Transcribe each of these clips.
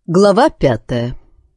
Глава 5.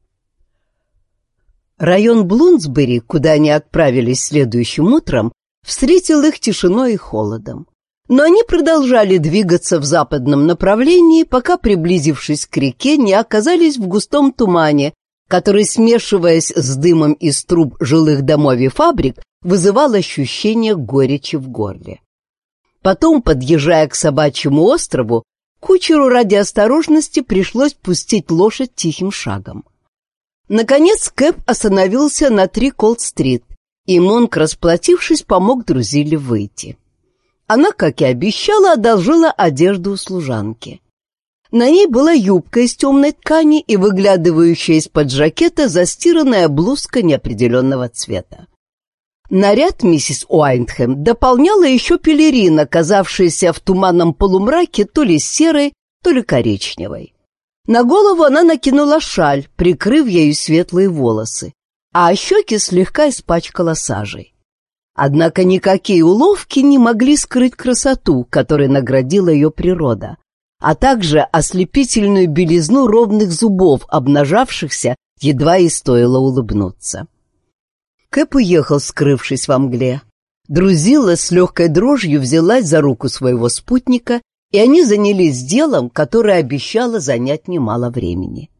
Район Блунсбери, куда они отправились следующим утром, встретил их тишиной и холодом. Но они продолжали двигаться в западном направлении, пока, приблизившись к реке, не оказались в густом тумане, который, смешиваясь с дымом из труб жилых домов и фабрик, вызывал ощущение горечи в горле. Потом, подъезжая к Собачьему острову, кучеру ради осторожности пришлось пустить лошадь тихим шагом. Наконец Кэб остановился на 3 Колд-стрит, и Монк, расплатившись, помог Друзилле выйти. Она, как и обещала, одолжила одежду у служанки. На ней была юбка из темной ткани и выглядывающая из-под жакета застиранная блузка неопределенного цвета. Наряд миссис Уайндхэм дополняла еще пелерина, казавшаяся в туманном полумраке то ли серой, то ли коричневой. На голову она накинула шаль, прикрыв ею светлые волосы, а щеки слегка испачкала сажей. Однако никакие уловки не могли скрыть красоту, которой наградила ее природа, а также ослепительную белизну ровных зубов, обнажавшихся, едва ей стоило улыбнуться. Кэп уехал, скрывшись во мгле. Друзилла с легкой дрожью взялась за руку своего спутника, и они занялись делом, которое обещало занять немало времени.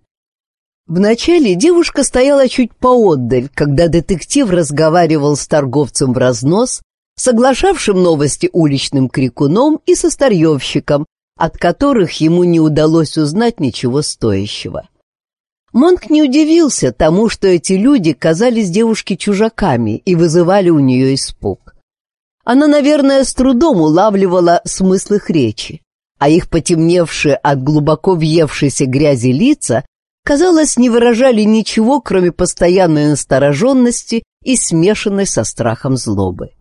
Вначале девушка стояла чуть поотдаль, когда детектив разговаривал с торговцем в разнос, соглашавшим новости уличным крикуном и со старьевщиком, от которых ему не удалось узнать ничего стоящего. Монк не удивился тому, что эти люди казались девушке чужаками и вызывали у нее испуг. Она, наверное, с трудом улавливала смысл их речи, а их потемневшие от глубоко въевшейся грязи лица, казалось, не выражали ничего, кроме постоянной настороженности и смешанной со страхом злобы.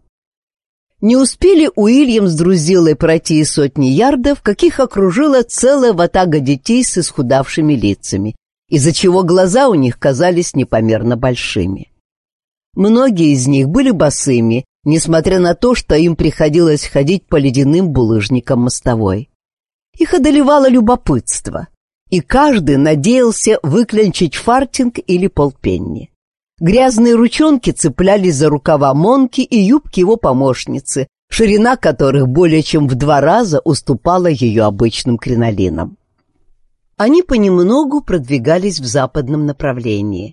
Не успели Уильям с Друзиллой пройти и сотни ярдов, как их окружила целая ватага детей с исхудавшими лицами, из-за чего глаза у них казались непомерно большими. Многие из них были босыми, несмотря на то, что им приходилось ходить по ледяным булыжникам мостовой. Их одолевало любопытство, и каждый надеялся выклянчить фартинг или полпенни. Грязные ручонки цеплялись за рукава Монки и юбки его помощницы, ширина которых более чем в 2 раза уступала ее обычным кринолинам. Они понемногу продвигались в западном направлении.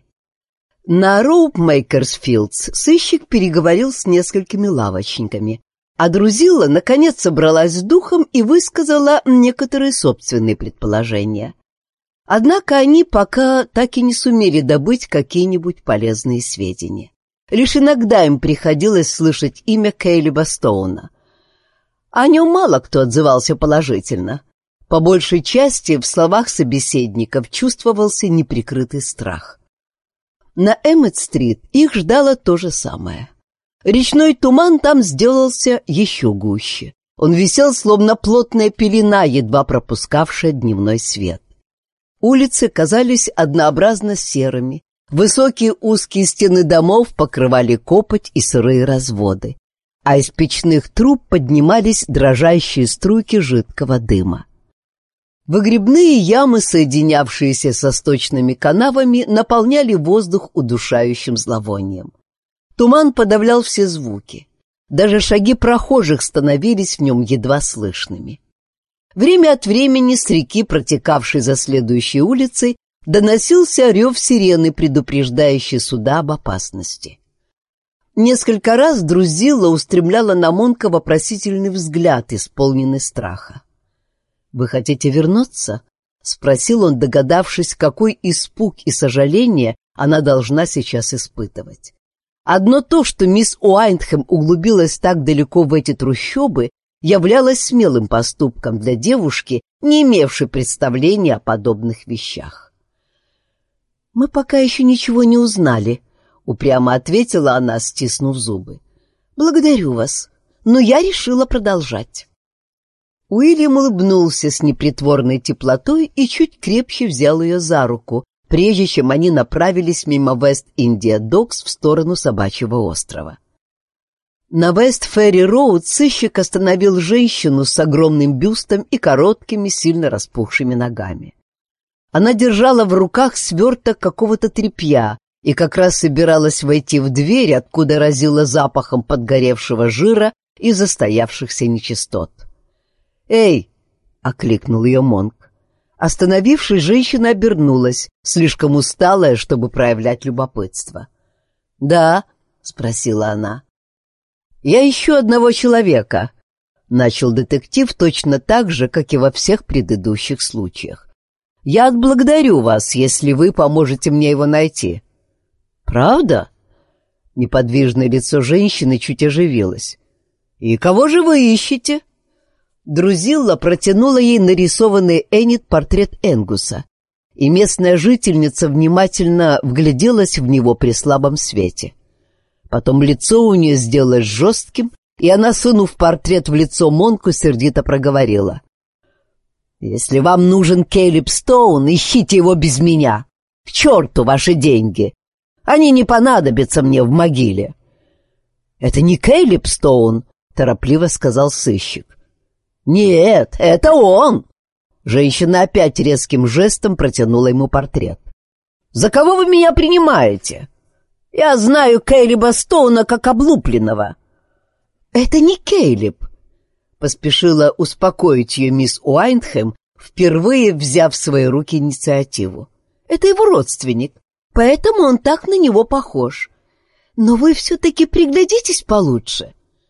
На Роупмейкерсфилдс сыщик переговорил с несколькими лавочниками, а Друзилла наконец собралась с духом и высказала некоторые собственные предположения. Однако они пока так и не сумели добыть какие-нибудь полезные сведения. Лишь иногда им приходилось слышать имя Кейлиба Стоуна. О нем мало кто отзывался положительно. По большей части в словах собеседников чувствовался неприкрытый страх. На Эммет-стрит их ждало то же самое. Речной туман там сделался еще гуще. Он висел, словно плотная пелена, едва пропускавшая дневной свет. Улицы казались однообразно серыми. Высокие узкие стены домов покрывали копоть и сырые разводы, а из печных труб поднимались дрожащие струйки жидкого дыма. Выгребные ямы, соединявшиеся со сточными канавами, наполняли воздух удушающим зловонием. Туман подавлял все звуки. Даже шаги прохожих становились в нем едва слышными. Время от времени с реки, протекавшей за следующей улицей, доносился рев сирены, предупреждающий суда об опасности. Несколько раз Друзилла устремляла на Монка вопросительный взгляд, исполненный страха. «Вы хотите вернуться?» — спросил он, догадавшись, какой испуг и сожаление она должна сейчас испытывать. Одно то, что мисс Уайндхэм углубилась так далеко в эти трущобы, являлось смелым поступком для девушки, не имевшей представления о подобных вещах. «Мы пока еще ничего не узнали», — упрямо ответила она, стиснув зубы. «Благодарю вас, но я решила продолжать». Уильям улыбнулся с непритворной теплотой и чуть крепче взял ее за руку, прежде чем они направились мимо Вест-Индия-Докс в сторону Собачьего острова. На Вест-Ферри-Роуд сыщик остановил женщину с огромным бюстом и короткими, сильно распухшими ногами. Она держала в руках сверток какого-то тряпья и как раз собиралась войти в дверь, откуда разило запахом подгоревшего жира и застоявшихся нечистот. «Эй!» — окликнул ее Монк. Остановившись, женщина обернулась, слишком усталая, чтобы проявлять любопытство. «Да?» — спросила она. «Я ищу одного человека», — начал детектив точно так же, как и во всех предыдущих случаях. «Я отблагодарю вас, если вы поможете мне его найти». «Правда?» Неподвижное лицо женщины чуть оживилось. «И кого же вы ищете?» Друзилла протянула ей нарисованный Энит портрет Энгуса, и местная жительница внимательно вгляделась в него при слабом свете. Потом лицо у нее сделалось жестким, и она, сунув портрет в лицо Монку, сердито проговорила: «Если вам нужен Кейлип Стоун, ищите его без меня. К черту ваши деньги! Они не понадобятся мне в могиле». «Это не Кейлип Стоун», — торопливо сказал сыщик. «Нет, это он!» Женщина опять резким жестом протянула ему портрет. «За кого вы меня принимаете? Я знаю Кейлиба Стоуна как облупленного». «Это не Кейлиб», — поспешила успокоить ее мисс Уайндхэм, впервые взяв в свои руки инициативу. «Это его родственник, поэтому он так на него похож. Но вы все-таки приглядитесь получше».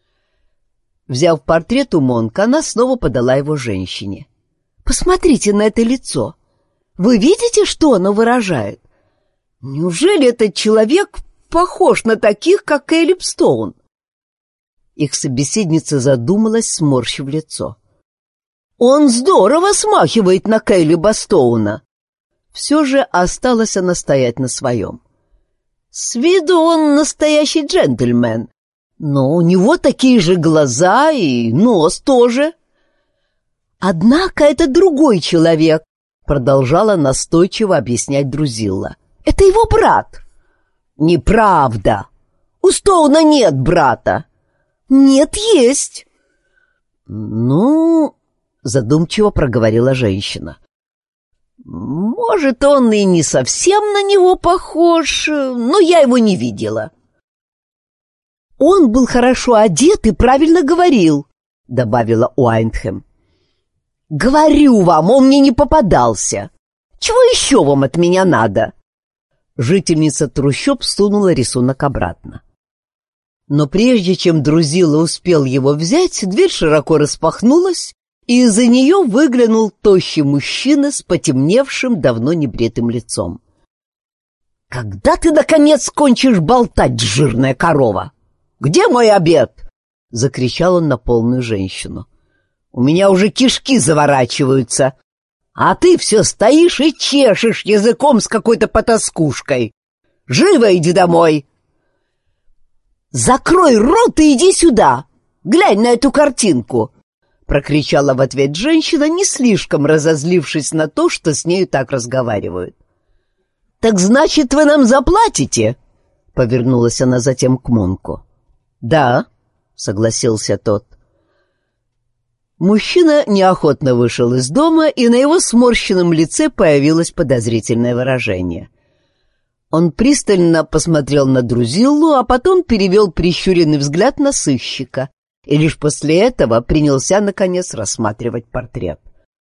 Взяв портрет у Монка, она снова подала его женщине. «Посмотрите на это лицо. Вы видите, что оно выражает? Неужели этот человек похож на таких, как Кейлип Стоун?» Их собеседница задумалась, сморщив лицо. «Он здорово смахивает на Кейлиба Стоуна!» Все же осталась она стоять на своем. «С виду он настоящий джентльмен, но у него такие же глаза и нос тоже». «Однако это другой человек», — продолжала настойчиво объяснять Друзилла. «Это его брат». «Неправда! У Стоуна нет брата». «Нет, есть». «Ну...» — задумчиво проговорила женщина. «Может, он и не совсем на него похож, но я его не видела». «Он был хорошо одет и правильно говорил», — добавила Уайндхэм. «Говорю вам, он мне не попадался. Чего еще вам от меня надо?» Жительница трущоб сунула рисунок обратно. Но прежде чем Друзилла успел его взять, дверь широко распахнулась, и из-за нее выглянул тощий мужчина с потемневшим, давно небритым лицом. «Когда ты, наконец, кончишь болтать, жирная корова? Где мой обед?» — закричал он на полную женщину. «У меня уже кишки заворачиваются, а ты все стоишь и чешешь языком с какой-то потаскушкой. Живо иди домой!» «Закрой рот и иди сюда! Глянь на эту картинку!» — прокричала в ответ женщина, не слишком разозлившись на то, что с нею так разговаривают. «Так значит, вы нам заплатите?» — повернулась она затем к Монку. «Да», — согласился тот. Мужчина неохотно вышел из дома, и на его сморщенном лице появилось подозрительное выражение. Он пристально посмотрел на Друзиллу, а потом перевел прищуренный взгляд на сыщика, и лишь после этого принялся, наконец, рассматривать портрет.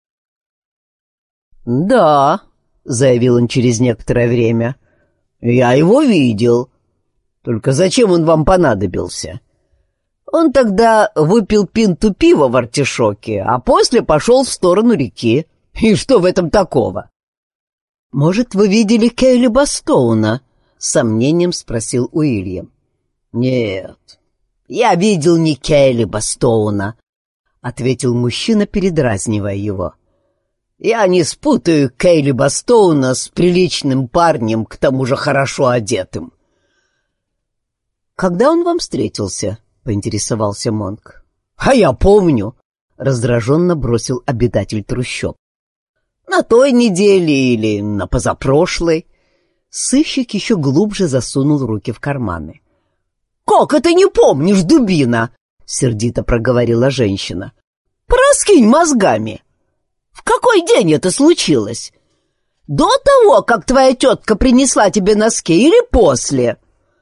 «Да», — заявил он через некоторое время, — «я его видел. Только зачем он вам понадобился? Он тогда выпил пинту пива в артишоке, а после пошел в сторону реки. И что в этом такого?» «Может, вы видели Кейлиба Стоуна?» — с сомнением спросил Уильям. «Нет, я видел не Кейлиба Стоуна», — ответил мужчина, передразнивая его. «Я не спутаю Кейлиба Стоуна с приличным парнем, к тому же хорошо одетым». «Когда он вам встретился?» — поинтересовался Монк. «А я помню», — раздраженно бросил обитатель трущоб. «На той неделе или на позапрошлой». Сыщик еще глубже засунул руки в карманы. «Как это не помнишь, дубина?» — сердито проговорила женщина. «Пораскинь мозгами. В какой день это случилось? До того, как твоя тетка принесла тебе носки, или после?»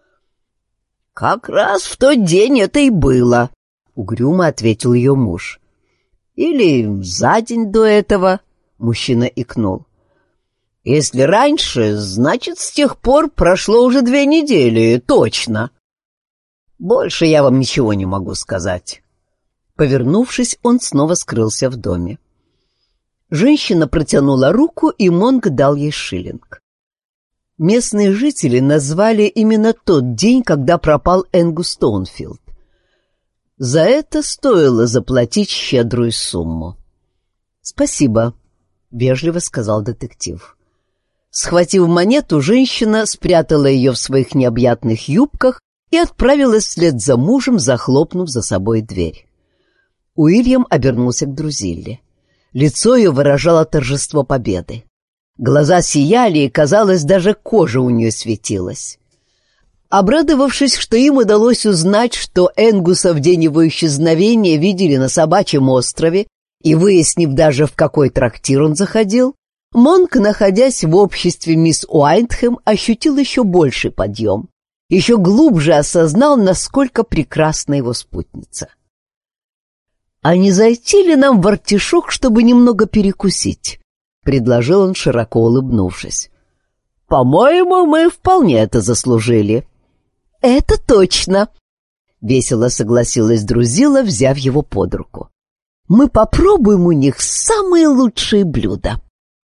«Как раз в тот день это и было», — угрюмо ответил ее муж. «Или за день до этого», — мужчина икнул. «Если раньше, значит, с тех пор прошло уже 2 недели, точно. Больше я вам ничего не могу сказать». Повернувшись, он снова скрылся в доме. Женщина протянула руку, и Монк дал ей шиллинг. Местные жители назвали именно тот день, когда пропал Энгус Стоунфилд. За это стоило заплатить щедрую сумму. «Спасибо», — вежливо сказал детектив. Схватив монету, женщина спрятала ее в своих необъятных юбках и отправилась вслед за мужем, захлопнув за собой дверь. Уильям обернулся к Друзилле. Лицо ее выражало торжество победы. Глаза сияли, и, казалось, даже кожа у нее светилась. Обрадовавшись, что им удалось узнать, что Энгуса в день его исчезновения видели на Собачьем острове, и выяснив даже, в какой трактир он заходил, Монк, находясь в обществе мисс Уайндхэм, ощутил еще больший подъем, еще глубже осознал, насколько прекрасна его спутница. «А не зайти ли нам в артишок, чтобы немного перекусить?» — предложил он, широко улыбнувшись. «По-моему, мы вполне это заслужили». «Это точно!» — весело согласилась Друзилла, взяв его под руку. «Мы попробуем у них самые лучшие блюда».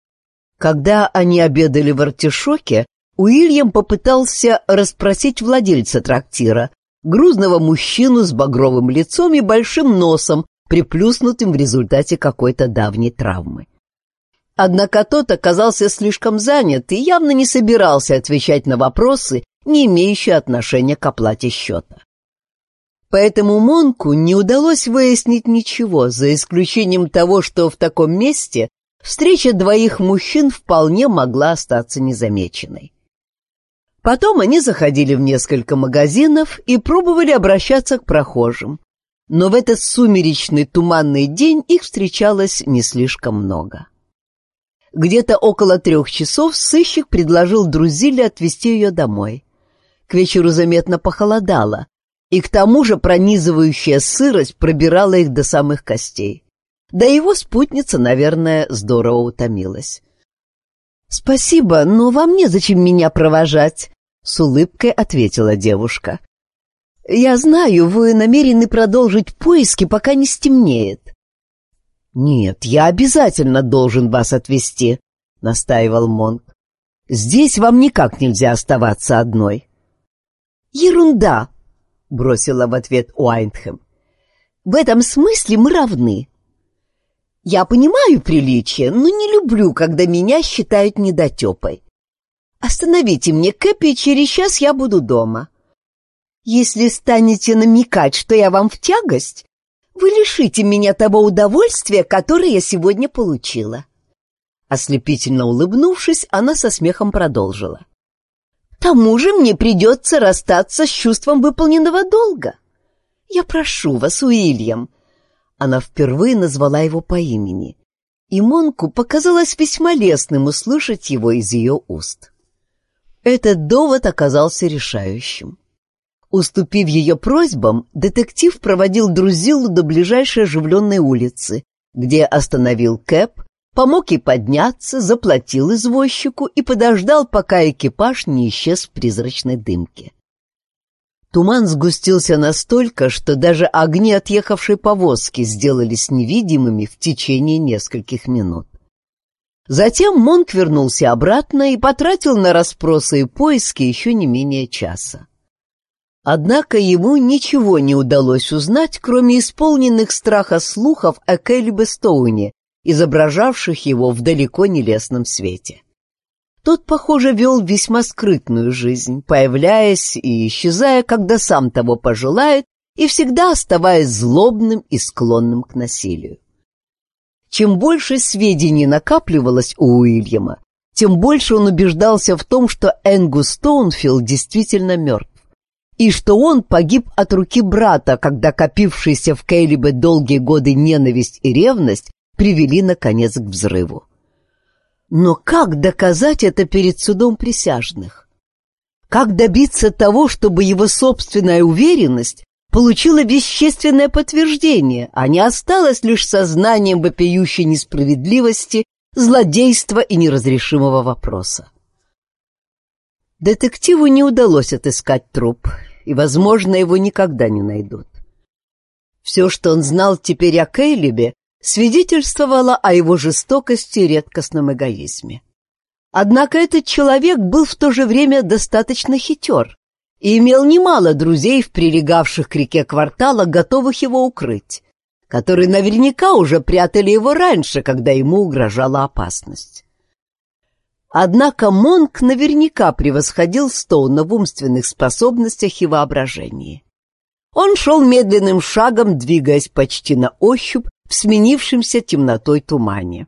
Когда они обедали в артишоке, Уильям попытался расспросить владельца трактира, грузного мужчину с багровым лицом и большим носом, приплюснутым в результате какой-то давней травмы. Однако тот оказался слишком занят и явно не собирался отвечать на вопросы, не имеющие отношения к оплате счета. Поэтому Монку не удалось выяснить ничего, за исключением того, что в таком месте встреча 2 мужчин вполне могла остаться незамеченной. Потом они заходили в несколько магазинов и пробовали обращаться к прохожим. Но в этот сумеречный туманный день их встречалось не слишком много. Где-то около 3 часов сыщик предложил Друзилле отвезти ее домой. К вечеру заметно похолодало, и к тому же пронизывающая сырость пробирала их до самых костей. Да и его спутница, наверное, здорово утомилась. «Спасибо, но вам незачем меня провожать», — с улыбкой ответила девушка. «Я знаю, вы намерены продолжить поиски, пока не стемнеет». «Нет, я обязательно должен вас отвезти», — настаивал Монк. «Здесь вам никак нельзя оставаться одной». «Ерунда», — бросила в ответ Уайндхэм. «В этом смысле мы равны. Я понимаю приличие, но не люблю, когда меня считают недотепой. Остановите мне Кэпи, и через час я буду дома. Если станете намекать, что я вам в тягость, вы лишите меня того удовольствия, которое я сегодня получила». Ослепительно улыбнувшись, она со смехом продолжила. «К тому же мне придется расстаться с чувством выполненного долга. Я прошу вас, Уильям». Она впервые назвала его по имени, и Монку показалось весьма лестным услышать его из ее уст. Этот довод оказался решающим. Уступив ее просьбам, детектив проводил Друзиллу до ближайшей оживленной улицы, где остановил кэб, помог ей подняться, заплатил извозчику и подождал, пока экипаж не исчез в призрачной дымке. Туман сгустился настолько, что даже огни отъехавшей повозки сделались невидимыми в течение нескольких минут. Затем Монк вернулся обратно и потратил на расспросы и поиски еще не менее часа. Однако ему ничего не удалось узнать, кроме исполненных страха слухов о Кэлибе Стоуне, изображавших его в далеко не лестном свете. Тот, похоже, вел весьма скрытную жизнь, появляясь и исчезая, когда сам того пожелает, и всегда оставаясь злобным и склонным к насилию. Чем больше сведений накапливалось у Уильяма, тем больше он убеждался в том, что Энгус Стоунфилд действительно мертв, и что он погиб от руки брата, когда копившиеся в Кэлибе долгие годы ненависть и ревность привели, наконец, к взрыву. Но как доказать это перед судом присяжных? Как добиться того, чтобы его собственная уверенность получила вещественное подтверждение, а не осталась лишь сознанием вопиющей несправедливости, злодейства и неразрешимого вопроса? Детективу не удалось отыскать труп, и, возможно, его никогда не найдут. Все, что он знал теперь о Кейлебе, свидетельствовало о его жестокости и редкостном эгоизме. Однако этот человек был в то же время достаточно хитер и имел немало друзей в прилегавших к реке кварталах, готовых его укрыть, которые наверняка уже прятали его раньше, когда ему угрожала опасность. Однако Монк наверняка превосходил Стоуна в умственных способностях и воображении. Он шел медленным шагом, двигаясь почти на ощупь в сменившемся темнотой тумане.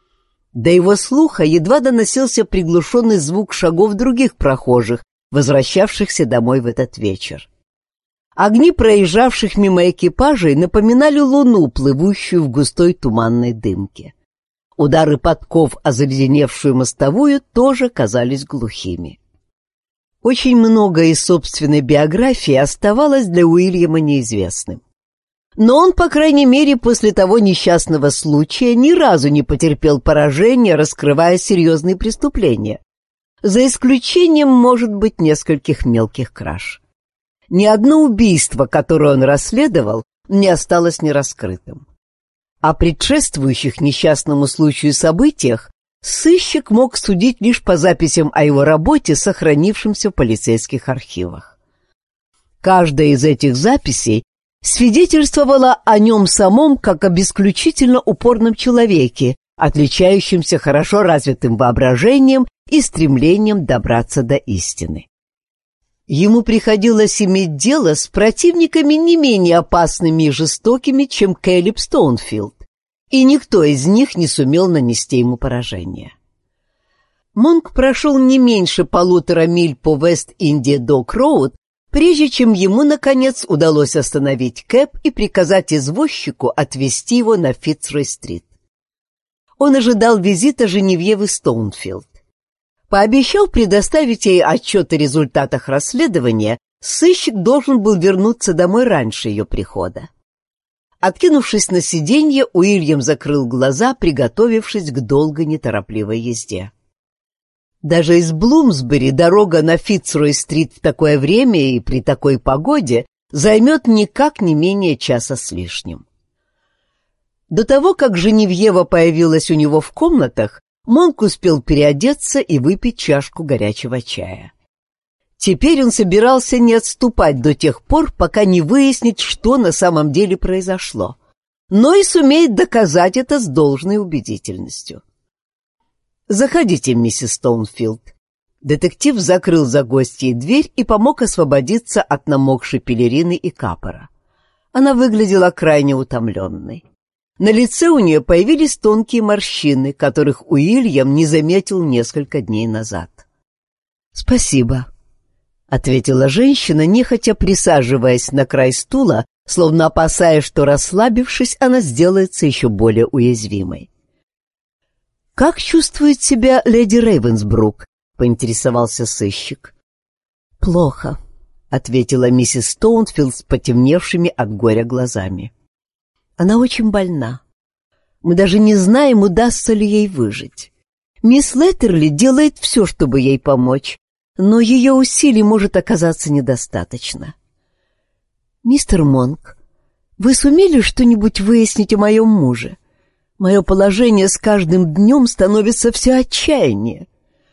До его слуха едва доносился приглушенный звук шагов других прохожих, возвращавшихся домой в этот вечер. Огни проезжавших мимо экипажей напоминали луну, плывущую в густой туманной дымке. Удары подков о заледеневшую мостовую тоже казались глухими. Очень многое из собственной биографии оставалось для Уильяма неизвестным. Но он, по крайней мере, после того несчастного случая ни разу не потерпел поражения, раскрывая серьезные преступления, за исключением, может быть, нескольких мелких краж. Ни одно убийство, которое он расследовал, не осталось нераскрытым. О предшествующих несчастному случаю событиях сыщик мог судить лишь по записям о его работе, сохранившимся в полицейских архивах. Каждая из этих записей свидетельствовала о нем самом как об исключительно упорном человеке, отличающемся хорошо развитым воображением и стремлением добраться до истины. Ему приходилось иметь дело с противниками не менее опасными и жестокими, чем Кейлеб Стоунфилд, и никто из них не сумел нанести ему поражение. Монк прошел не меньше 1,5 миль по Вест-Индия-Док-Роуд, прежде чем ему, наконец, удалось остановить кэб и приказать извозчику отвезти его на Фицрой-стрит. Он ожидал визита Женевьевы Стоунфилд. Пообещал предоставить ей отчет о результатах расследования, сыщик должен был вернуться домой раньше ее прихода. Откинувшись на сиденье, Уильям закрыл глаза, приготовившись к долгой неторопливой езде. Даже из Блумсбери дорога на Фицрой-стрит в такое время и при такой погоде займет никак не менее часа с лишним. До того, как Женевьева появилась у него в комнатах, Монк успел переодеться и выпить чашку горячего чая. Теперь он собирался не отступать до тех пор, пока не выяснит, что на самом деле произошло, но и сумеет доказать это с должной убедительностью. «Заходите, миссис Стоунфилд». Детектив закрыл за гостьей дверь и помог освободиться от намокшей пелерины и капора. Она выглядела крайне утомленной. На лице у нее появились тонкие морщины, которых Уильям не заметил несколько дней назад. «Спасибо», — ответила женщина, нехотя присаживаясь на край стула, словно опасаясь, что, расслабившись, она сделается еще более уязвимой. «Как чувствует себя леди Рейвенсбрук?» — поинтересовался сыщик. «Плохо», — ответила миссис Стоунфилд с потемневшими от горя глазами. «Она очень больна. Мы даже не знаем, удастся ли ей выжить. Мисс Леттерли делает все, чтобы ей помочь, но ее усилий может оказаться недостаточно. Мистер Монк, вы сумели что-нибудь выяснить о моем муже? Мое положение с каждым днем становится все отчаяннее».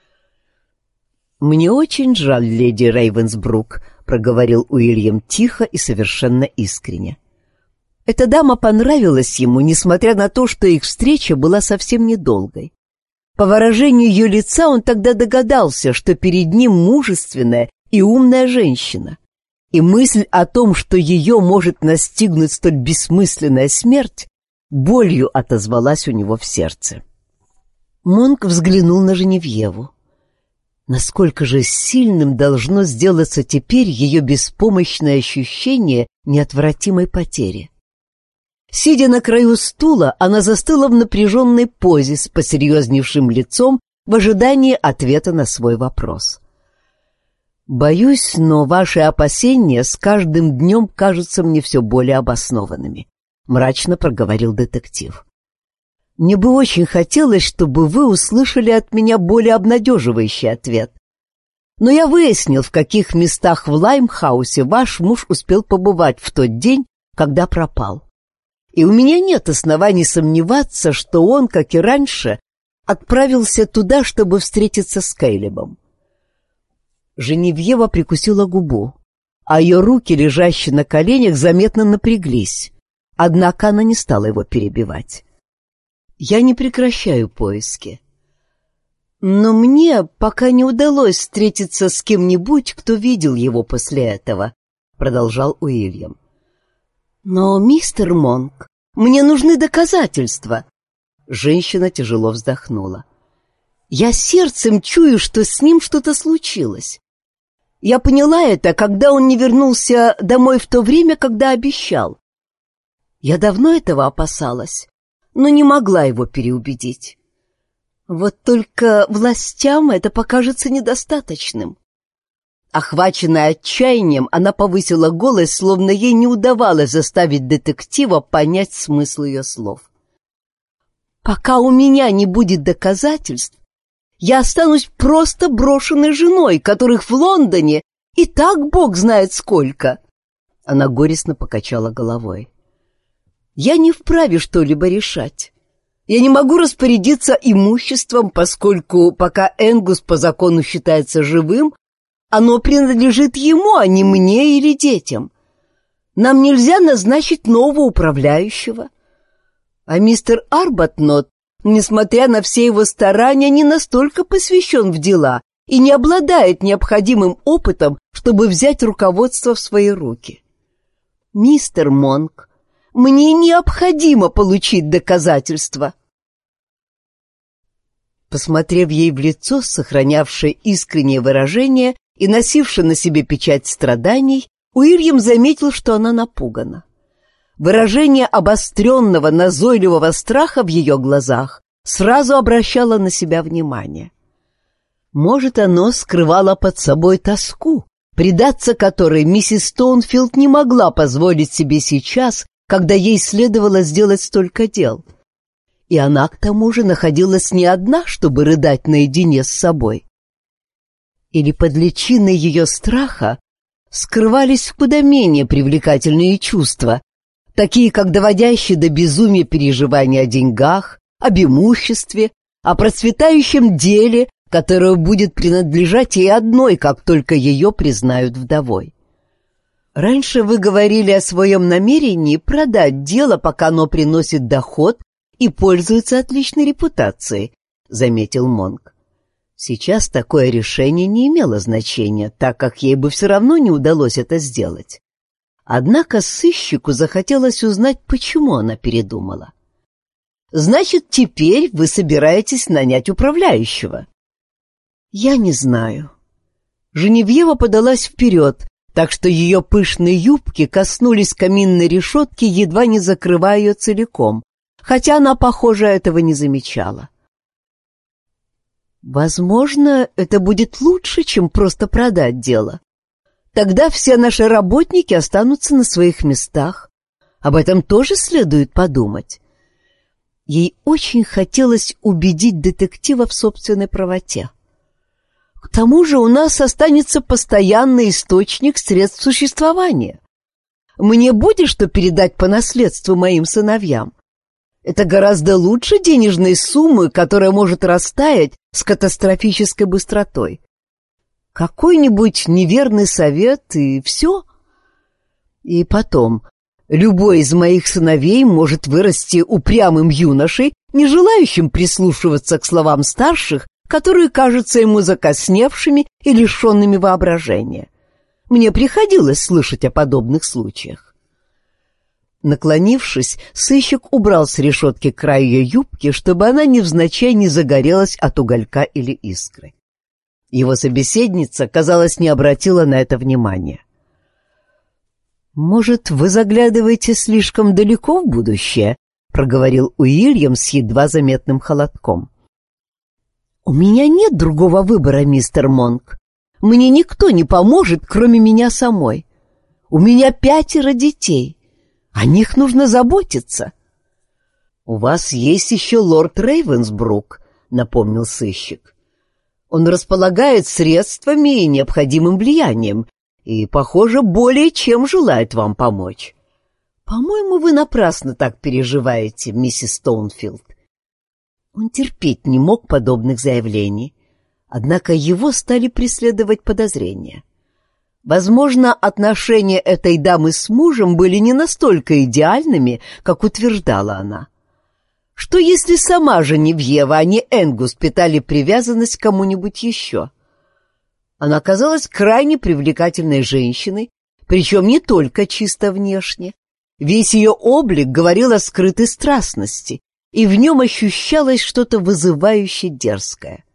«Мне очень жаль, леди Рейвенсбрук», — проговорил Уильям тихо и совершенно искренне. Эта дама понравилась ему, несмотря на то, что их встреча была совсем недолгой. По выражению ее лица он тогда догадался, что перед ним мужественная и умная женщина, и мысль о том, что ее может настигнуть столь бессмысленная смерть, болью отозвалась у него в сердце. Монк взглянул на Женевьеву. Насколько же сильным должно сделаться теперь ее беспомощное ощущение неотвратимой потери? Сидя на краю стула, она застыла в напряженной позе с посерьезневшим лицом в ожидании ответа на свой вопрос. «Боюсь, но ваши опасения с каждым днем кажутся мне все более обоснованными», — мрачно проговорил детектив. «Мне бы очень хотелось, чтобы вы услышали от меня более обнадеживающий ответ. Но я выяснил, в каких местах в Лаймхаусе ваш муж успел побывать в тот день, когда пропал. И у меня нет оснований сомневаться, что он, как и раньше, отправился туда, чтобы встретиться с Кейлебом». Женевьева прикусила губу, а ее руки, лежащие на коленях, заметно напряглись. Однако она не стала его перебивать. «Я не прекращаю поиски. Но мне пока не удалось встретиться с кем-нибудь, кто видел его после этого», — продолжал Уильям. «Но, мистер Монк, мне нужны доказательства». Женщина тяжело вздохнула. «Я сердцем чую, что с ним что-то случилось. Я поняла это, когда он не вернулся домой в то время, когда обещал. Я давно этого опасалась, но не могла его переубедить. Вот только властям это покажется недостаточным». Охваченная отчаянием, она повысила голос, словно ей не удавалось заставить детектива понять смысл ее слов. «Пока у меня не будет доказательств, я останусь просто брошенной женой, которых в Лондоне и так бог знает сколько». Она горестно покачала головой. «Я не вправе что-либо решать. Я не могу распорядиться имуществом, поскольку пока Энгус по закону считается живым, оно принадлежит ему, а не мне или детям. Нам нельзя назначить нового управляющего. А мистер Арбатнот, несмотря на все его старания, не настолько посвящен в дела и не обладает необходимым опытом, чтобы взять руководство в свои руки. Мистер Монк, мне необходимо получить доказательства». Посмотрев ей в лицо, сохранявшее искреннее выражение и носившее на себе печать страданий, Уильям заметил, что она напугана. Выражение обостренного, назойливого страха в ее глазах сразу обращало на себя внимание. Может, оно скрывало под собой тоску, предаться которой миссис Стоунфилд не могла позволить себе сейчас, когда ей следовало сделать столько дел. И она, к тому же, находилась не одна, чтобы рыдать наедине с собой. Или под личиной ее страха скрывались куда менее привлекательные чувства, такие как доводящие до безумия переживания о деньгах, об имуществе, о процветающем деле, которое будет принадлежать ей одной, как только ее признают вдовой. Раньше вы говорили о своем намерении продать дело, пока оно приносит доход и пользуется отличной репутацией, заметил Монк. Сейчас такое решение не имело значения, так как ей бы все равно не удалось это сделать. Однако сыщику захотелось узнать, почему она передумала. «Значит, теперь вы собираетесь нанять управляющего?» «Я не знаю». Женевьева подалась вперед, так что ее пышные юбки коснулись каминной решетки, едва не закрывая ее целиком, хотя она, похоже, этого не замечала. «Возможно, это будет лучше, чем просто продать дело. Тогда все наши работники останутся на своих местах. Об этом тоже следует подумать». Ей очень хотелось убедить детектива в собственной правоте. «К тому же у нас останется постоянный источник средств существования. Мне будет что передать по наследству моим сыновьям. Это гораздо лучше денежной суммы, которая может растаять с катастрофической быстротой. Какой-нибудь неверный совет и все. И потом, любой из моих сыновей может вырасти упрямым юношей, не желающим прислушиваться к словам старших, которые кажутся ему закосневшими и лишенными воображения. Мне приходилось слышать о подобных случаях». Наклонившись, сыщик убрал с решетки край ее юбки, чтобы она невзначай не загорелась от уголька или искры. Его собеседница, казалось, не обратила на это внимания. «Может, вы заглядываете слишком далеко в будущее?» — проговорил Уильям с едва заметным холодком. «У меня нет другого выбора, мистер Монк. Мне никто не поможет, кроме меня самой. У меня 5 детей. О них нужно заботиться». «У вас есть еще лорд Рейвенсбрук», — напомнил сыщик. «Он располагает средствами и необходимым влиянием, и, похоже, более чем желает вам помочь. По-моему, вы напрасно так переживаете, миссис Стоунфилд». Он терпеть не мог подобных заявлений, однако его стали преследовать подозрения. Возможно, отношения этой дамы с мужем были не настолько идеальными, как утверждала она. Что если сама Женевьева, а не Энгус, питали привязанность к кому-нибудь еще? Она казалась крайне привлекательной женщиной, причем не только чисто внешне. Весь ее облик говорил о скрытой страстности, и в нем ощущалось что-то вызывающе дерзкое.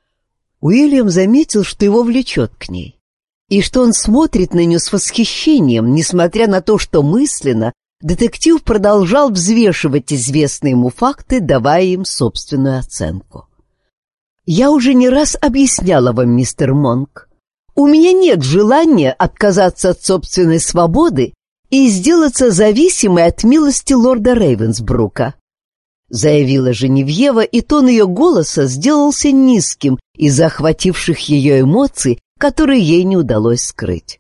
Уильям заметил, что его влечет к ней, и что он смотрит на нее с восхищением, несмотря на то, что мысленно детектив продолжал взвешивать известные ему факты, давая им собственную оценку. «Я уже не раз объясняла вам, мистер Монк, у меня нет желания отказаться от собственной свободы и сделаться зависимой от милости лорда Рейвенсбрука», заявила Женевьева, и тон ее голоса сделался низким из-за охвативших ее эмоций, которые ей не удалось скрыть.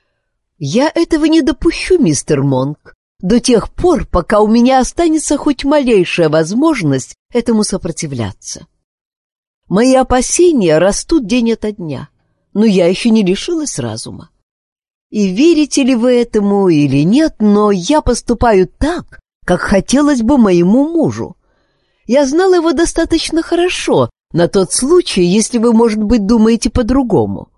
«Я этого не допущу, мистер Монк, до тех пор, пока у меня останется хоть малейшая возможность этому сопротивляться. Мои опасения растут день ото дня, но я еще не лишилась разума. И верите ли вы этому или нет, но я поступаю так, как хотелось бы моему мужу. Я знала его достаточно хорошо на тот случай, если вы, может быть, думаете по-другому».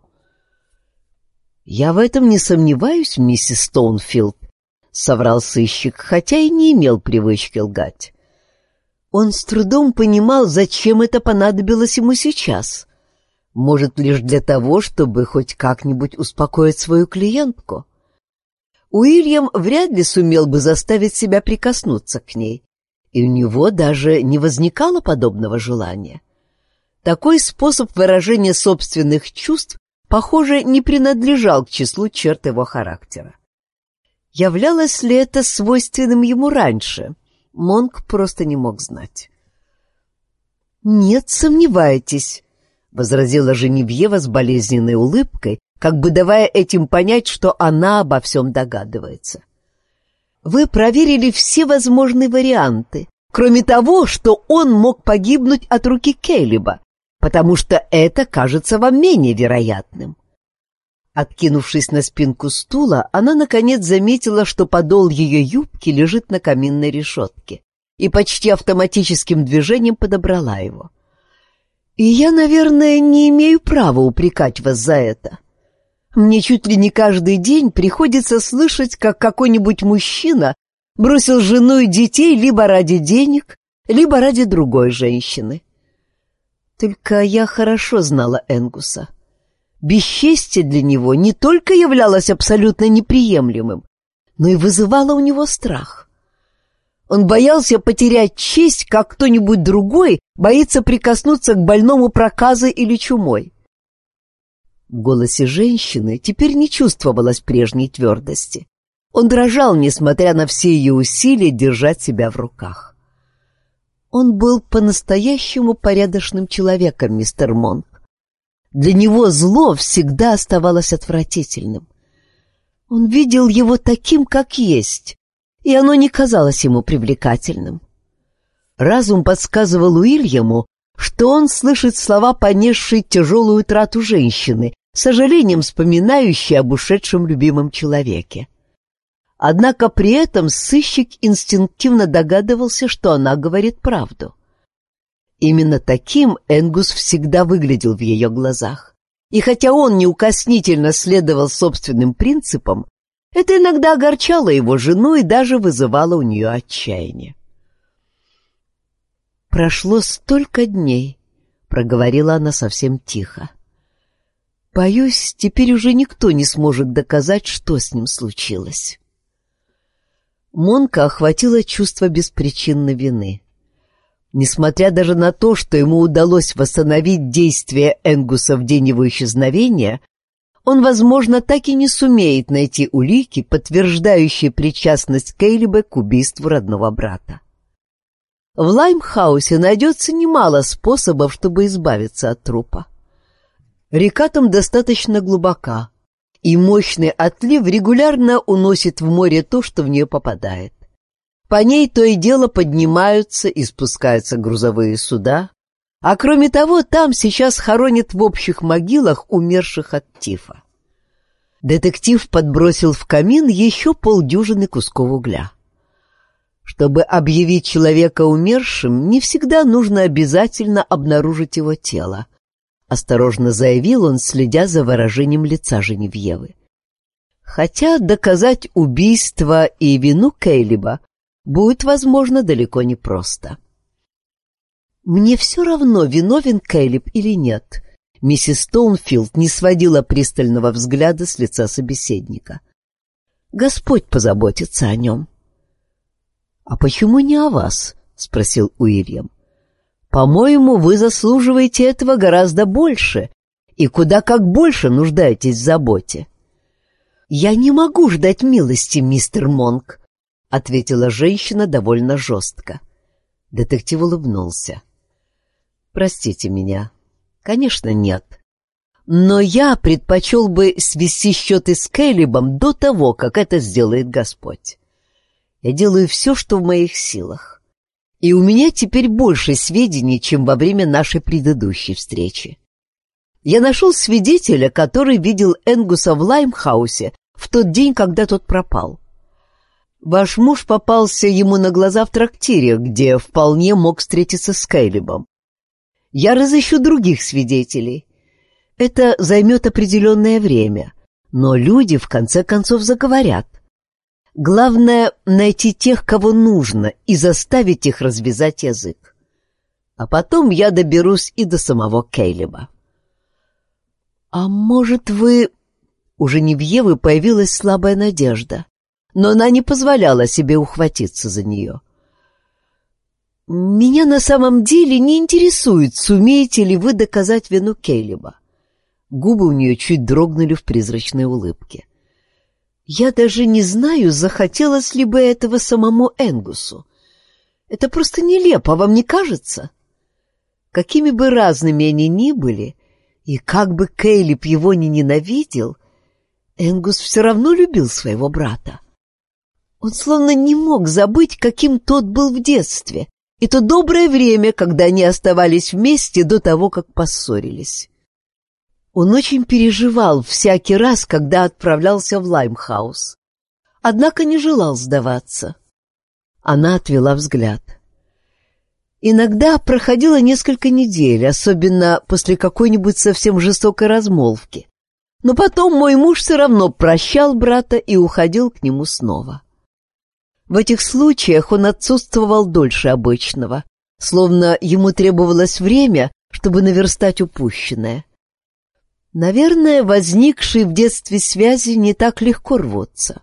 «Я в этом не сомневаюсь, миссис Стоунфилд», — соврал сыщик, хотя и не имел привычки лгать. Он с трудом понимал, зачем это понадобилось ему сейчас. Может, лишь для того, чтобы хоть как-нибудь успокоить свою клиентку. Уильям вряд ли сумел бы заставить себя прикоснуться к ней, и у него даже не возникало подобного желания. Такой способ выражения собственных чувств, похоже, не принадлежал к числу черт его характера. Являлось ли это свойственным ему раньше? Монк просто не мог знать. «Нет, сомневайтесь», — возразила Женевьева с болезненной улыбкой, как бы давая этим понять, что она обо всем догадывается. «Вы проверили все возможные варианты, кроме того, что он мог погибнуть от руки Кейлиба, потому что это кажется вам менее вероятным». Откинувшись на спинку стула, она, наконец, заметила, что подол ее юбки лежит на каминной решетке, и почти автоматическим движением подобрала его. «И я, наверное, не имею права упрекать вас за это. Мне чуть ли не каждый день приходится слышать, как какой-нибудь мужчина бросил жену и детей либо ради денег, либо ради другой женщины. Только я хорошо знала Энгуса. Бесчестие для него не только являлось абсолютно неприемлемым, но и вызывало у него страх. Он боялся потерять честь, как кто-нибудь другой боится прикоснуться к больному проказой или чумой. В голосе женщины теперь не чувствовалось прежней твердости. Он дрожал, несмотря на все ее усилия держать себя в руках. Он был по-настоящему порядочным человеком, мистер Монк. Для него зло всегда оставалось отвратительным. Он видел его таким, как есть, и оно не казалось ему привлекательным. Разум подсказывал Уильяму, что он слышит слова, понесшей тяжелую утрату женщины, с сожалением вспоминающей об ушедшем любимом человеке. Однако при этом сыщик инстинктивно догадывался, что она говорит правду. Именно таким Энгус всегда выглядел в ее глазах. И хотя он неукоснительно следовал собственным принципам, это иногда огорчало его жену и даже вызывало у нее отчаяние. «Прошло столько дней», — проговорила она совсем тихо. «Боюсь, теперь уже никто не сможет доказать, что с ним случилось». Монка охватило чувство беспричинной вины. Несмотря даже на то, что ему удалось восстановить действие Энгуса в день его исчезновения, он, возможно, так и не сумеет найти улики, подтверждающие причастность Кейлиба к убийству родного брата. В Лаймхаусе найдется немало способов, чтобы избавиться от трупа. Река там достаточно глубока, и мощный отлив регулярно уносит в море то, что в нее попадает. По ней то и дело поднимаются и спускаются грузовые суда, а кроме того, там сейчас хоронят в общих могилах умерших от тифа. Детектив подбросил в камин еще полдюжины кусков угля. Чтобы объявить человека умершим, не всегда нужно обязательно обнаружить его тело, осторожно заявил он, следя за выражением лица Женевьевы. Хотя доказать убийство и вину Кейлиба будет, возможно, далеко не просто. «Мне все равно, виновен Кейлиб или нет», — миссис Стоунфилд не сводила пристального взгляда с лица собеседника. «Господь позаботится о нем». «А почему не о вас?» — спросил Уильям. «По-моему, вы заслуживаете этого гораздо больше, и куда как больше нуждаетесь в заботе». «Я не могу ждать милости, мистер Монк», — ответила женщина довольно жестко. Детектив улыбнулся. «Простите меня. Конечно, нет. Но я предпочел бы свести счеты с Кейлибом до того, как это сделает Господь. Я делаю все, что в моих силах. И у меня теперь больше сведений, чем во время нашей предыдущей встречи. Я нашел свидетеля, который видел Энгуса в Лаймхаусе в тот день, когда тот пропал. Ваш муж попался ему на глаза в трактире, где вполне мог встретиться с Кейлибом. Я разыщу других свидетелей. Это займет определенное время, но люди в конце концов заговорят. Главное — найти тех, кого нужно, и заставить их развязать язык. А потом я доберусь и до самого Кейлиба. «А может, вы...» У Женевьевы появилась слабая надежда, но она не позволяла себе ухватиться за нее. «Меня на самом деле не интересует, сумеете ли вы доказать вину Кейлиба». Губы у нее чуть дрогнули в призрачной улыбке. «Я даже не знаю, захотелось ли бы этого самому Энгусу. Это просто нелепо, вам не кажется? Какими бы разными они ни были, и как бы Кейлиб его ни ненавидел, Энгус все равно любил своего брата. Он словно не мог забыть, каким тот был в детстве, и то доброе время, когда они оставались вместе до того, как поссорились. Он очень переживал всякий раз, когда отправлялся в Лаймхаус, однако не желал сдаваться. Она отвела взгляд. Иногда проходило несколько недель, особенно после какой-нибудь совсем жестокой размолвки, но потом мой муж все равно прощал брата и уходил к нему снова. В этих случаях он отсутствовал дольше обычного, словно ему требовалось время, чтобы наверстать упущенное. Наверное, возникшие в детстве связи не так легко рвутся.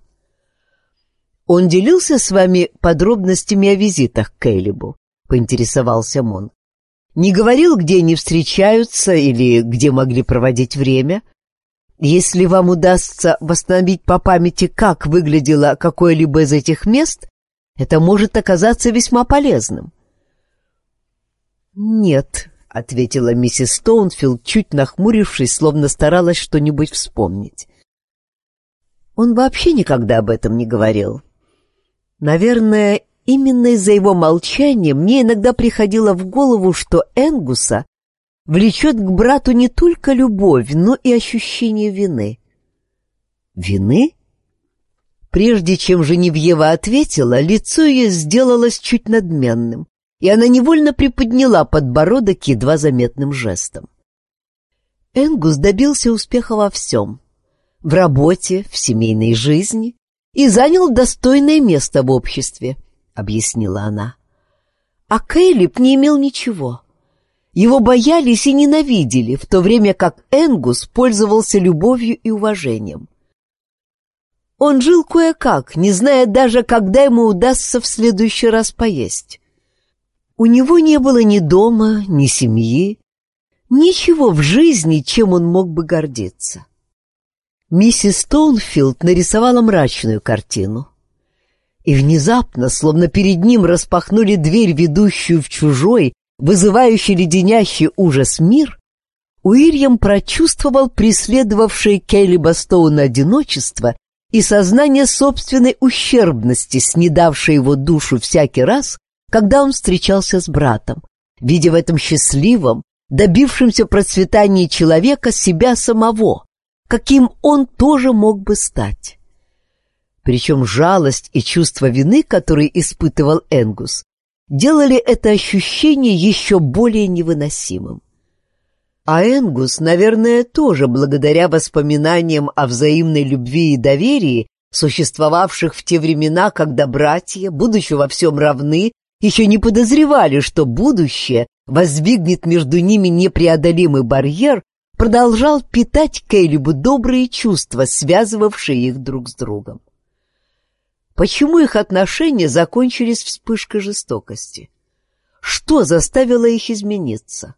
«Он делился с вами подробностями о визитах к Кейлибу?» — поинтересовался Мон. «Не говорил, где они встречаются или где могли проводить время? Если вам удастся восстановить по памяти, как выглядело какое-либо из этих мест, это может оказаться весьма полезным». «Нет», — ответила миссис Стоунфилд, чуть нахмурившись, словно старалась что-нибудь вспомнить. «Он вообще никогда об этом не говорил. Наверное, именно из-за его молчания мне иногда приходило в голову, что Энгуса влечет к брату не только любовь, но и ощущение вины». «Вины?» Прежде чем Женевьева ответила, лицо ее сделалось чуть надменным, и она невольно приподняла подбородок едва заметным жестом. Энгус добился успеха во всем — в работе, в семейной жизни — и занял достойное место в обществе, — объяснила она. А Кейлиб не имел ничего. Его боялись и ненавидели, в то время как Энгус пользовался любовью и уважением. Он жил кое-как, не зная даже, когда ему удастся в следующий раз поесть. У него не было ни дома, ни семьи, ничего в жизни, чем он мог бы гордиться. Миссис Стоунфилд нарисовала мрачную картину. И внезапно, словно перед ним распахнули дверь, ведущую в чужой, вызывающий леденящий ужас мир, Уильям прочувствовал преследовавшее Кейлиба Стоуна одиночество и сознание собственной ущербности, снедавшее его душу всякий раз, когда он встречался с братом, видя в этом счастливом, добившемся процветания человека себя самого, каким он тоже мог бы стать. Причем жалость и чувство вины, которые испытывал Энгус, делали это ощущение еще более невыносимым. А Энгус, наверное, тоже благодаря воспоминаниям о взаимной любви и доверии, существовавших в те времена, когда братья, будучи во всем равны, еще не подозревали, что будущее воздвигнет между ними непреодолимый барьер, продолжал питать Кейлибу добрые чувства, связывавшие их друг с другом. Почему их отношения закончились вспышкой жестокости? Что заставило их измениться?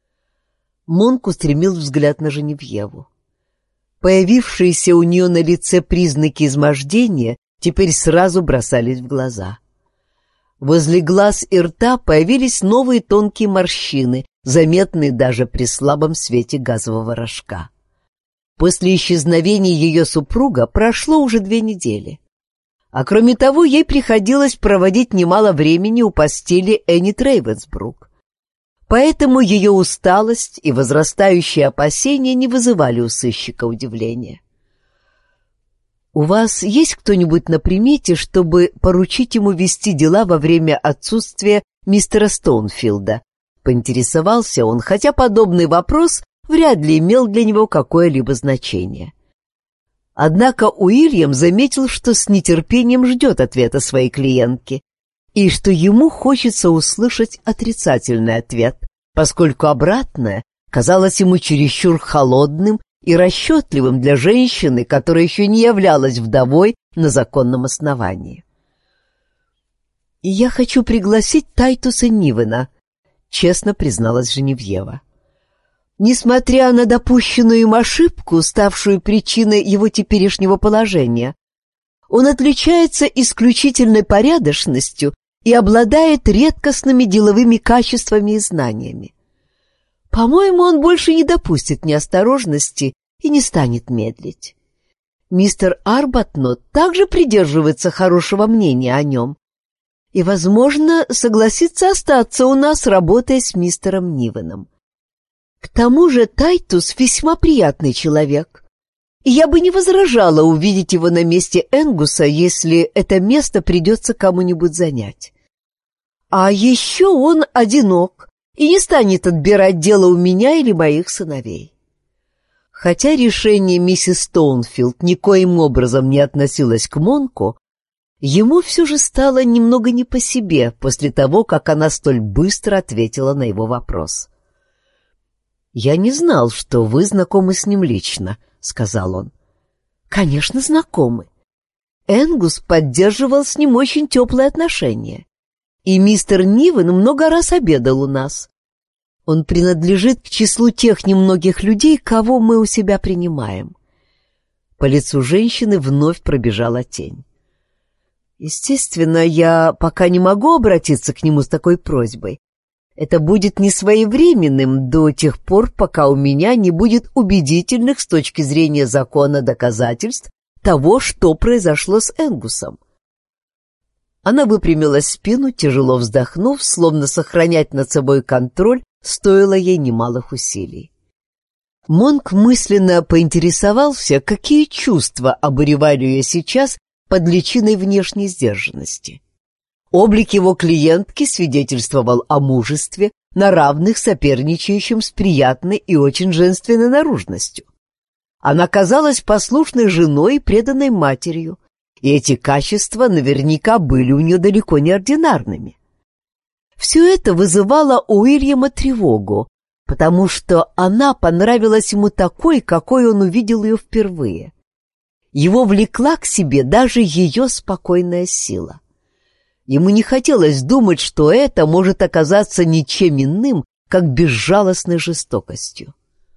Монк устремил взгляд на Женевьеву. Появившиеся у нее на лице признаки измождения теперь сразу бросались в глаза. Возле глаз и рта появились новые тонкие морщины, заметные даже при слабом свете газового рожка. После исчезновения ее супруга прошло уже 2 недели. А кроме того, ей приходилось проводить немало времени у постели Энни Рейвенсбрук. Поэтому ее усталость и возрастающие опасения не вызывали у сыщика удивления. «У вас есть кто-нибудь на примете, чтобы поручить ему вести дела во время отсутствия мистера Стоунфилда?» — поинтересовался он, хотя подобный вопрос вряд ли имел для него какое-либо значение. Однако Уильям заметил, что с нетерпением ждет ответа своей клиентки, и что ему хочется услышать отрицательный ответ, поскольку обратное казалось ему чересчур холодным и расчетливым для женщины, которая еще не являлась вдовой на законном основании. «Я хочу пригласить Тайтуса Нивена», — честно призналась Женевьева. Несмотря на допущенную им ошибку, ставшую причиной его теперешнего положения, он отличается исключительной порядочностью и обладает редкостными деловыми качествами и знаниями. По-моему, он больше не допустит неосторожности и не станет медлить. Мистер Арбатнот также придерживается хорошего мнения о нем и, возможно, согласится остаться у нас, работая с мистером Нивеном. К тому же Тайтус весьма приятный человек, и я бы не возражала увидеть его на месте Энгуса, если это место придется кому-нибудь занять. А еще он одинок и не станет отбирать дело у меня или моих сыновей. Хотя решение миссис Стоунфилд никоим образом не относилось к Монку, ему все же стало немного не по себе после того, как она столь быстро ответила на его вопрос. «Я не знал, что вы знакомы с ним лично», — сказал он. «Конечно, знакомы. Энгус поддерживал с ним очень теплые отношения, и мистер Нивен много раз обедал у нас. Он принадлежит к числу тех немногих людей, кого мы у себя принимаем». По лицу женщины вновь пробежала тень. «Естественно, я пока не могу обратиться к нему с такой просьбой. Это будет несвоевременным до тех пор, пока у меня не будет убедительных с точки зрения закона доказательств того, что произошло с Энгусом». Она выпрямила спину, тяжело вздохнув, словно сохранять над собой контроль стоило ей немалых усилий. Монк мысленно поинтересовался, какие чувства обуревали ее сейчас под личиной внешней сдержанности. Облик его клиентки свидетельствовал о мужестве, на равных соперничающем с приятной и очень женственной наружностью. Она казалась послушной женой и преданной матерью, и эти качества наверняка были у нее далеко не ординарными. Все это вызывало у Уильяма тревогу, потому что она понравилась ему такой, какой он увидел ее впервые. Его влекла к себе даже ее спокойная сила. Ему не хотелось думать, что это может оказаться ничем иным, как безжалостной жестокостью.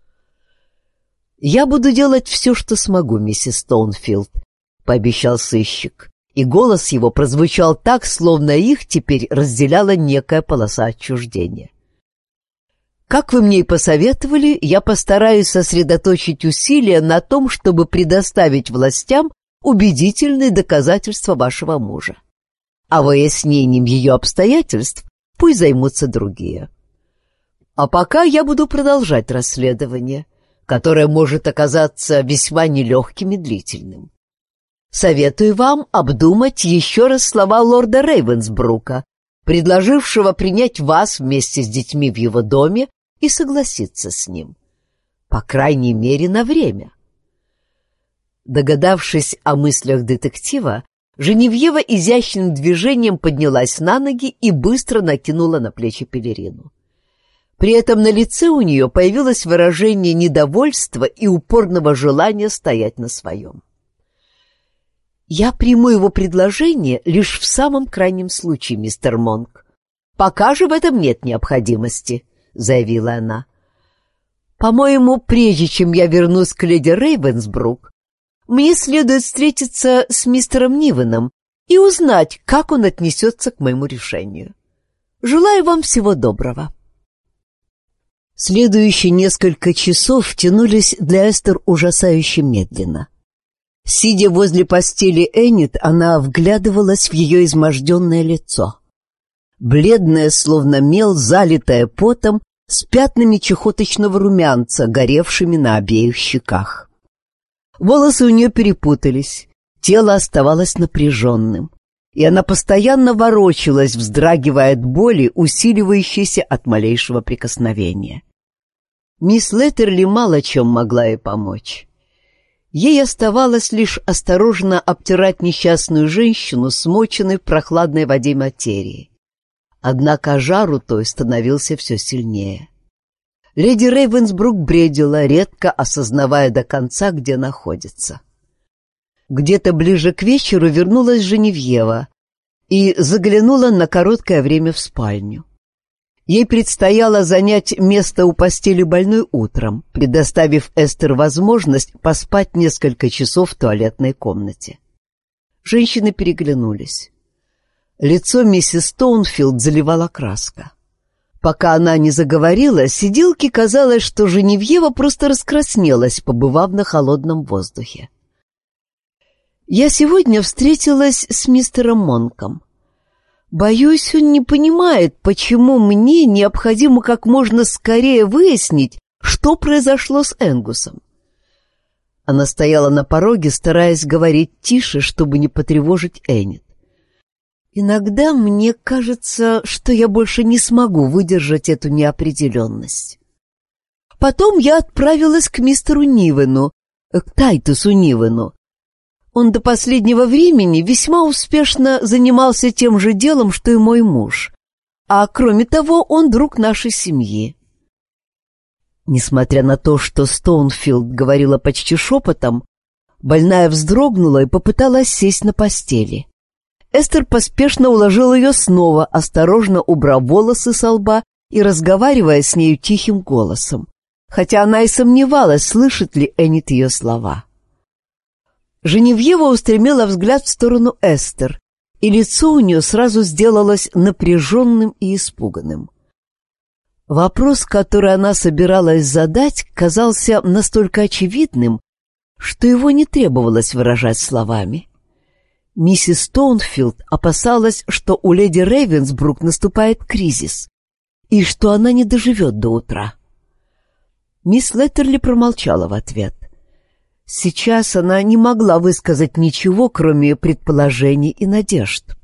«Я буду делать все, что смогу, миссис Стоунфилд», — пообещал сыщик, и голос его прозвучал так, словно их теперь разделяла некая полоса отчуждения. «Как вы мне и посоветовали, я постараюсь сосредоточить усилия на том, чтобы предоставить властям убедительные доказательства вашего мужа. А выяснением ее обстоятельств пусть займутся другие. А пока я буду продолжать расследование, которое может оказаться весьма нелегким и длительным. Советую вам обдумать еще раз слова лорда Рейвенсбрука, предложившего принять вас вместе с детьми в его доме и согласиться с ним. По крайней мере, на время». Догадавшись о мыслях детектива, Женевьева изящным движением поднялась на ноги и быстро накинула на плечи пелерину. При этом на лице у нее появилось выражение недовольства и упорного желания стоять на своем. «Я приму его предложение лишь в самом крайнем случае, мистер Монк. Пока же в этом нет необходимости», — заявила она. «По-моему, прежде чем я вернусь к леди Рейвенсбрук, мне следует встретиться с мистером Нивеном и узнать, как он отнесется к моему решению. Желаю вам всего доброго». Следующие несколько часов тянулись для Эстер ужасающе медленно. Сидя возле постели Эннет, она вглядывалась в ее изможденное лицо. Бледное, словно мел, залитое потом, с пятнами чехоточного румянца, горевшими на обеих щеках. Волосы у нее перепутались, тело оставалось напряженным, и она постоянно ворочалась, вздрагивая от боли, усиливающейся от малейшего прикосновения. Мисс Леттерли мало чем могла ей помочь. Ей оставалось лишь осторожно обтирать несчастную женщину, смоченной в прохладной воде материи. Однако жару той становился все сильнее. Леди Рейвенсбрук бредила, редко осознавая до конца, где находится. Где-то ближе к вечеру вернулась Женевьева и заглянула на короткое время в спальню. Ей предстояло занять место у постели больной утром, предоставив Эстер возможность поспать несколько часов в туалетной комнате. Женщины переглянулись. Лицо миссис Стоунфилд заливала краска. Пока она не заговорила, сиделке казалось, что Женевьева просто раскраснелась, побывав на холодном воздухе. «Я сегодня встретилась с мистером Монком. Боюсь, он не понимает, почему мне необходимо как можно скорее выяснить, что произошло с Энгусом». Она стояла на пороге, стараясь говорить тише, чтобы не потревожить Эннет. «Иногда мне кажется, что я больше не смогу выдержать эту неопределенность». Потом я отправилась к мистеру Нивену, к Тайтусу Нивену. Он до последнего времени весьма успешно занимался тем же делом, что и мой муж. А кроме того, он друг нашей семьи. Несмотря на то, что Стоунфилд говорила почти шепотом, больная вздрогнула и попыталась сесть на постели. Эстер поспешно уложила ее снова, осторожно убрав волосы со лба и разговаривая с нею тихим голосом, хотя она и сомневалась, слышит ли Эннет ее слова. Женевьева устремила взгляд в сторону Эстер, и лицо у нее сразу сделалось напряженным и испуганным. Вопрос, который она собиралась задать, казался настолько очевидным, что его не требовалось выражать словами. Миссис Стоунфилд опасалась, что у леди Рейвенсбрук наступает кризис, и что она не доживет до утра. Мисс Леттерли промолчала в ответ. Сейчас она не могла высказать ничего, кроме предположений и надежд.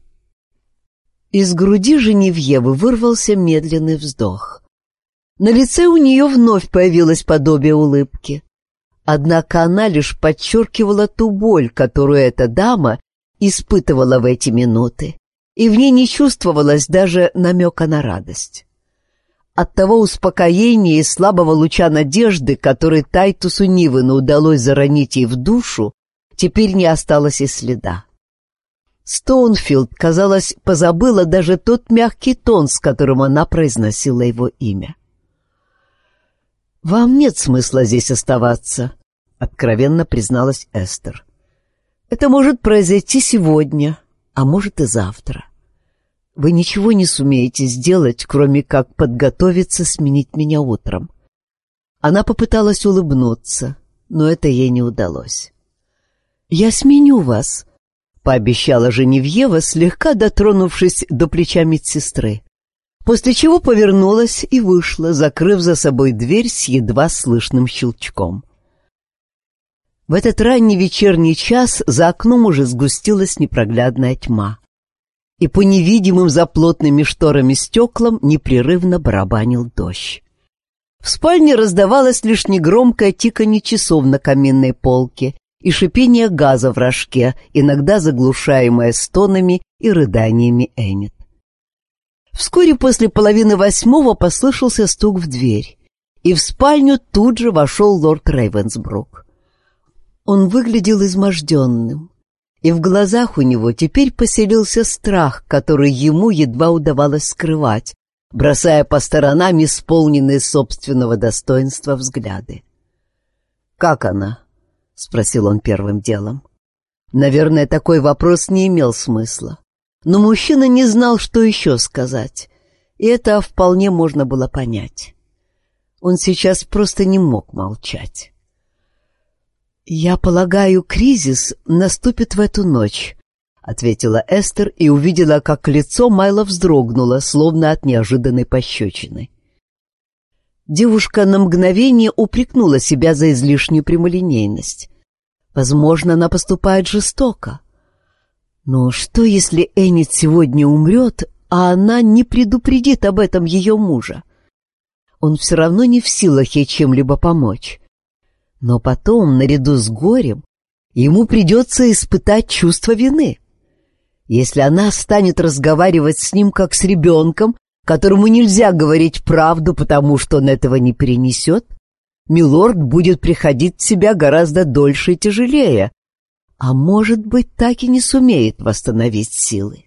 Из груди Женевьевы вырвался медленный вздох. На лице у нее вновь появилось подобие улыбки. Однако она лишь подчеркивала ту боль, которую эта дама испытывала в эти минуты, и в ней не чувствовалось даже намека на радость. От того успокоения и слабого луча надежды, который Тайтусу Нивену удалось заронить ей в душу, теперь не осталось и следа. Стоунфилд, казалось, позабыла даже тот мягкий тон, с которым она произносила его имя. «Вам нет смысла здесь оставаться», — откровенно призналась Эстер. «Это может произойти сегодня, а может и завтра. Вы ничего не сумеете сделать, кроме как подготовиться сменить меня утром». Она попыталась улыбнуться, но это ей не удалось. «Я сменю вас», — пообещала Женевьева, слегка дотронувшись до плеча медсестры, после чего повернулась и вышла, закрыв за собой дверь с едва слышным щелчком. В этот ранний вечерний час за окном уже сгустилась непроглядная тьма, и по невидимым за плотными шторами стеклам непрерывно барабанил дождь. В спальне раздавалось лишь негромкое тиканье часов на каминной полке и шипение газа в рожке, иногда заглушаемое стонами и рыданиями Эннет. Вскоре после 7:30 послышался стук в дверь, и в спальню тут же вошел лорд Рейвенсбрук. Он выглядел изможденным, и в глазах у него теперь поселился страх, который ему едва удавалось скрывать, бросая по сторонам исполненные собственного достоинства взгляды. «Как она?» — спросил он первым делом. Наверное, такой вопрос не имел смысла, но мужчина не знал, что еще сказать, и это вполне можно было понять. Он сейчас просто не мог молчать. «Я полагаю, кризис наступит в эту ночь», — ответила Эстер и увидела, как лицо Майла вздрогнуло, словно от неожиданной пощечины. Девушка на мгновение упрекнула себя за излишнюю прямолинейность. Возможно, она поступает жестоко. Но что, если Эннет сегодня умрет, а она не предупредит об этом ее мужа? Он все равно не в силах ей чем-либо помочь. Но потом, наряду с горем, ему придется испытать чувство вины. Если она станет разговаривать с ним как с ребенком, которому нельзя говорить правду, потому что он этого не перенесет, милорд будет приходить в себя гораздо дольше и тяжелее, а может быть, так и не сумеет восстановить силы.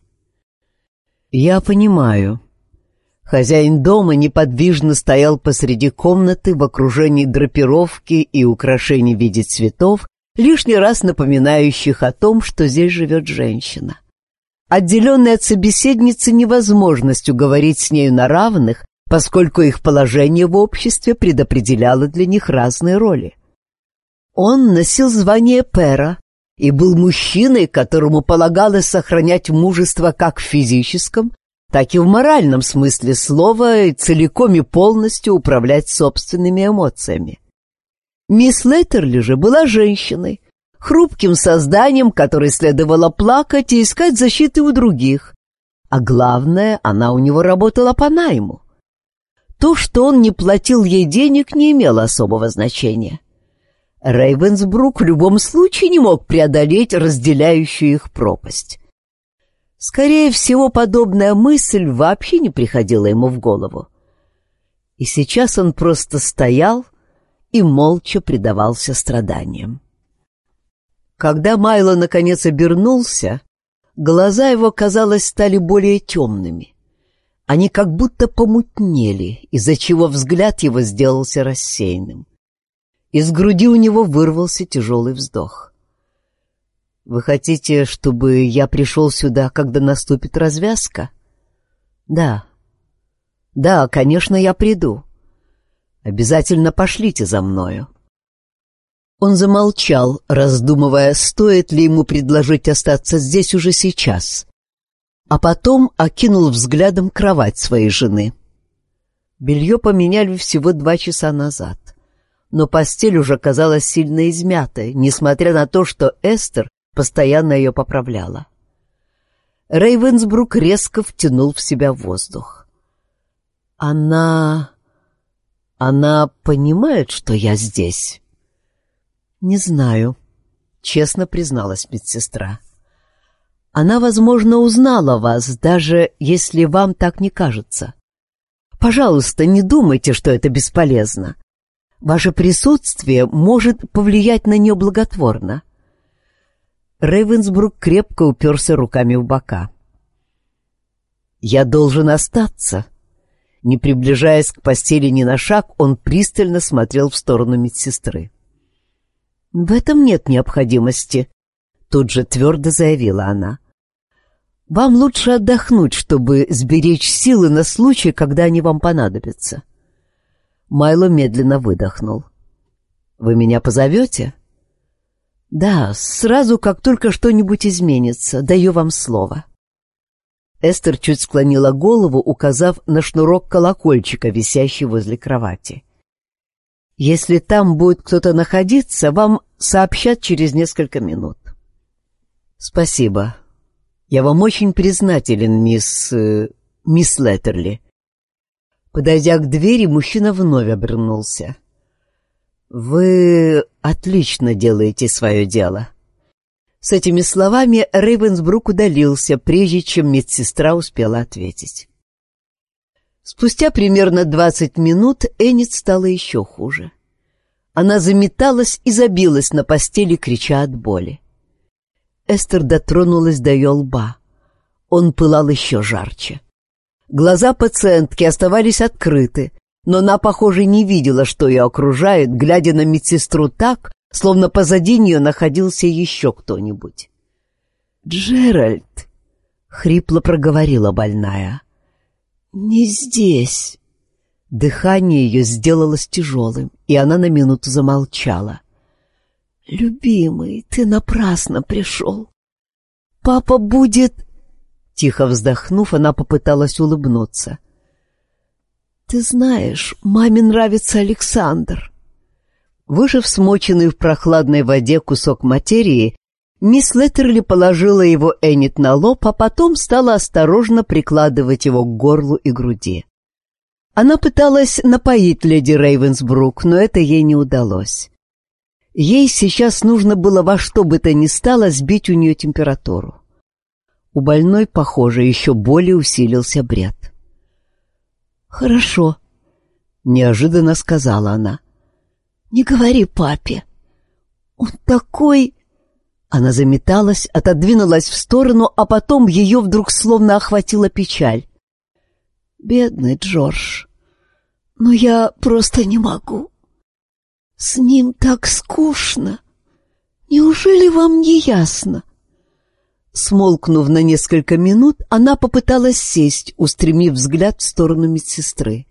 «Я понимаю». Хозяин дома неподвижно стоял посреди комнаты в окружении драпировки и украшений в виде цветов, лишний раз напоминающих о том, что здесь живет женщина. Отделенный от собеседницы невозможностью говорить с нею на равных, поскольку их положение в обществе предопределяло для них разные роли. Он носил звание пэра и был мужчиной, которому полагалось сохранять мужество как в физическом, так и в моральном смысле слова и целиком и полностью управлять собственными эмоциями. Мисс Леттерли же была женщиной, хрупким созданием, которой следовало плакать и искать защиты у других, а главное, она у него работала по найму. То, что он не платил ей денег, не имело особого значения. Рейвенсбрук в любом случае не мог преодолеть разделяющую их пропасть. Скорее всего, подобная мысль вообще не приходила ему в голову. И сейчас он просто стоял и молча предавался страданиям. Когда Майло наконец обернулся, глаза его, казалось, стали более темными. Они как будто помутнели, из-за чего взгляд его сделался рассеянным. Из груди у него вырвался тяжелый вздох. «Вы хотите, чтобы я пришел сюда, когда наступит развязка?» «Да. Да, конечно, я приду. Обязательно пошлите за мною». Он замолчал, раздумывая, стоит ли ему предложить остаться здесь уже сейчас, а потом окинул взглядом кровать своей жены. Белье поменяли всего 2 часа назад, но постель уже казалась сильно измятой, несмотря на то, что Эстер постоянно ее поправляла. Рейвенсбрук резко втянул в себя воздух. Она понимает, что я здесь?» «Не знаю», — честно призналась медсестра. «Она, возможно, узнала вас, даже если вам так не кажется. Пожалуйста, не думайте, что это бесполезно. Ваше присутствие может повлиять на нее благотворно. Рейвенсбрук крепко уперся руками в бока. «Я должен остаться». Не приближаясь к постели ни на шаг, он пристально смотрел в сторону медсестры. «В этом нет необходимости», — тут же твердо заявила она. «Вам лучше отдохнуть, чтобы сберечь силы на случай, когда они вам понадобятся». Майло медленно выдохнул. «Вы меня позовете?» «Да, сразу, как только что-нибудь изменится. Даю вам слово». Эстер чуть склонила голову, указав на шнурок колокольчика, висящий возле кровати. «Если там будет кто-то находиться, вам сообщат через несколько минут». «Спасибо. Я вам очень признателен, мисс Леттерли». Подойдя к двери, мужчина вновь обернулся. «Вы отлично делаете свое дело». С этими словами Рейвенсбрук удалился, прежде чем медсестра успела ответить. Спустя примерно 20 минут Эннет стало еще хуже. Она заметалась и забилась на постели, крича от боли. Эстер дотронулась до ее лба. Он пылал еще жарче. Глаза пациентки оставались открыты, но она, похоже, не видела, что ее окружает, глядя на медсестру так, словно позади нее находился еще кто-нибудь. «Джеральд!» — хрипло проговорила больная. «Не здесь!» Дыхание ее сделалось тяжелым, и она на минуту замолчала. «Любимый, ты напрасно пришел. Папа будет...» Тихо вздохнув, она попыталась улыбнуться. «Ты знаешь, маме нравится Александр». Выжав смоченный в прохладной воде кусок материи, мисс Леттерли положила его Эннет на лоб, а потом стала осторожно прикладывать его к горлу и груди. Она пыталась напоить леди Рейвенсбрук, но это ей не удалось. Ей сейчас нужно было во что бы то ни стало сбить у нее температуру. У больной, похоже, еще более усилился бред. «Хорошо», — неожиданно сказала она. «Не говори папе. Он такой...» Она заметалась, отодвинулась в сторону, а потом ее вдруг словно охватила печаль. «Бедный Джордж. Но я просто не могу. С ним так скучно. Неужели вам не ясно?» Смолкнув на несколько минут, она попыталась сесть, устремив взгляд в сторону медсестры.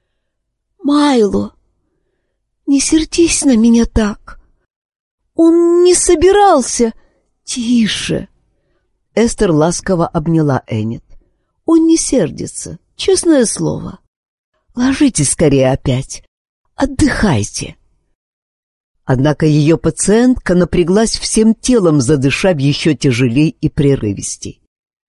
«Майло, не сердись на меня так. Он не собирался...» «Тише!» Эстер ласково обняла Эннет. «Он не сердится, честное слово. Ложитесь скорее опять. Отдыхайте». Однако ее пациентка напряглась всем телом, задышав еще тяжелей и прерывистей.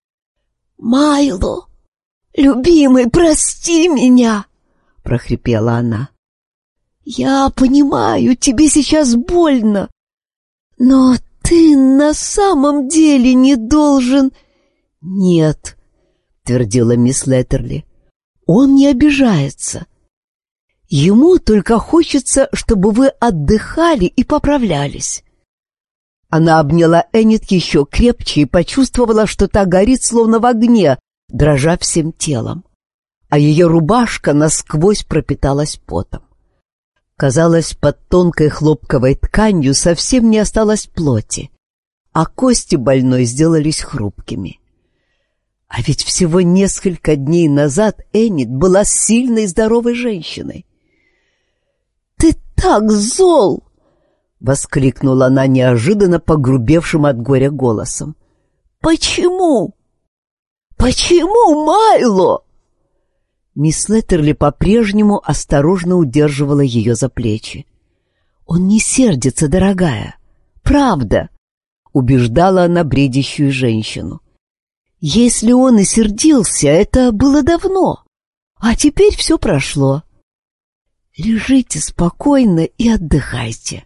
«Майло, любимый, прости меня!» — прохрипела она. «Я понимаю, тебе сейчас больно, но ты на самом деле не должен...» «Нет», — твердила мисс Леттерли, — «он не обижается. Ему только хочется, чтобы вы отдыхали и поправлялись». Она обняла Эннет еще крепче и почувствовала, что та горит словно в огне, дрожа всем телом, а ее рубашка насквозь пропиталась потом. Казалось, под тонкой хлопковой тканью совсем не осталось плоти, а кости больной сделались хрупкими. А ведь всего несколько дней назад Эннет была сильной и здоровой женщиной. «Ты так зол!» — воскликнула она неожиданно погрубевшим от горя голосом. «Почему? Почему, Майло?» Мисс Леттерли по-прежнему осторожно удерживала ее за плечи. «Он не сердится, дорогая. Правда», — убеждала она бредящую женщину. «Если он и сердился, это было давно, а теперь все прошло. Лежите спокойно и отдыхайте».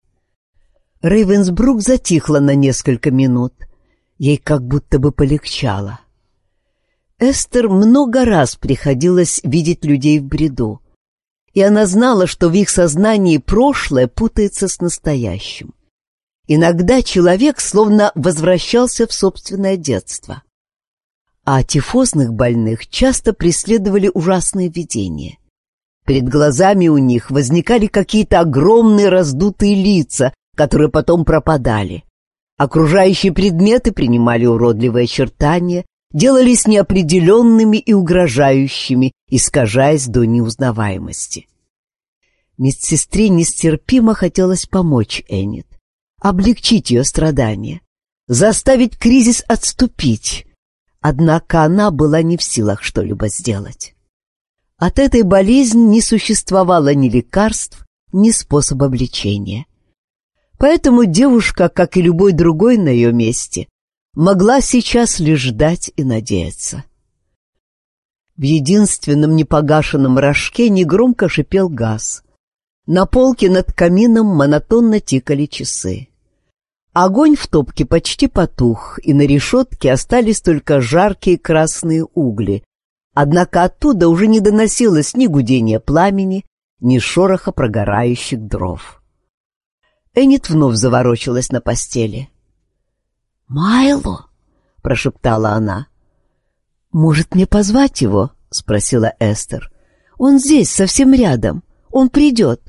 Рейвенсбрук затихла на несколько минут. Ей как будто бы полегчало. Эстер много раз приходилось видеть людей в бреду, и она знала, что в их сознании прошлое путается с настоящим. Иногда человек словно возвращался в собственное детство. А тифозных больных часто преследовали ужасные видения. Перед глазами у них возникали какие-то огромные раздутые лица, которые потом пропадали. Окружающие предметы принимали уродливые очертания, делались неопределенными и угрожающими, искажаясь до неузнаваемости. Медсестре нестерпимо хотелось помочь Энит, облегчить ее страдания, заставить кризис отступить. Однако она была не в силах что-либо сделать. От этой болезни не существовало ни лекарств, ни способа лечения. Поэтому девушка, как и любой другой на ее месте, могла сейчас лишь ждать и надеяться. В единственном непогашенном рожке негромко шипел газ. На полке над камином монотонно тикали часы. Огонь в топке почти потух, и на решетке остались только жаркие красные угли, однако оттуда уже не доносилось ни гудения пламени, ни шороха прогорающих дров. Энит вновь заворочилась на постели. «Майло!» — прошептала она. «Может, мне позвать его?» — спросила Эстер. «Он здесь, совсем рядом. Он придет».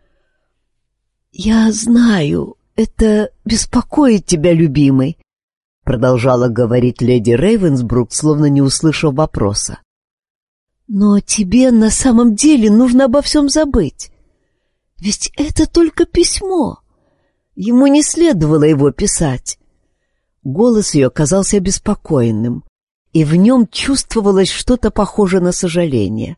«Я знаю, это беспокоит тебя, любимый», — продолжала говорить леди Рейвенсбрук, словно не услышав вопроса. «Но тебе на самом деле нужно обо всем забыть. Ведь это только письмо. Ему не следовало его писать». Голос ее казался обеспокоенным, и в нем чувствовалось что-то похожее на сожаление.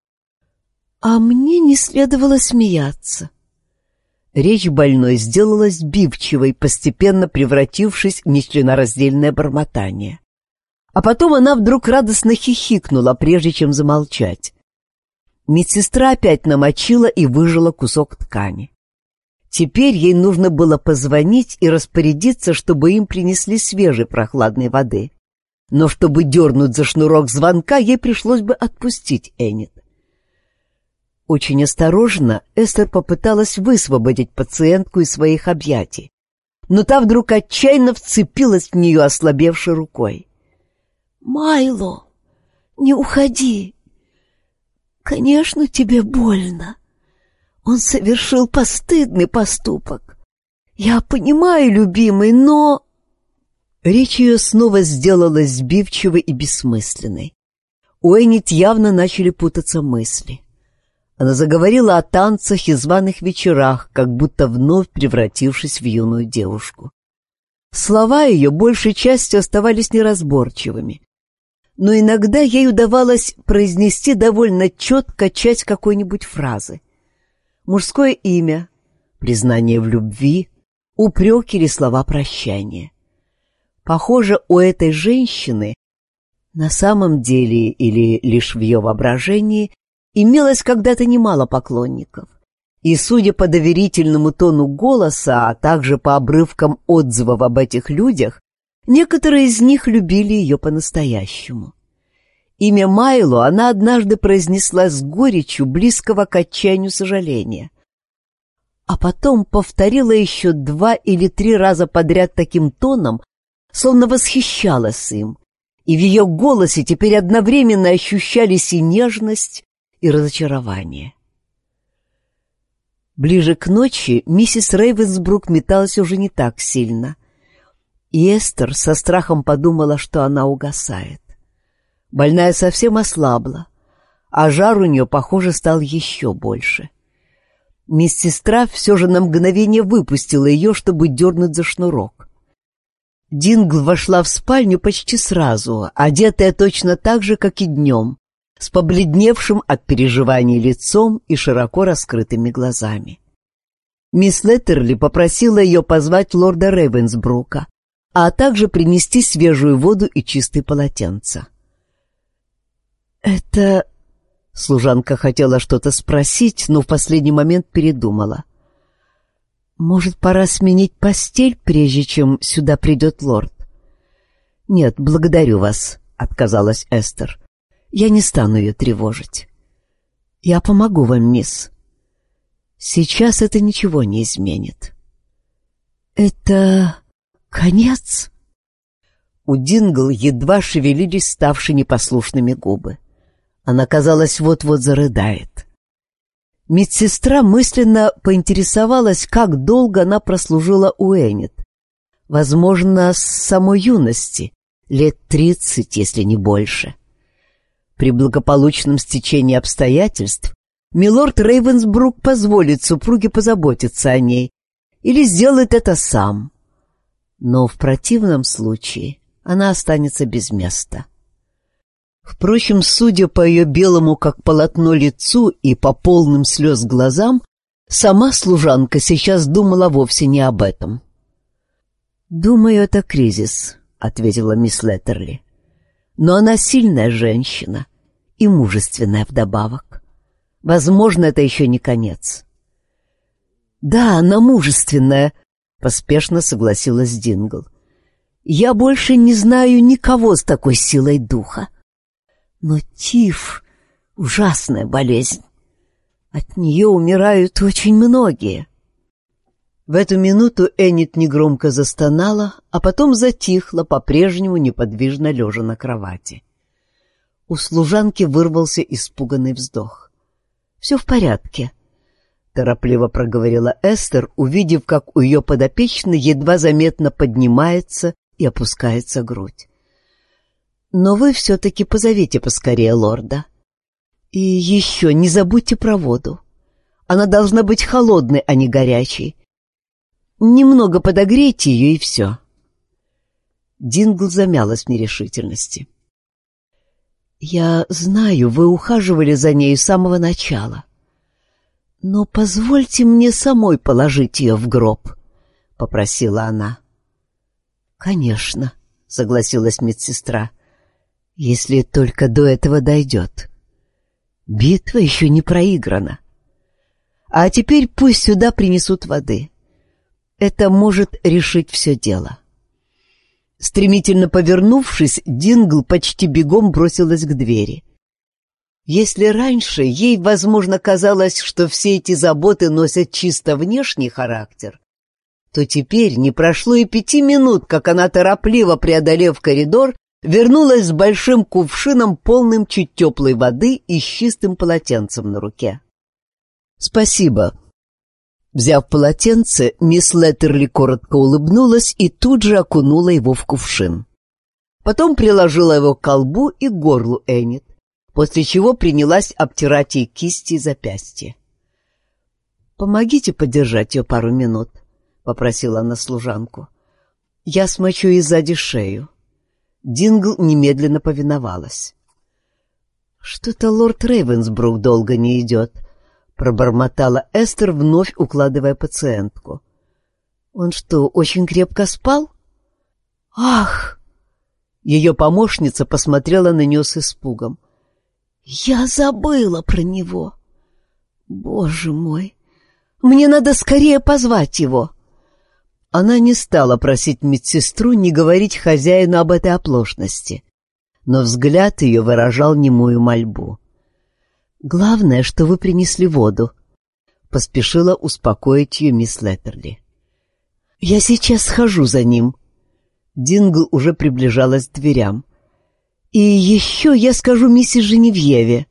«А мне не следовало смеяться». Речь больной сделалась сбивчивой, постепенно превратившись в нечленораздельное бормотание. А потом она вдруг радостно хихикнула, прежде чем замолчать. Медсестра опять намочила и выжила кусок ткани. Теперь ей нужно было позвонить и распорядиться, чтобы им принесли свежей прохладной воды. Но чтобы дернуть за шнурок звонка, ей пришлось бы отпустить Энит. Очень осторожно Эстер попыталась высвободить пациентку из своих объятий, но та вдруг отчаянно вцепилась в нее ослабевшей рукой. «Майло, не уходи. Конечно, тебе больно. Он совершил постыдный поступок. Я понимаю, любимый, но...» Речь ее снова сделалась сбивчивой и бессмысленной. У Энит явно начали путаться мысли. Она заговорила о танцах и званых вечерах, как будто вновь превратившись в юную девушку. Слова ее большей частью оставались неразборчивыми, но иногда ей удавалось произнести довольно четко часть какой-нибудь фразы. Мужское имя, признание в любви, упрек или слова прощания. Похоже, у этой женщины, на самом деле или лишь в ее воображении, имелось когда-то немало поклонников, и, судя по доверительному тону голоса, а также по обрывкам отзывов об этих людях, некоторые из них любили ее по-настоящему. Имя Майло она однажды произнесла с горечью, близкого к отчаянию сожаления, а потом повторила еще 2 или 3 раза подряд таким тоном, словно восхищалась им, и в ее голосе теперь одновременно ощущались и нежность, и разочарование. Ближе к ночи миссис Рейвенсбрук металась уже не так сильно, и Эстер со страхом подумала, что она угасает. Больная совсем ослабла, а жар у нее, похоже, стал еще больше. Медсестра все же на мгновение выпустила ее, чтобы дернуть за шнурок. Дингл вошла в спальню почти сразу, одетая точно так же, как и днем, с побледневшим от переживаний лицом и широко раскрытыми глазами. Мисс Леттерли попросила ее позвать лорда Рейвенсбрука, а также принести свежую воду и чистые полотенца. «Это...» — служанка хотела что-то спросить, но в последний момент передумала. «Может, пора сменить постель, прежде чем сюда придет лорд?» «Нет, благодарю вас», — отказалась Эстер. «Я не стану ее тревожить. Я помогу вам, мисс. Сейчас это ничего не изменит». «Это конец?» У Дингл едва шевелились ставшие непослушными губы. Она, казалось, вот-вот зарыдает. Медсестра мысленно поинтересовалась, как долго она прослужила у Эннет. Возможно, с самой юности, лет 30, если не больше. При благополучном стечении обстоятельств милорд Рейвенсбрук позволит супруге позаботиться о ней или сделает это сам. Но в противном случае она останется без места. Впрочем, судя по ее белому как полотно лицу и по полным слез глазам, сама служанка сейчас думала вовсе не об этом. «Думаю, это кризис», — ответила мисс Леттерли. «Но она сильная женщина и мужественная вдобавок. Возможно, это еще не конец». «Да, она мужественная», — поспешно согласилась Дингл. «Я больше не знаю никого с такой силой духа. Но тиф — ужасная болезнь. От нее умирают очень многие». В эту минуту Эннет негромко застонала, а потом затихла, по-прежнему неподвижно лежа на кровати. У служанки вырвался испуганный вздох. «Все в порядке», — торопливо проговорила Эстер, увидев, как у ее подопечной едва заметно поднимается и опускается грудь. «Но вы все-таки позовите поскорее лорда. И еще не забудьте про воду. Она должна быть холодной, а не горячей. Немного подогрейте ее, и все». Дингл замялась в нерешительности. «Я знаю, вы ухаживали за ней с самого начала. Но позвольте мне самой положить ее в гроб», — попросила она. «Конечно», — согласилась медсестра, — «если только до этого дойдет. Битва еще не проиграна. А теперь пусть сюда принесут воды. Это может решить все дело». Стремительно повернувшись, Дингл почти бегом бросилась к двери. Если раньше ей, возможно, казалось, что все эти заботы носят чисто внешний характер, то теперь не прошло и 5 минут, как она, торопливо преодолев коридор, вернулась с большим кувшином, полным чуть теплой воды и с чистым полотенцем на руке. «Спасибо». Взяв полотенце, мисс Леттерли коротко улыбнулась и тут же окунула его в кувшин. Потом приложила его к колбу и к горлу Эннет, после чего принялась обтирать ей кисти и запястья. «Помогите подержать ее пару минут», — попросила она служанку. «Я смочу ей сзади шею». Дингл немедленно повиновалась. «Что-то лорд Рейвенсбрук долго не идет», — пробормотала Эстер, вновь укладывая пациентку. «Он что, очень крепко спал?» «Ах!» Ее помощница посмотрела на нее с испугом. «Я забыла про него! Боже мой! Мне надо скорее позвать его!» Она не стала просить медсестру не говорить хозяину об этой оплошности, но взгляд ее выражал немую мольбу. «Главное, что вы принесли воду», — поспешила успокоить ее мисс Леттерли. «Я сейчас схожу за ним». Дингл уже приближалась к дверям. «И еще я скажу миссис Женевьеве».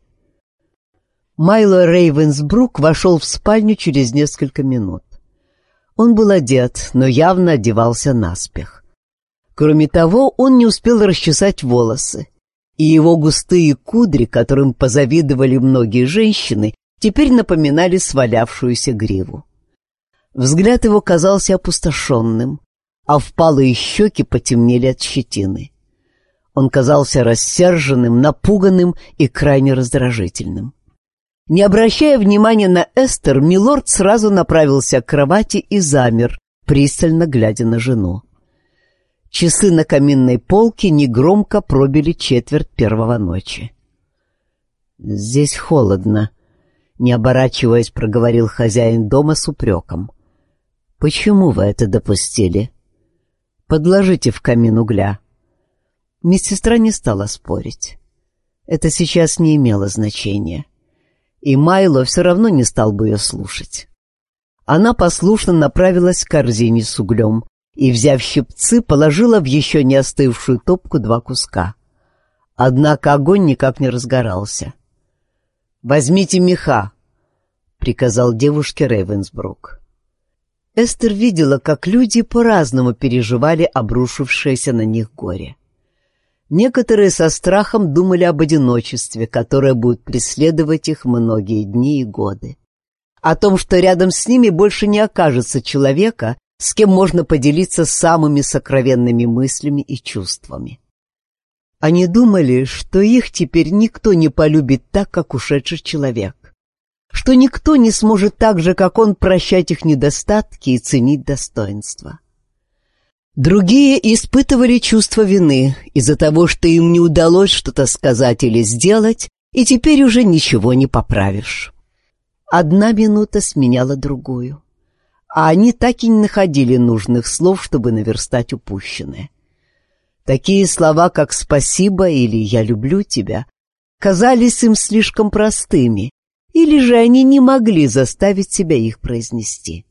Майло Рейвенсбрук вошел в спальню через несколько минут. Он был одет, но явно одевался наспех. Кроме того, он не успел расчесать волосы, и его густые кудри, которым позавидовали многие женщины, теперь напоминали свалявшуюся гриву. Взгляд его казался опустошенным, а впалые щеки потемнели от щетины. Он казался рассерженным, напуганным и крайне раздражительным. Не обращая внимания на Эстер, милорд сразу направился к кровати и замер, пристально глядя на жену. Часы на каминной полке негромко пробили 1:15 ночи. «Здесь холодно», — не оборачиваясь, проговорил хозяин дома с упреком. «Почему вы это допустили? Подложите в камин угля». Медсестра не стала спорить. Это сейчас не имело значения. И Майло все равно не стал бы ее слушать. Она послушно направилась к корзине с углем и, взяв щипцы, положила в еще не остывшую топку 2 куска. Однако огонь никак не разгорался. «Возьмите меха», — приказал девушке Рейвенсбрук. Эстер видела, как люди по-разному переживали обрушившееся на них горе. Некоторые со страхом думали об одиночестве, которое будет преследовать их многие дни и годы. О том, что рядом с ними больше не окажется человека, с кем можно поделиться самыми сокровенными мыслями и чувствами. Они думали, что их теперь никто не полюбит так, как ушедший человек, что никто не сможет так же, как он, прощать их недостатки и ценить достоинства. Другие испытывали чувство вины из-за того, что им не удалось что-то сказать или сделать, и теперь уже ничего не поправишь. Одна минута сменяла другую, а они так и не находили нужных слов, чтобы наверстать упущенное. Такие слова, как «спасибо» или «я люблю тебя», казались им слишком простыми, или же они не могли заставить себя их произнести.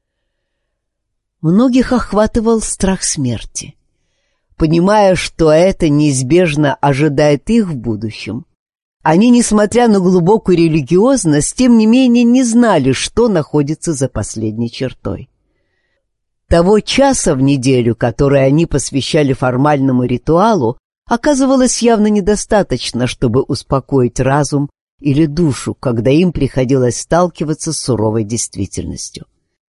Многих охватывал страх смерти. Понимая, что это неизбежно ожидает их в будущем, они, несмотря на глубокую религиозность, тем не менее не знали, что находится за последней чертой. Того часа в неделю, который они посвящали формальному ритуалу, оказывалось явно недостаточно, чтобы успокоить разум или душу, когда им приходилось сталкиваться с суровой действительностью.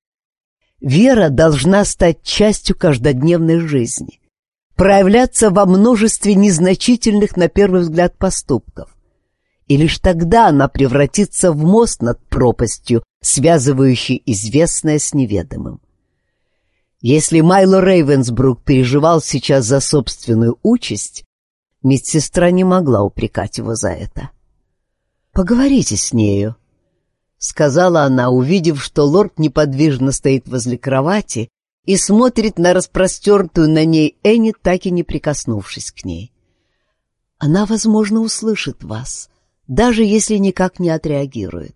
Вера должна стать частью каждодневной жизни, проявляться во множестве незначительных на первый взгляд поступков. И лишь тогда она превратится в мост над пропастью, связывающей известное с неведомым. Если Майло Рейвенсбрук переживал сейчас за собственную участь, медсестра не могла упрекать его за это. «Поговорите с нею», — сказала она, увидев, что лорд неподвижно стоит возле кровати и смотрит на распростертую на ней Энни, так и не прикоснувшись к ней. «Она, возможно, услышит вас, даже если никак не отреагирует».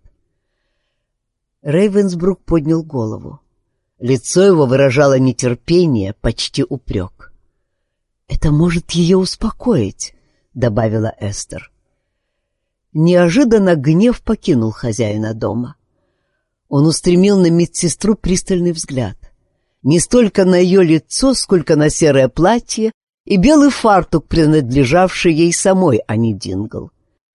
Рейвенсбрук поднял голову. Лицо его выражало нетерпение, почти упрек. «Это может ее успокоить», — добавила Эстер. Неожиданно гнев покинул хозяина дома. Он устремил на медсестру пристальный взгляд. Не столько на ее лицо, сколько на серое платье и белый фартук, принадлежавший ей самой, а не Дингл.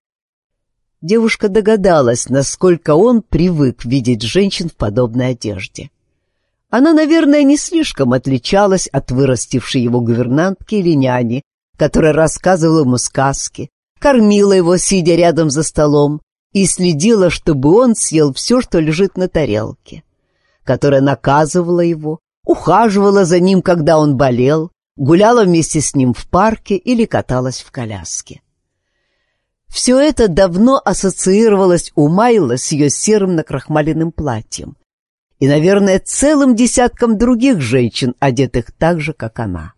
Девушка догадалась, насколько он привык видеть женщин в подобной одежде. Она, наверное, не слишком отличалась от вырастившей его гувернантки или няни, которая рассказывала ему сказки, кормила его, сидя рядом за столом, и следила, чтобы он съел все, что лежит на тарелке, которая наказывала его, ухаживала за ним, когда он болел, гуляла вместе с ним в парке или каталась в коляске. Все это давно ассоциировалось у Майло с ее серым накрахмаленным платьем и, наверное, целым десятком других женщин, одетых так же, как она.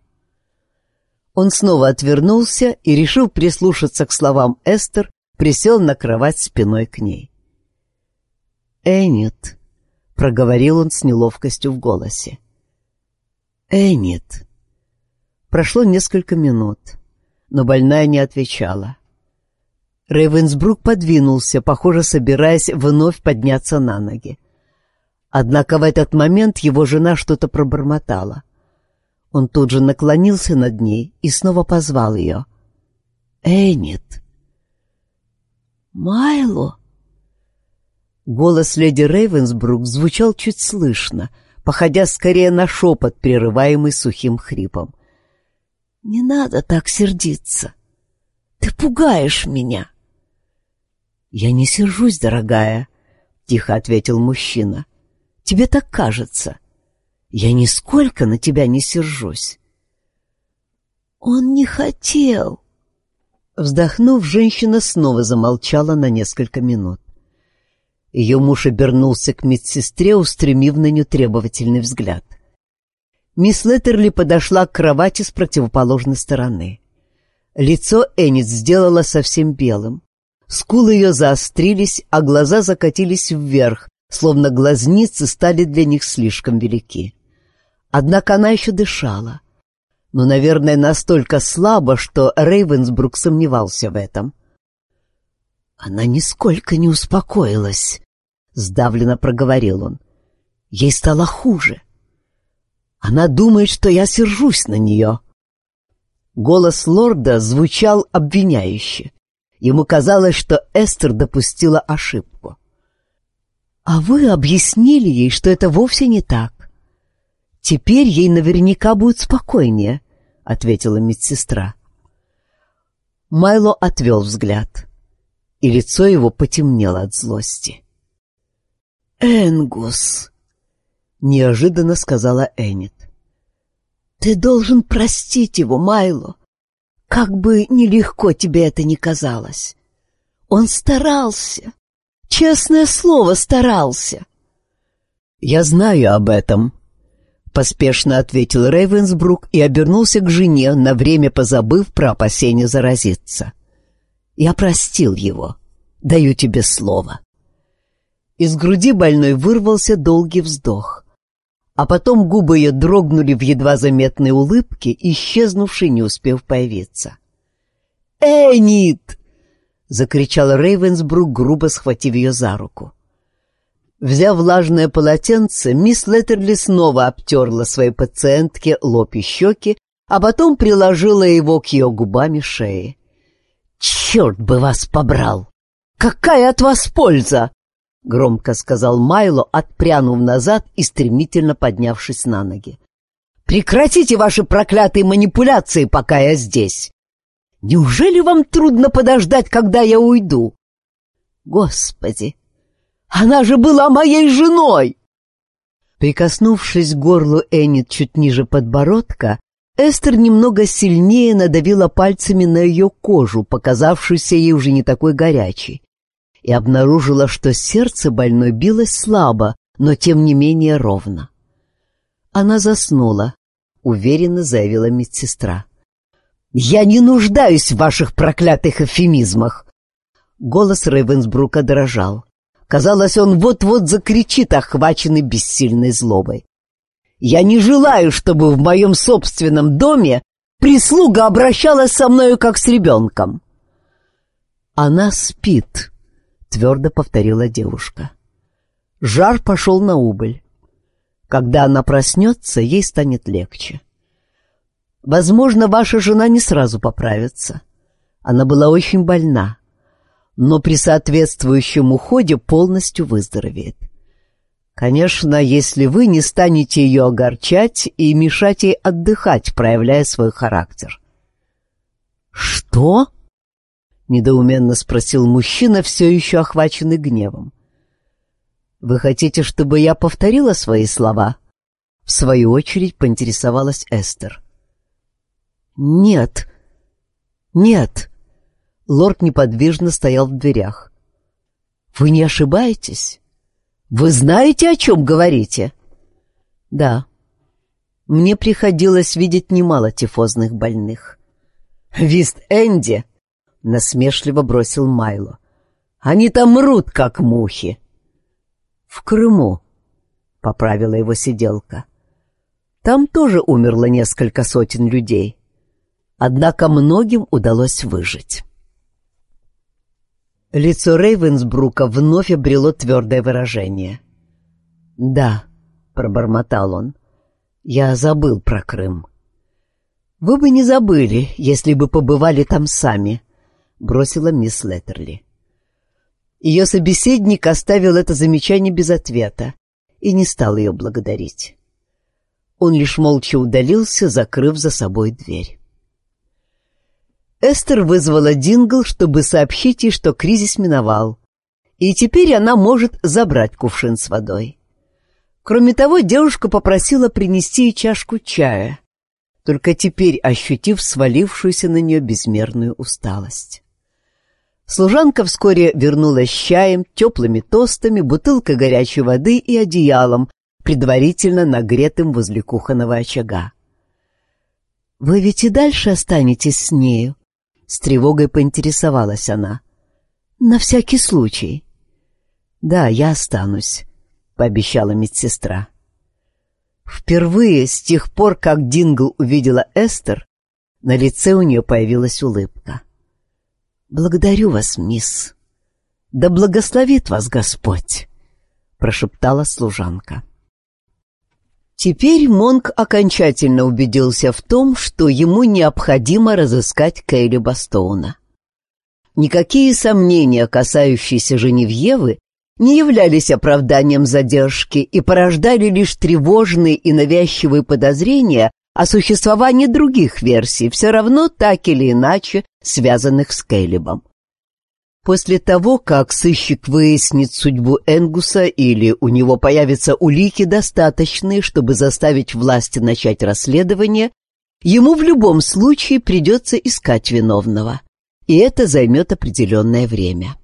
Он снова отвернулся и, решив прислушаться к словам Эстер, присел на кровать спиной к ней. «Эннет», — проговорил он с неловкостью в голосе. «Эннет». Прошло несколько минут, но больная не отвечала. Рейвенсбрук подвинулся, похоже, собираясь вновь подняться на ноги. Однако в этот момент его жена что-то пробормотала. Он тут же наклонился над ней и снова позвал ее. «Эннет!» «Майло!» Голос леди Рейвенсбрук звучал чуть слышно, походя скорее на шепот, прерываемый сухим хрипом. «Не надо так сердиться. Ты пугаешь меня!» «Я не сержусь, дорогая», — тихо ответил мужчина. «Тебе так кажется. Я нисколько на тебя не сержусь». «Он не хотел». Вздохнув, женщина снова замолчала на несколько минут. Ее муж обернулся к медсестре, устремив на нее требовательный взгляд. Мисс Леттерли подошла к кровати с противоположной стороны. Лицо Эннет сделала совсем белым. Скулы ее заострились, а глаза закатились вверх, словно глазницы стали для них слишком велики. Однако она еще дышала, но, наверное, настолько слабо, что Рейвенсбрук сомневался в этом. «Она нисколько не успокоилась», — сдавленно проговорил он. «Ей стало хуже. Она думает, что я сержусь на нее». Голос лорда звучал обвиняюще. Ему казалось, что Эстер допустила ошибку. «А вы объяснили ей, что это вовсе не так. Теперь ей наверняка будет спокойнее», — ответила медсестра. Майло отвел взгляд, и лицо его потемнело от злости. «Энгус», — неожиданно сказала Эннет, — «ты должен простить его, Майло, как бы нелегко тебе это ни казалось. Он старался, честное слово, старался». «Я знаю об этом», — поспешно ответил Рейвенсбрук и обернулся к жене, на время позабыв про опасение заразиться. «Я простил его, даю тебе слово». Из груди больной вырвался долгий вздох, а потом губы ее дрогнули в едва заметной улыбке, исчезнувшей, не успев появиться. «Эннет!» — закричал Рейвенсбрук, грубо схватив ее за руку. Взяв влажное полотенце, мисс Леттерли снова обтерла своей пациентке лоб и щеки, а потом приложила его к ее губам и шее. «Черт бы вас побрал! Какая от вас польза!» — громко сказал Майло, отпрянув назад и стремительно поднявшись на ноги. «Прекратите ваши проклятые манипуляции, пока я здесь! Неужели вам трудно подождать, когда я уйду? Господи! Она же была моей женой!» Прикоснувшись к горлу Эннет чуть ниже подбородка, Эстер немного сильнее надавила пальцами на ее кожу, показавшуюся ей уже не такой горячей, и обнаружила, что сердце больной билось слабо, но тем не менее ровно. «Она заснула», — уверенно заявила медсестра. «Я не нуждаюсь в ваших проклятых эвфемизмах!» Голос Рейвенсбрука дрожал. Казалось, он вот-вот закричит, охваченный бессильной злобой. «Я не желаю, чтобы в моем собственном доме прислуга обращалась со мною как с ребенком». «Она спит», — твердо повторила девушка. Жар пошел на убыль. Когда она проснется, ей станет легче. Возможно, ваша жена не сразу поправится. Она была очень больна, но при соответствующем уходе полностью выздоровеет. Конечно, если вы не станете ее огорчать и мешать ей отдыхать, проявляя свой характер. «Что?» — недоуменно спросил мужчина, все еще охваченный гневом. «Вы хотите, чтобы я повторила свои слова?» В свою очередь поинтересовалась Эстер. «Нет, нет». Лорд неподвижно стоял в дверях. «Вы не ошибаетесь? Вы знаете, о чем говорите?» «Да. Мне приходилось видеть немало тифозных больных». «В Ист-Энде?» — насмешливо бросил Майло. «Они там мрут, как мухи». «В Крыму», — поправила его сиделка. «Там тоже умерло несколько сотен людей. Однако многим удалось выжить». Лицо Рейвенсбрука вновь обрело твердое выражение. «Да», — пробормотал он, — «я забыл про Крым». «Вы бы не забыли, если бы побывали там сами», — бросила мисс Леттерли. Ее собеседник оставил это замечание без ответа и не стал ее благодарить. Он лишь молча удалился, закрыв за собой дверь. Эстер вызвала Дингл, чтобы сообщить ей, что кризис миновал, и теперь она может забрать кувшин с водой. Кроме того, девушка попросила принести ей чашку чая, только теперь ощутив свалившуюся на нее безмерную усталость. Служанка вскоре вернулась с чаем, теплыми тостами, бутылкой горячей воды и одеялом, предварительно нагретым возле кухонного очага. «Вы ведь и дальше останетесь с нею?» — с тревогой поинтересовалась она. «На всякий случай». «Да, я останусь», — пообещала медсестра. Впервые с тех пор, как Дингл увидела Эстер, на лице у нее появилась улыбка. «Благодарю вас, мисс. Да благословит вас Господь», — прошептала служанка. Теперь Монк окончательно убедился в том, что ему необходимо разыскать Кэйлиба Стоуна. Никакие сомнения, касающиеся Женевьевы, не являлись оправданием задержки и порождали лишь тревожные и навязчивые подозрения о существовании других версий, все равно так или иначе связанных с Кэйлибом. После того, как сыщик выяснит судьбу Энгуса или у него появятся улики достаточные, чтобы заставить власти начать расследование, ему в любом случае придется искать виновного, и это займет определенное время.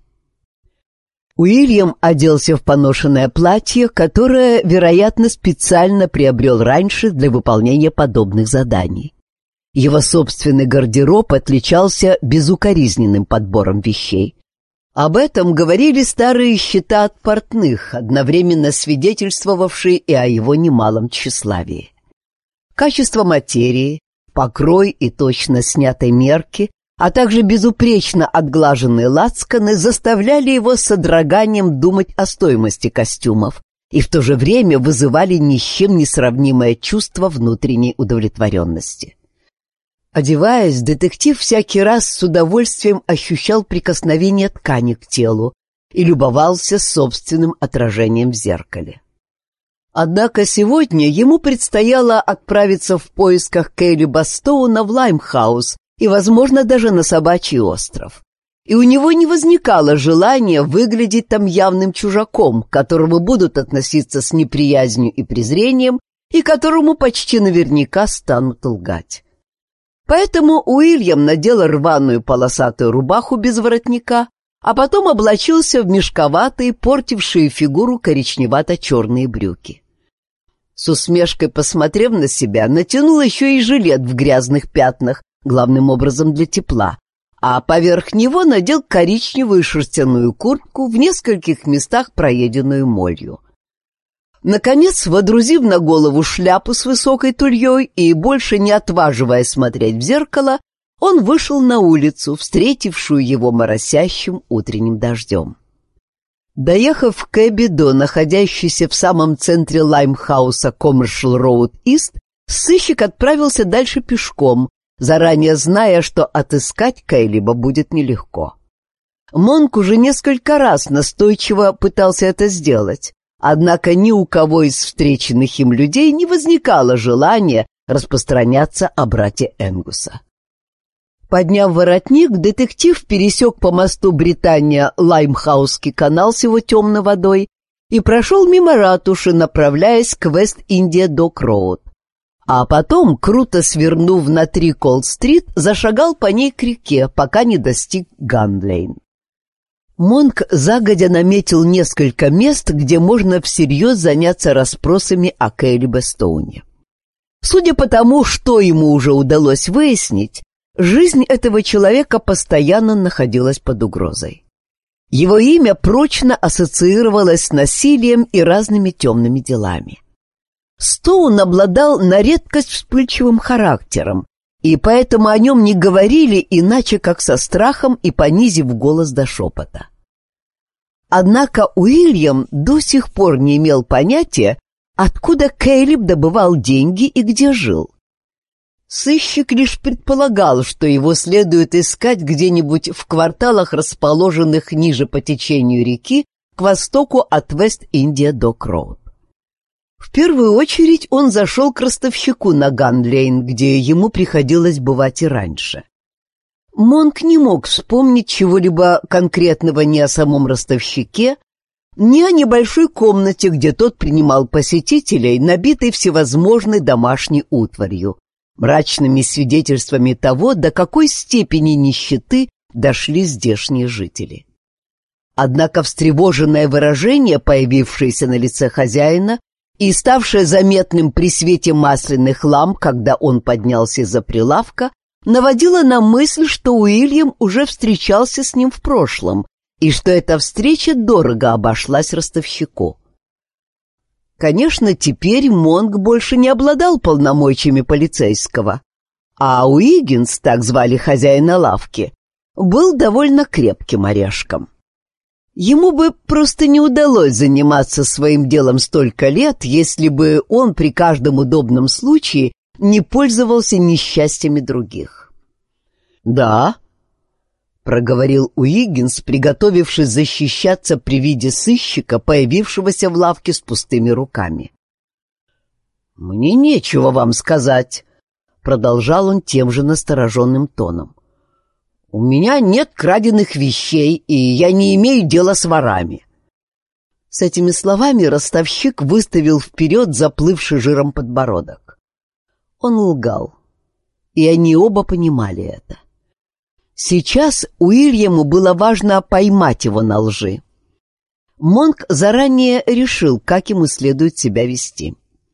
Уильям оделся в поношенное платье, которое, вероятно, специально приобрел раньше для выполнения подобных заданий. Его собственный гардероб отличался безукоризненным подбором вещей. Об этом говорили старые счета от портных, одновременно свидетельствовавшие и о его немалом тщеславии. Качество материи, покрой и точность снятой мерки, а также безупречно отглаженные лацканы заставляли его с содроганием думать о стоимости костюмов и в то же время вызывали ни с чем не сравнимое чувство внутренней удовлетворенности. Одеваясь, детектив всякий раз с удовольствием ощущал прикосновение ткани к телу и любовался собственным отражением в зеркале. Однако сегодня ему предстояло отправиться в поисках Кэйлиба Стоуна в Лаймхаус и, возможно, даже на Собачий остров. И у него не возникало желания выглядеть там явным чужаком, к которому будут относиться с неприязнью и презрением, и которому почти наверняка станут лгать. Поэтому Уильям надел рваную полосатую рубаху без воротника, а потом облачился в мешковатые, портившие фигуру коричневато-черные брюки. С усмешкой посмотрев на себя, натянул еще и жилет в грязных пятнах, главным образом для тепла, а поверх него надел коричневую шерстяную куртку, в нескольких местах проеденную молью. Наконец, водрузив на голову шляпу с высокой тульей и больше не отваживаясь смотреть в зеркало, он вышел на улицу, встретившую его моросящим утренним дождем. Доехав в кэбе до находящейся в самом центре Лаймхауса Commercial Road East, сыщик отправился дальше пешком, заранее зная, что отыскать Кэйлиба будет нелегко. Монк уже несколько раз настойчиво пытался это сделать, однако ни у кого из встреченных им людей не возникало желания распространяться о брате Энгуса. Подняв воротник, детектив пересек по мосту Британия Лаймхаусский канал с его темной водой и прошел мимо ратуши, направляясь к Вест-Индия-Док-Роуд. А потом, круто свернув на Триколл-стрит, зашагал по ней к реке, пока не достиг Ганлейн. Монк загодя наметил несколько мест, где можно всерьез заняться расспросами о Кэйлибе Стоуне. Судя по тому, что ему уже удалось выяснить, жизнь этого человека постоянно находилась под угрозой. Его имя прочно ассоциировалось с насилием и разными темными делами. Стоун обладал на редкость вспыльчивым характером, и поэтому о нем не говорили иначе, как со страхом и понизив голос до шепота. Однако Уильям до сих пор не имел понятия, откуда Кэйлиб добывал деньги и где жил. Сыщик лишь предполагал, что его следует искать где-нибудь в кварталах, расположенных ниже по течению реки, к востоку от Вест-Индия-Док-Роуд. В первую очередь он зашел к ростовщику на Ганлейн, где ему приходилось бывать и раньше. Монк не мог вспомнить чего-либо конкретного ни о самом ростовщике, ни о небольшой комнате, где тот принимал посетителей, набитой всевозможной домашней утварью, мрачными свидетельствами того, до какой степени нищеты дошли здешние жители. Однако встревоженное выражение, появившееся на лице хозяина, и ставшее заметным при свете масляных ламп, когда он поднялся из-за прилавка, наводило на мысль, что Уильям уже встречался с ним в прошлом, и что эта встреча дорого обошлась ростовщику. Конечно, теперь Монк больше не обладал полномочиями полицейского, а Уиггинс, так звали хозяина лавки, был довольно крепким орешком. Ему бы просто не удалось заниматься своим делом столько лет, если бы он при каждом удобном случае не пользовался несчастьями других. «Да», — проговорил Уиггинс, приготовившись защищаться при виде сыщика, появившегося в лавке с пустыми руками. «Мне нечего вам сказать», — продолжал он тем же настороженным тоном. «У меня нет краденых вещей, и я не имею дела с ворами». С этими словами ростовщик выставил вперед заплывший жиром подбородок. Он лгал, и они оба понимали это. Сейчас Уильяму было важно поймать его на лжи. Монк заранее решил, как ему следует себя вести.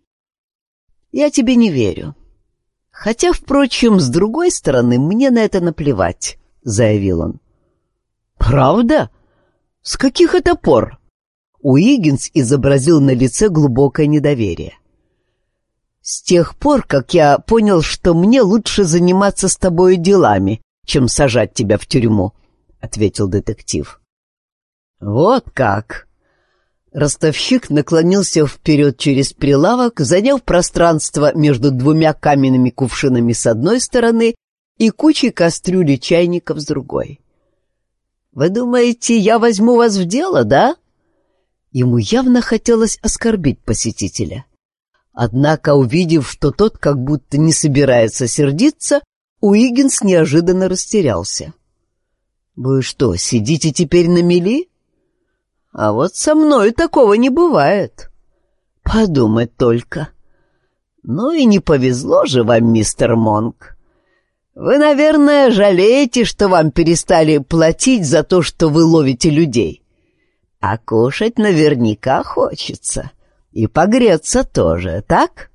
«Я тебе не верю. Хотя, впрочем, с другой стороны, мне на это наплевать», — заявил он. «Правда? С каких это пор?» Уиггинс изобразил на лице глубокое недоверие. «С тех пор, как я понял, что мне лучше заниматься с тобой делами, чем сажать тебя в тюрьму», — ответил детектив. «Вот как!» Ростовщик наклонился вперед через прилавок, заняв пространство между двумя каменными кувшинами с одной стороны и кучей кастрюль и чайников с другой. «Вы думаете, я возьму вас в дело, да?» Ему явно хотелось оскорбить посетителя. Однако, увидев, что тот как будто не собирается сердиться, Уиггинс неожиданно растерялся. «Вы что, сидите теперь на мели? А вот со мной такого не бывает. Подумать только. Ну и не повезло же вам, мистер Монк. Вы, наверное, жалеете, что вам перестали платить за то, что вы ловите людей. А кушать наверняка хочется. И погреться тоже, так?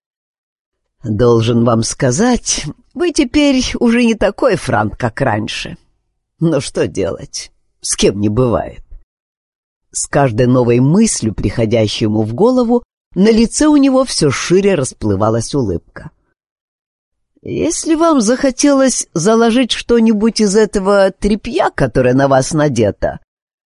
Должен вам сказать, вы теперь уже не такой франт, как раньше. Но что делать? С кем не бывает. С каждой новой мыслью, приходящей ему в голову, на лице у него все шире расплывалась улыбка. «Если вам захотелось заложить что-нибудь из этого тряпья, которое на вас надето,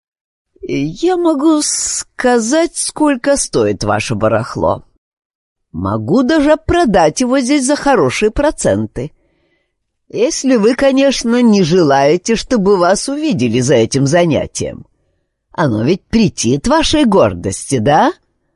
я могу сказать, сколько стоит ваше барахло. Могу даже продать его здесь за хорошие проценты. Если вы, конечно, не желаете, чтобы вас увидели за этим занятием. Оно ведь претит вашей гордости, да?»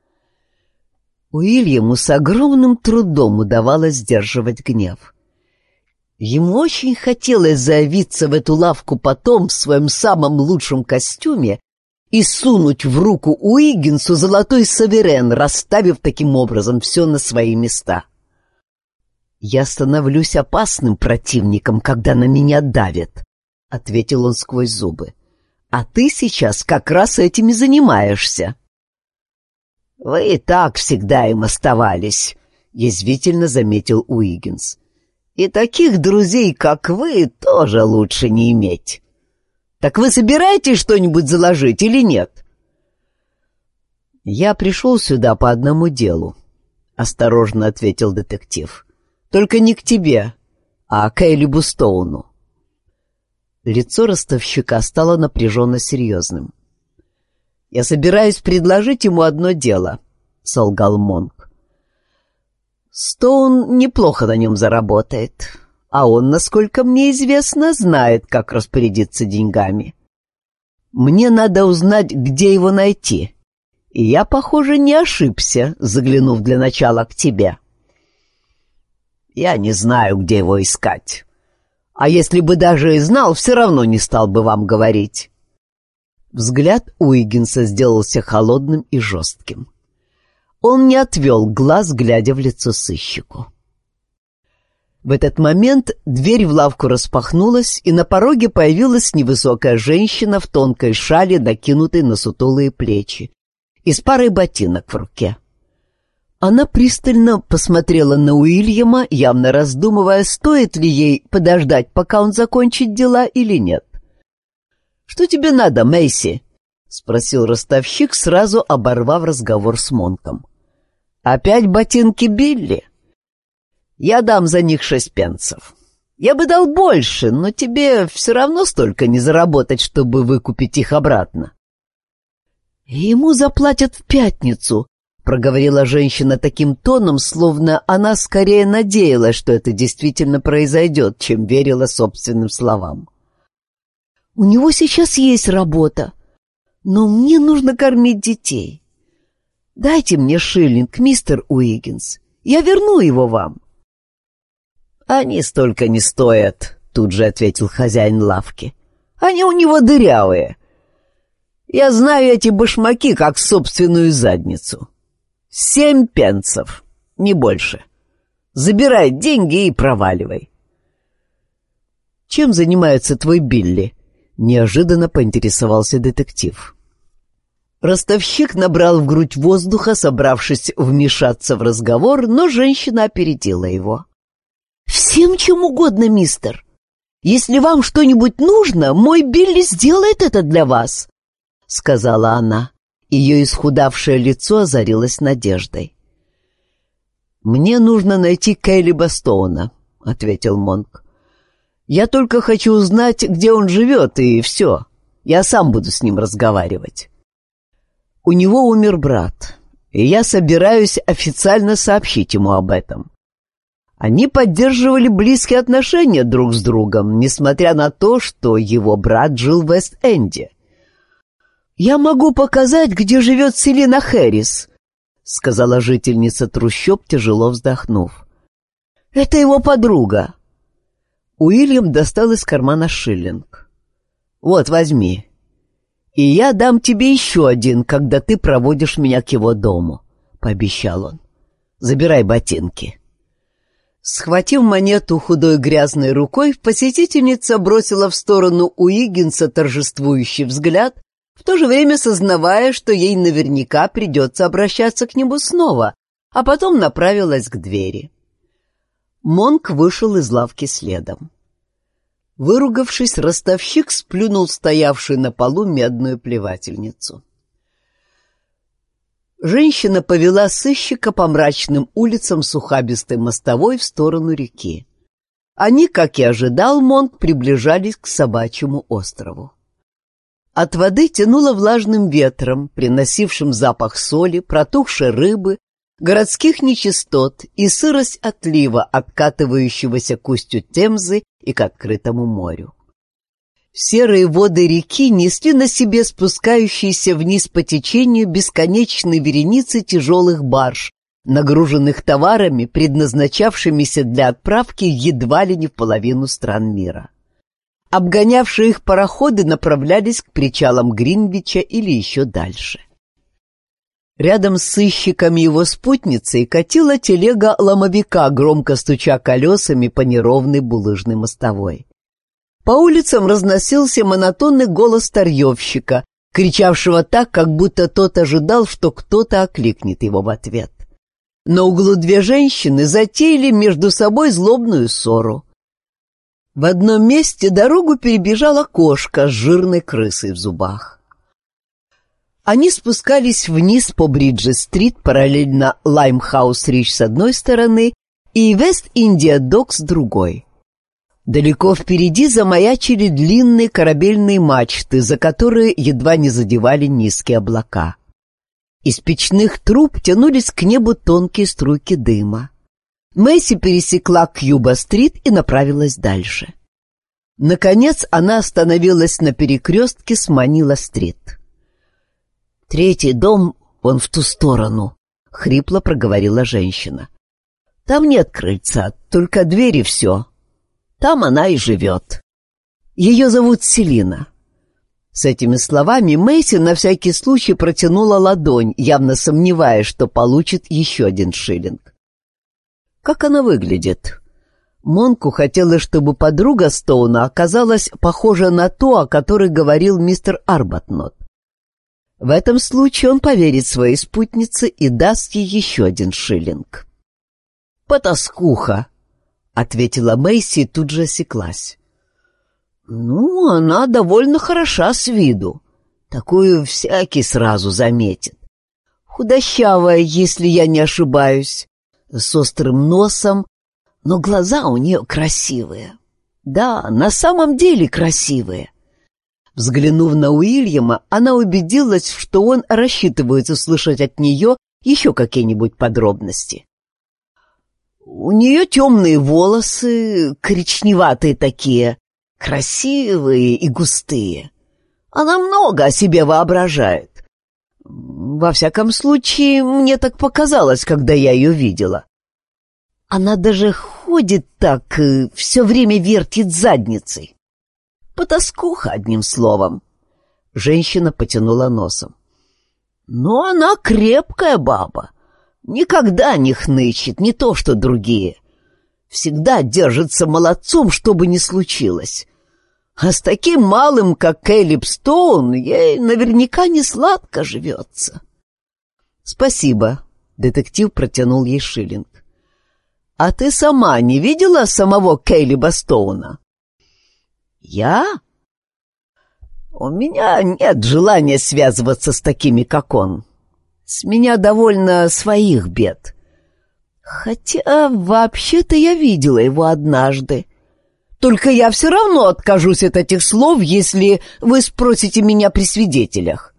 Уильяму с огромным трудом удавалось сдерживать гнев. Ему очень хотелось заявиться в эту лавку потом в своем самом лучшем костюме и сунуть в руку Уиггинсу золотой суверен, расставив таким образом все на свои места. «Я становлюсь опасным противником, когда на меня давят», — ответил он сквозь зубы. «А ты сейчас как раз этим и занимаешься». «Вы и так всегда им оставались», — язвительно заметил Уиггинс. «И таких друзей, как вы, тоже лучше не иметь. Так вы собираетесь что-нибудь заложить или нет?» «Я пришел сюда по одному делу», — осторожно ответил детектив. «Только не к тебе, а к Эйлибу Стоуну». Лицо ростовщика стало напряженно серьезным. «Я собираюсь предложить ему одно дело», — солгал Монк. «Стоун неплохо на нем заработает, а он, насколько мне известно, знает, как распорядиться деньгами. Мне надо узнать, где его найти, и я, похоже, не ошибся, заглянув для начала к тебе». «Я не знаю, где его искать. А если бы даже и знал, все равно не стал бы вам говорить». Взгляд Уиггинса сделался холодным и жестким. Он не отвел глаз, глядя в лицо сыщику. В этот момент дверь в лавку распахнулась, и на пороге появилась невысокая женщина в тонкой шали, накинутой на сутулые плечи, и с парой ботинок в руке. Она пристально посмотрела на Уильяма, явно раздумывая, стоит ли ей подождать, пока он закончит дела, или нет. «Что тебе надо, Мэйси?» — спросил ростовщик, сразу оборвав разговор с Монком. Опять ботинки Билли? Я дам за них 6 пенсов. Я бы дал больше, но тебе все равно столько не заработать, чтобы выкупить их обратно. Ему заплатят в пятницу, проговорила женщина таким тоном, словно она скорее надеялась, что это действительно произойдет, чем верила собственным словам. У него сейчас есть работа, но мне нужно кормить детей. Дайте мне шиллинг, мистер Уиггинс, я верну его вам. «Они столько не стоят», — тут же ответил хозяин лавки. «Они у него дырявые. Я знаю эти башмаки, как собственную задницу. 7 пенсов, не больше. Забирай деньги и проваливай». «Чем занимается твой Билли?» — неожиданно поинтересовался детектив. Ростовщик набрал в грудь воздуха, собравшись вмешаться в разговор, но женщина опередила его. «Всем чем угодно, мистер. Если вам что-нибудь нужно, мой Билли сделает это для вас», — сказала она. Ее исхудавшее лицо озарилось надеждой. «Мне нужно найти Кэлиба Стоуна», — ответил Монк. «Я только хочу узнать, где он живет, и все. Я сам буду с ним разговаривать. У него умер брат, и я собираюсь официально сообщить ему об этом. Они поддерживали близкие отношения друг с другом, несмотря на то, что его брат жил в Вест-Энде. «Я могу показать, где живет Селина Хэррис», — сказала жительница трущоб, тяжело вздохнув. «Это его подруга». Уильям достал из кармана шиллинг. «Вот, возьми. И я дам тебе еще один, когда ты проводишь меня к его дому», — пообещал он. «Забирай ботинки». Схватив монету худой грязной рукой, посетительница бросила в сторону Уиггинса торжествующий взгляд, в то же время сознавая, что ей наверняка придется обращаться к нему снова, а потом направилась к двери. Монк вышел из лавки следом. Выругавшись, ростовщик сплюнул стоявшую на полу медную плевательницу. Женщина повела сыщика по мрачным улицам с ухабистой мостовой в сторону реки. Они, как и ожидал Монк, приближались к Собачьему острову. От воды тянуло влажным ветром, приносившим запах соли, протухшей рыбы, городских нечистот и сырость отлива, откатывающегося к устью Темзы и к открытому морю. Серые воды реки несли на себе спускающиеся вниз по течению бесконечные вереницы тяжелых барж, нагруженных товарами, предназначавшимися для отправки едва ли не в половину стран мира. Обгонявшие их пароходы направлялись к причалам Гринвича или еще дальше. Рядом с сыщиком и его спутницей катила телега ломовика, громко стуча колесами по неровной булыжной мостовой. По улицам разносился монотонный голос старьевщика, кричавшего так, как будто тот ожидал, что кто-то окликнет его в ответ. На углу две женщины затеяли между собой злобную ссору. В одном месте дорогу перебежала кошка с жирной крысой в зубах. Они спускались вниз по Бриджес-стрит параллельно Лаймхаус-Рич с одной стороны и Вест-Индия-Док с другой. Далеко впереди замаячили длинные корабельные мачты, за которые едва не задевали низкие облака. Из печных труб тянулись к небу тонкие струйки дыма. Мэйси пересекла Кьюба-стрит и направилась дальше. Наконец она остановилась на перекрестке с Манила-стрит. «Третий дом вон в ту сторону», — хрипло проговорила женщина. «Там нет крыльца, только дверь и все. Там она и живет. Ее зовут Селина». С этими словами Мэйси на всякий случай протянула ладонь, явно сомневаясь, что получит еще один шиллинг. «Как она выглядит?» Монку хотелось, чтобы подруга Стоуна оказалась похожа на ту, о которой говорил мистер Арбатнот. В этом случае он поверит своей спутнице и даст ей еще один шиллинг. «Потаскуха», — ответила Мэйси и тут же осеклась. «Ну, она довольно хороша с виду. Такую всякий сразу заметит. Худощавая, если я не ошибаюсь, с острым носом, но глаза у нее красивые. Да, на самом деле красивые. Взглянув на Уильяма, она убедилась, что он рассчитывает услышать от нее еще какие-нибудь подробности. У нее темные волосы, коричневатые такие, красивые и густые. Она много о себе воображает. Во всяком случае, мне так показалось, когда я ее видела. Она даже ходит так, все время вертит задницей. Потаскуха, одним словом. Женщина потянула носом. Но она крепкая баба. Никогда не хнычет, не то что другие. Всегда держится молодцом, что бы ни случилось. А с таким малым, как Кэлиб Стоун, ей наверняка не сладко живется. Спасибо, детектив протянул ей шиллинг. А ты сама не видела самого Кэлиба Стоуна? Я? У меня нет желания связываться с такими, как он. С меня довольно своих бед. Хотя, вообще-то, я видела его однажды. Только я все равно откажусь от этих слов, если вы спросите меня при свидетелях.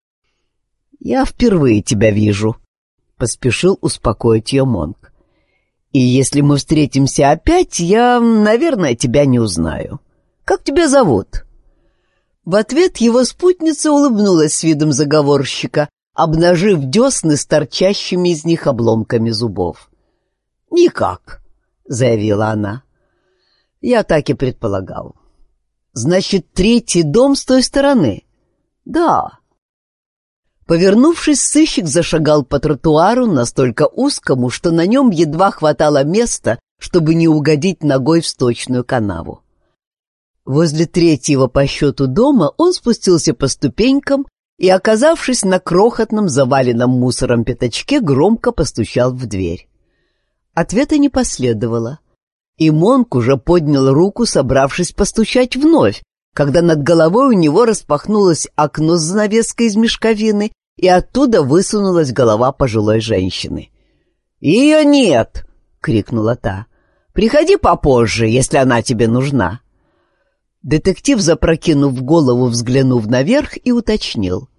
Я впервые тебя вижу, — поспешил успокоить ее Монк. И если мы встретимся опять, я, наверное, тебя не узнаю. Как тебя зовут? В ответ его спутница улыбнулась с видом заговорщика, обнажив десны с торчащими из них обломками зубов. «Никак», — заявила она. «Я так и предполагал. Значит, третий дом с той стороны?» «Да». Повернувшись, сыщик зашагал по тротуару, настолько узкому, что на нем едва хватало места, чтобы не угодить ногой в сточную канаву. Возле третьего по счету дома он спустился по ступенькам и, оказавшись на крохотном, заваленном мусором пятачке, громко постучал в дверь. Ответа не последовало, и Монк уже поднял руку, собравшись постучать вновь, когда над головой у него распахнулось окно с занавеской из мешковины, и оттуда высунулась голова пожилой женщины. «Ее нет!» — крикнула та. «Приходи попозже, если она тебе нужна». Детектив, запрокинув голову, взглянув наверх, и уточнил.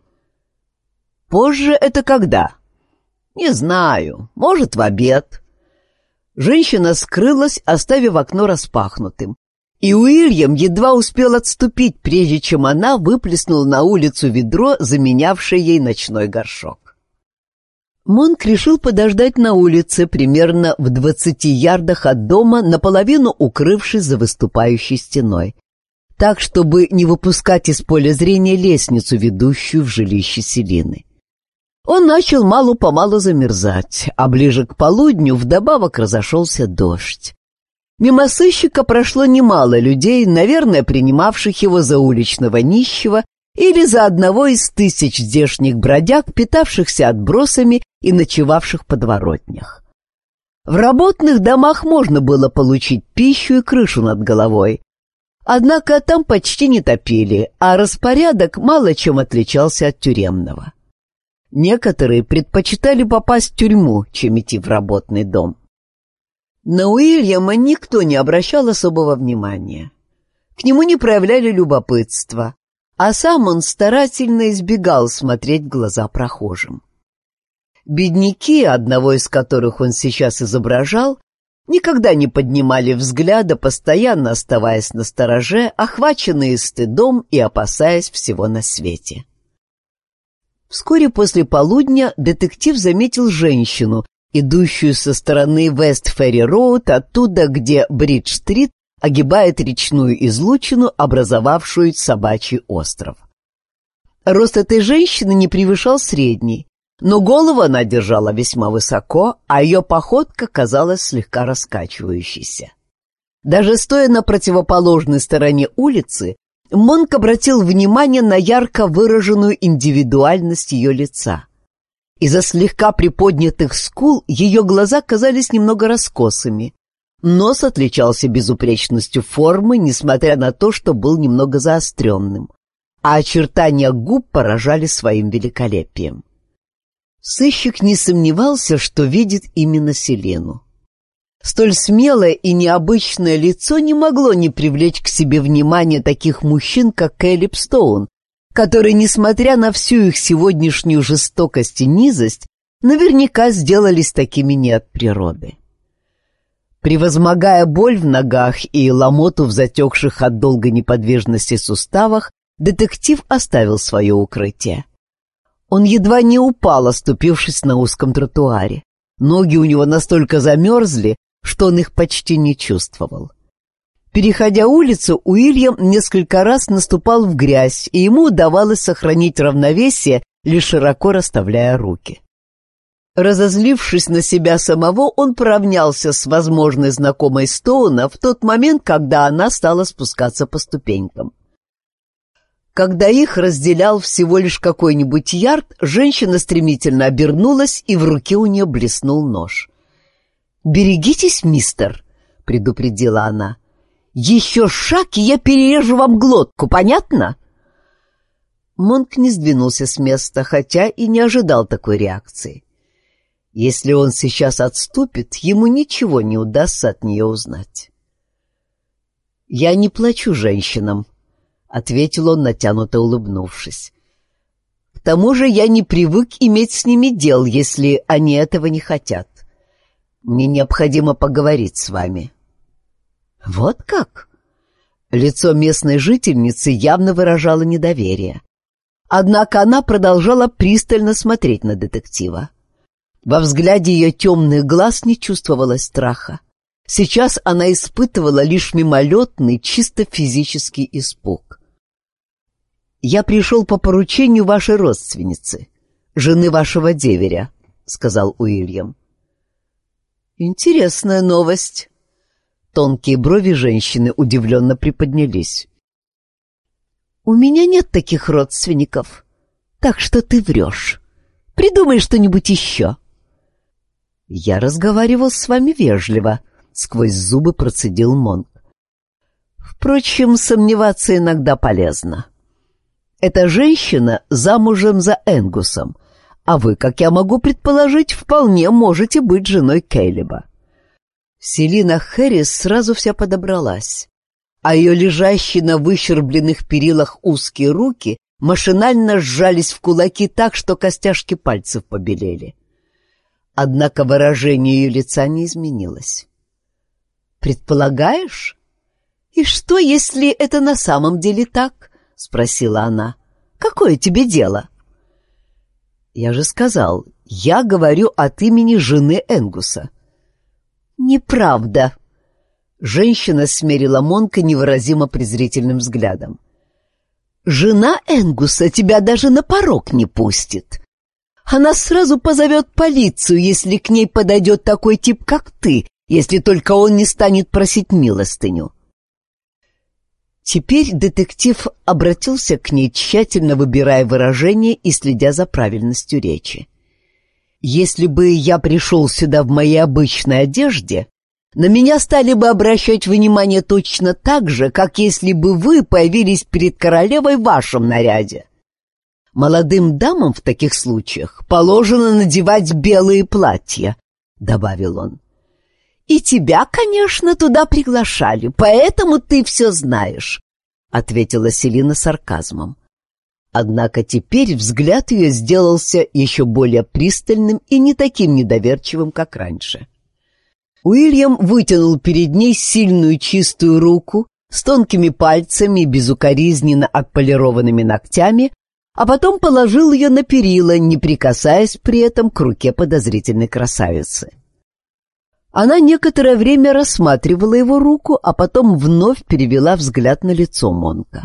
«Позже это когда?» «Не знаю. Может, в обед». Женщина скрылась, оставив окно распахнутым, и Уильям едва успел отступить, прежде чем она выплеснула на улицу ведро, заменявшее ей ночной горшок. Монк решил подождать на улице, примерно в 20 ярдах от дома, наполовину укрывшись за выступающей стеной, так, чтобы не выпускать из поля зрения лестницу, ведущую в жилище Селины. Он начал мало-помалу замерзать, а ближе к полудню вдобавок разошелся дождь. Мимо сыщика прошло немало людей, наверное, принимавших его за уличного нищего или за одного из тысяч здешних бродяг, питавшихся отбросами и ночевавших в подворотнях. В работных домах можно было получить пищу и крышу над головой, однако там почти не топили, а распорядок мало чем отличался от тюремного. Некоторые предпочитали попасть в тюрьму, чем идти в работный дом. На Уильяма никто не обращал особого внимания. К нему не проявляли любопытства, а сам он старательно избегал смотреть в глаза прохожим. Бедняки, одного из которых он сейчас изображал, никогда не поднимали взгляда, постоянно оставаясь настороже, охваченные стыдом и опасаясь всего на свете. Вскоре после полудня детектив заметил женщину, идущую со стороны Вест-Ферри-Роуд, оттуда, где Бридж-стрит огибает речную излучину, образовавшую собачий остров. Рост этой женщины не превышал средний, но голову она держала весьма высоко, а ее походка казалась слегка раскачивающейся. Даже стоя на противоположной стороне улицы, Монк обратил внимание на ярко выраженную индивидуальность ее лица. Из-за слегка приподнятых скул ее глаза казались немного раскосыми. Нос отличался безупречностью формы, несмотря на то, что был немного заостренным, а очертания губ поражали своим великолепием. Сыщик не сомневался, что видит именно Селену. Столь смелое и необычное лицо не могло не привлечь к себе внимание таких мужчин, как Кэлеб Стоун, которые, несмотря на всю их сегодняшнюю жестокость и низость, наверняка сделались такими не от природы. Превозмогая боль в ногах и ломоту в затекших от долгой неподвижности суставах, детектив оставил свое укрытие. Он едва не упал, оступившись на узком тротуаре. Ноги у него настолько замерзли, что он их почти не чувствовал. Переходя улицу, Уильям несколько раз наступал в грязь, и ему удавалось сохранить равновесие, лишь широко расставляя руки. Разозлившись на себя самого, он поравнялся с возможной знакомой Стоуна в тот момент, когда она стала спускаться по ступенькам. Когда их разделял всего лишь какой-нибудь ярд, женщина стремительно обернулась, и в руке у нее блеснул нож. «Берегитесь, мистер», — предупредила она. «Еще шаг, и я перережу вам глотку, понятно?» Монк не сдвинулся с места, хотя и не ожидал такой реакции. Если он сейчас отступит, ему ничего не удастся от нее узнать. «Я не плачу женщинам», — ответил он, натянуто улыбнувшись. «К тому же я не привык иметь с ними дел, если они этого не хотят. Мне необходимо поговорить с вами». «Вот как?» Лицо местной жительницы явно выражало недоверие. Однако она продолжала пристально смотреть на детектива. Во взгляде ее темных глаз не чувствовалось страха. Сейчас она испытывала лишь мимолетный, чисто физический испуг. «Я пришел по поручению вашей родственницы, жены вашего деверя», — сказал Уильям. «Интересная новость». Тонкие брови женщины удивленно приподнялись. «У меня нет таких родственников, так что ты врешь. Придумай что-нибудь еще». «Я разговаривал с вами вежливо», — сквозь зубы процедил Монк. «Впрочем, сомневаться иногда полезно. Эта женщина замужем за Энгусом, а вы, как я могу предположить, вполне можете быть женой Кэлеба». Селина Хэррис сразу вся подобралась, а ее лежащие на выщербленных перилах узкие руки машинально сжались в кулаки так, что костяшки пальцев побелели. Однако выражение ее лица не изменилось. «Предполагаешь? И что, если это на самом деле так?» — спросила она. «Какое тебе дело?» «Я же сказал, я говорю от имени жены Энгуса». «Неправда!» Женщина смерила Монка невыразимо презрительным взглядом. «Жена Энгуса тебя даже на порог не пустит. Она сразу позовет полицию, если к ней подойдет такой тип, как ты, если только он не станет просить милостыню». Теперь детектив обратился к ней, тщательно выбирая выражения и следя за правильностью речи. «Если бы я пришел сюда в моей обычной одежде, на меня стали бы обращать внимание точно так же, как если бы вы появились перед королевой в вашем наряде. Молодым дамам в таких случаях положено надевать белые платья», — добавил он. «И тебя, конечно, туда приглашали, поэтому ты все знаешь», — ответила Селина сарказмом. Однако теперь взгляд ее сделался еще более пристальным и не таким недоверчивым, как раньше. Уильям вытянул перед ней сильную чистую руку с тонкими пальцами и безукоризненно отполированными ногтями, а потом положил ее на перила, не прикасаясь при этом к руке подозрительной красавицы. Она некоторое время рассматривала его руку, а потом вновь перевела взгляд на лицо Монка.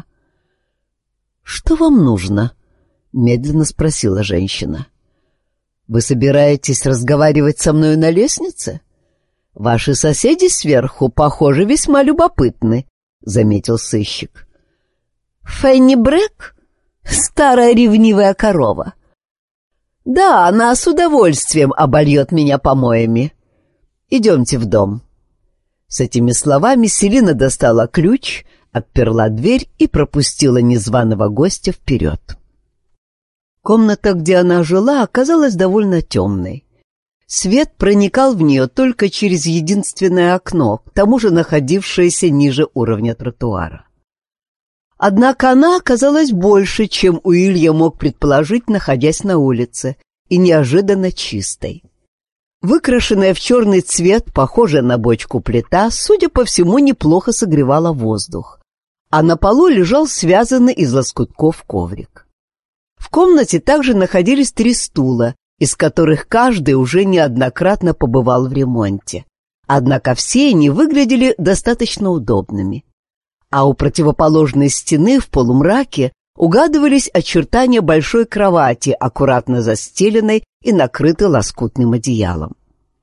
«Что вам нужно?» — медленно спросила женщина. «Вы собираетесь разговаривать со мной на лестнице? Ваши соседи сверху, похоже, весьма любопытны», — заметил сыщик. «Фенни Брэк? Старая ревнивая корова. Да, она с удовольствием обольет меня помоями. Идемте в дом». С этими словами Селина достала ключ, отперла дверь и пропустила незваного гостя вперед. Комната, где она жила, оказалась довольно темной. Свет проникал в нее только через единственное окно, к тому же находившееся ниже уровня тротуара. Однако она оказалась больше, чем Уильям мог предположить, находясь на улице, и неожиданно чистой. Выкрашенная в черный цвет, похожая на бочку плита, судя по всему, неплохо согревала воздух, а на полу лежал связанный из лоскутков коврик. В комнате также находились 3 стула, из которых каждый уже неоднократно побывал в ремонте. Однако все они выглядели достаточно удобными. А у противоположной стены в полумраке угадывались очертания большой кровати, аккуратно застеленной и накрытой лоскутным одеялом.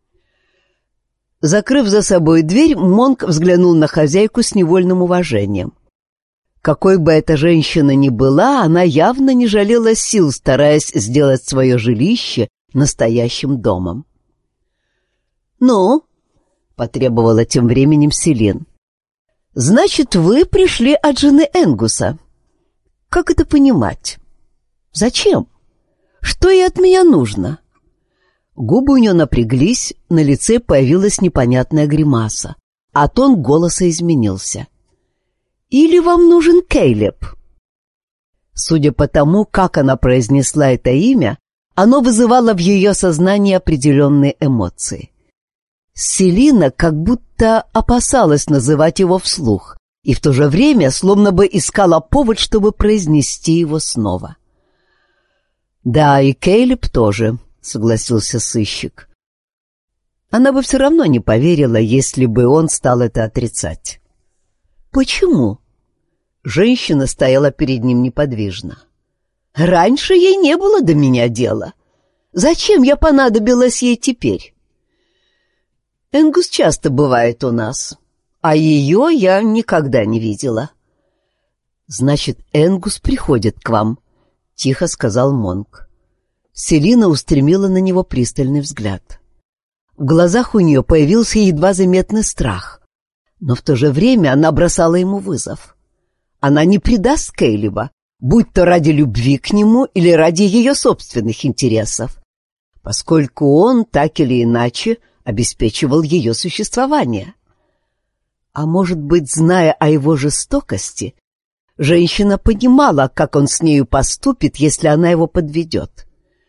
Закрыв за собой дверь, Монк взглянул на хозяйку с невольным уважением. Какой бы эта женщина ни была, она явно не жалела сил, стараясь сделать свое жилище настоящим домом. «Ну?» — потребовала тем временем Селин. «Значит, вы пришли от жены Энгуса. Как это понимать? Зачем? Что ей от меня нужно?» Губы у нее напряглись, на лице появилась непонятная гримаса, а тон голоса изменился. «Или вам нужен Кейлеб?» Судя по тому, как она произнесла это имя, оно вызывало в ее сознании определенные эмоции. Селина как будто опасалась называть его вслух и в то же время словно бы искала повод, чтобы произнести его снова. «Да, и Кейлеб тоже», — согласился сыщик. Она бы все равно не поверила, если бы он стал это отрицать. «Почему?» Женщина стояла перед ним неподвижно. «Раньше ей не было до меня дела. Зачем я понадобилась ей теперь?» «Энгус часто бывает у нас, а ее я никогда не видела». «Значит, Энгус приходит к вам», — тихо сказал Монк. Селина устремила на него пристальный взгляд. В глазах у нее появился едва заметный страх, но в то же время она бросала ему вызов. Она не предаст Кейлеба, будь то ради любви к нему или ради ее собственных интересов, поскольку он, так или иначе, обеспечивал ее существование. А может быть, зная о его жестокости, женщина понимала, как он с нею поступит, если она его подведет.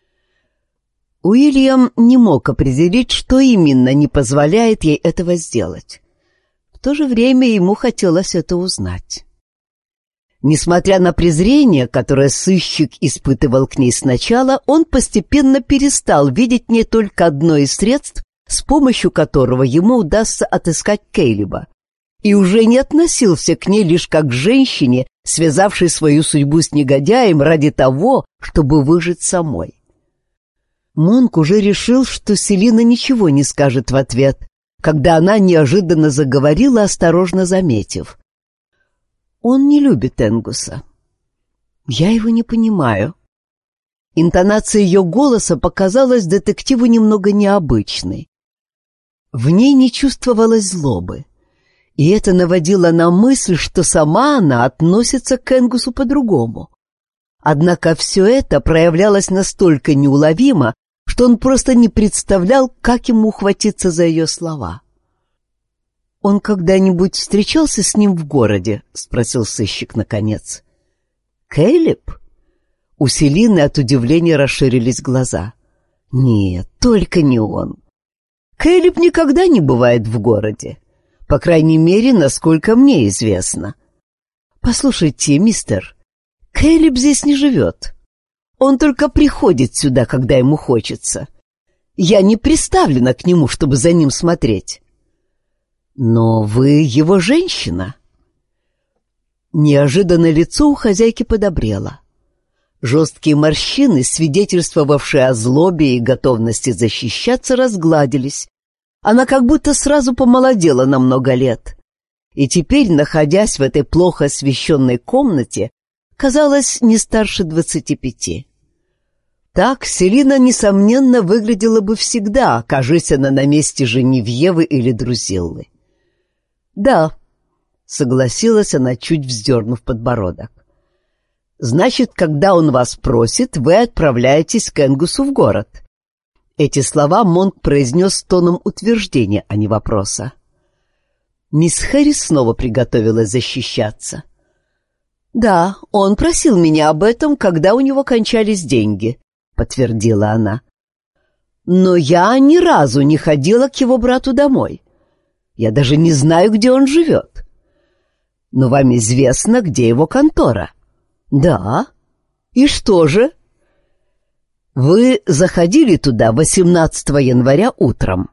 Уильям не мог определить, что именно не позволяет ей этого сделать. В то же время ему хотелось это узнать. Несмотря на презрение, которое сыщик испытывал к ней сначала, он постепенно перестал видеть в ней только одно из средств, с помощью которого ему удастся отыскать Кейлеба, и уже не относился к ней лишь как к женщине, связавшей свою судьбу с негодяем ради того, чтобы выжить самой. Монк уже решил, что Селина ничего не скажет в ответ, когда она неожиданно заговорила, осторожно заметив: «Он не любит Энгуса. Я его не понимаю». Интонация ее голоса показалась детективу немного необычной. В ней не чувствовалось злобы, и это наводило на мысль, что сама она относится к Энгусу по-другому. Однако все это проявлялось настолько неуловимо, что он просто не представлял, как ему ухватиться за ее слова. «Он когда-нибудь встречался с ним в городе?» — спросил сыщик наконец. «Кейлеб?» У Селины от удивления расширились глаза. «Нет, только не он. Кейлеб никогда не бывает в городе. По крайней мере, насколько мне известно. Послушайте, мистер, Кейлеб здесь не живет. Он только приходит сюда, когда ему хочется. Я не приставлена к нему, чтобы за ним смотреть». «Но вы его женщина». Неожиданно лицо у хозяйки подобрело. Жесткие морщины, свидетельствовавшие о злобе и готовности защищаться, разгладились. Она как будто сразу помолодела на много лет. И теперь, находясь в этой плохо освещенной комнате, казалась не старше 25. Так Селина, несомненно, выглядела бы всегда, окажись она на месте Женевьевы или Друзиллы. «Да», — согласилась она, чуть вздернув подбородок. Значит, когда он вас просит, вы отправляетесь к Энгусу в город. Эти слова Монк произнес тоном утверждения, а не вопроса. Мисс Хэррис снова приготовилась защищаться. «Да, он просил меня об этом, когда у него кончались деньги», — подтвердила она. «Но я ни разу не ходила к его брату домой. Я даже не знаю, где он живет. Но вам известно, где его контора?» «Да. И что же?» «Вы заходили туда 18 января утром».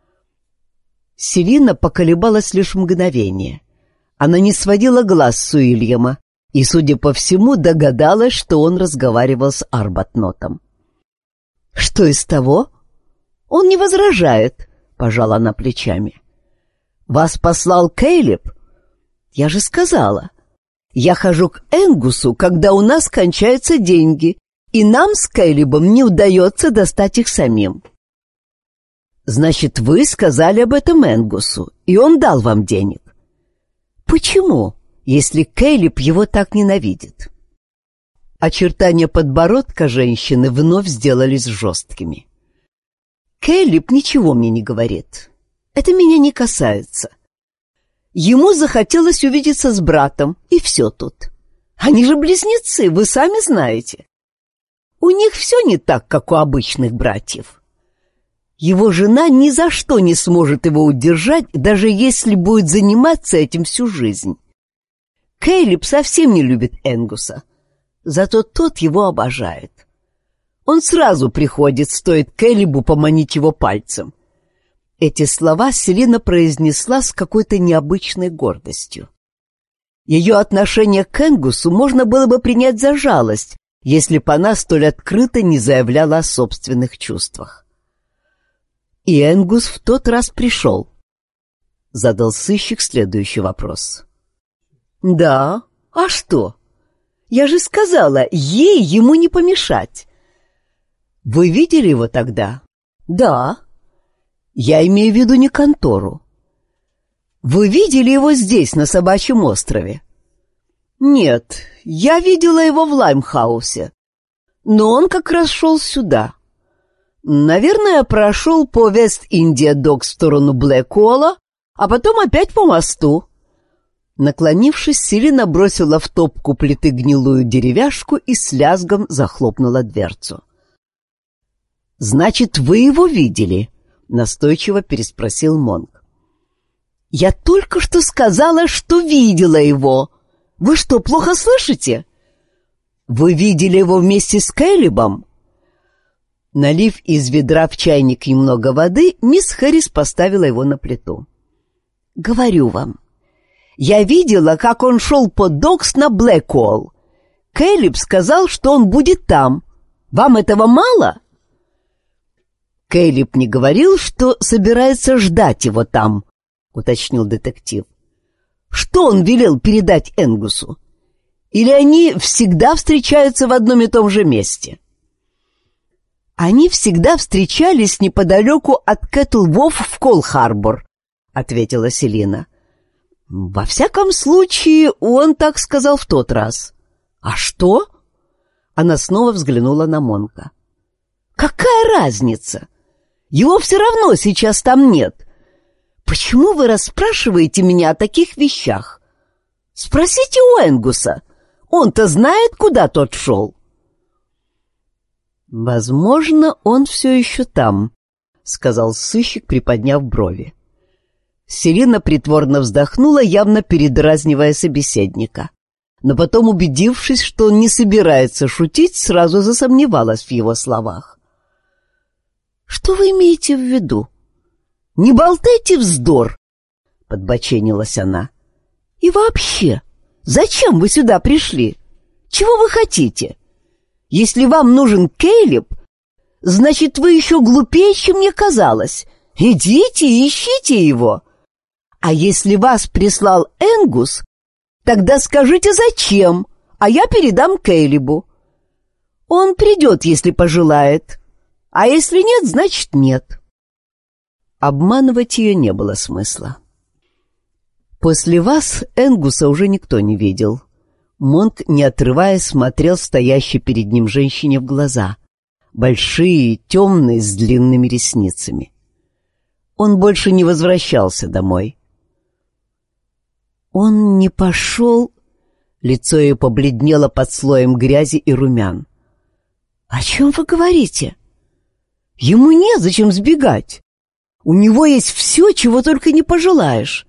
Селина поколебалась лишь мгновение. Она не сводила глаз с Уильяма и, судя по всему, догадалась, что он разговаривал с Арбатнотом. «Что из того?» «Он не возражает», — пожала она плечами. «Вас послал Кейлеб?» «Я же сказала. Я хожу к Энгусу, когда у нас кончаются деньги, и нам с Кейлебом не удается достать их самим». «Значит, вы сказали об этом Энгусу, и он дал вам денег. Почему, если Кейлеб его так ненавидит?» Очертания подбородка женщины вновь сделались жесткими. «Кейлеб ничего мне не говорит. Это меня не касается. Ему захотелось увидеться с братом, и все тут. Они же близнецы, вы сами знаете. У них все не так, как у обычных братьев. Его жена ни за что не сможет его удержать, даже если будет заниматься этим всю жизнь. Кейлеб совсем не любит Энгуса, зато тот его обожает. Он сразу приходит, стоит Кейлебу поманить его пальцем». Эти слова Селина произнесла с какой-то необычной гордостью. Ее отношение к Энгусу можно было бы принять за жалость, если бы она столь открыто не заявляла о собственных чувствах. «И Энгус в тот раз пришел», — задал сыщик следующий вопрос. «Да, а что? Я же сказала, ей ему не помешать». «Вы видели его тогда?» «Да». «Я имею в виду не контору. Вы видели его здесь, на Собачьем острове?» «Нет, я видела его в Лаймхаусе, но он как раз шел сюда. Наверное, прошел по Вест-Индия-Док в сторону Блэкуолла, а потом опять по мосту». Наклонившись, Селина бросила в топку плиты гнилую деревяшку и с лязгом захлопнула дверцу. «Значит, вы его видели?» — настойчиво переспросил Монк. «Я только что сказала, что видела его. Вы что, плохо слышите?» «Вы видели его вместе с Кейлебом?» Налив из ведра в чайник немного воды, мисс Хэррис поставила его на плиту. «Говорю вам, я видела, как он шел по Докс на Блэкуолл. Кейлеб сказал, что он будет там. Вам этого мало?» «Кейлеб не говорил, что собирается ждать его там», — уточнил детектив. «Что он велел передать Энгусу? Или они всегда встречаются в одном и том же месте?» «Они всегда встречались неподалеку от Кэтл-Вофф в Кол-Харбор», — ответила Селина. «Во всяком случае, он так сказал в тот раз». «А что?» Она снова взглянула на Монка. «Какая разница? Его все равно сейчас там нет. Почему вы расспрашиваете меня о таких вещах? Спросите у Энгуса. Он-то знает, куда тот шел». «Возможно, он все еще там», — сказал сыщик, приподняв брови. Селина притворно вздохнула, явно передразнивая собеседника. Но потом, убедившись, что он не собирается шутить, сразу засомневалась в его словах. «Что вы имеете в виду? Не болтайте вздор!» — подбоченилась она. «И вообще, зачем вы сюда пришли? Чего вы хотите? Если вам нужен Кейлеб, значит, вы еще глупее, чем мне казалось. Идите и ищите его. А если вас прислал Энгус, тогда скажите, зачем, а я передам Кейлебу. Он придет, если пожелает, а если нет, значит нет». Обманывать ее не было смысла. «После вас Энгуса уже никто не видел», Монк, не отрываясь, смотрел стоящей перед ним женщине в глаза. Большие, темные, с длинными ресницами. Он больше не возвращался домой. Он не пошел... Лицо ее побледнело под слоем грязи и румян. «О чем вы говорите? Ему незачем сбегать. У него есть все, чего только не пожелаешь.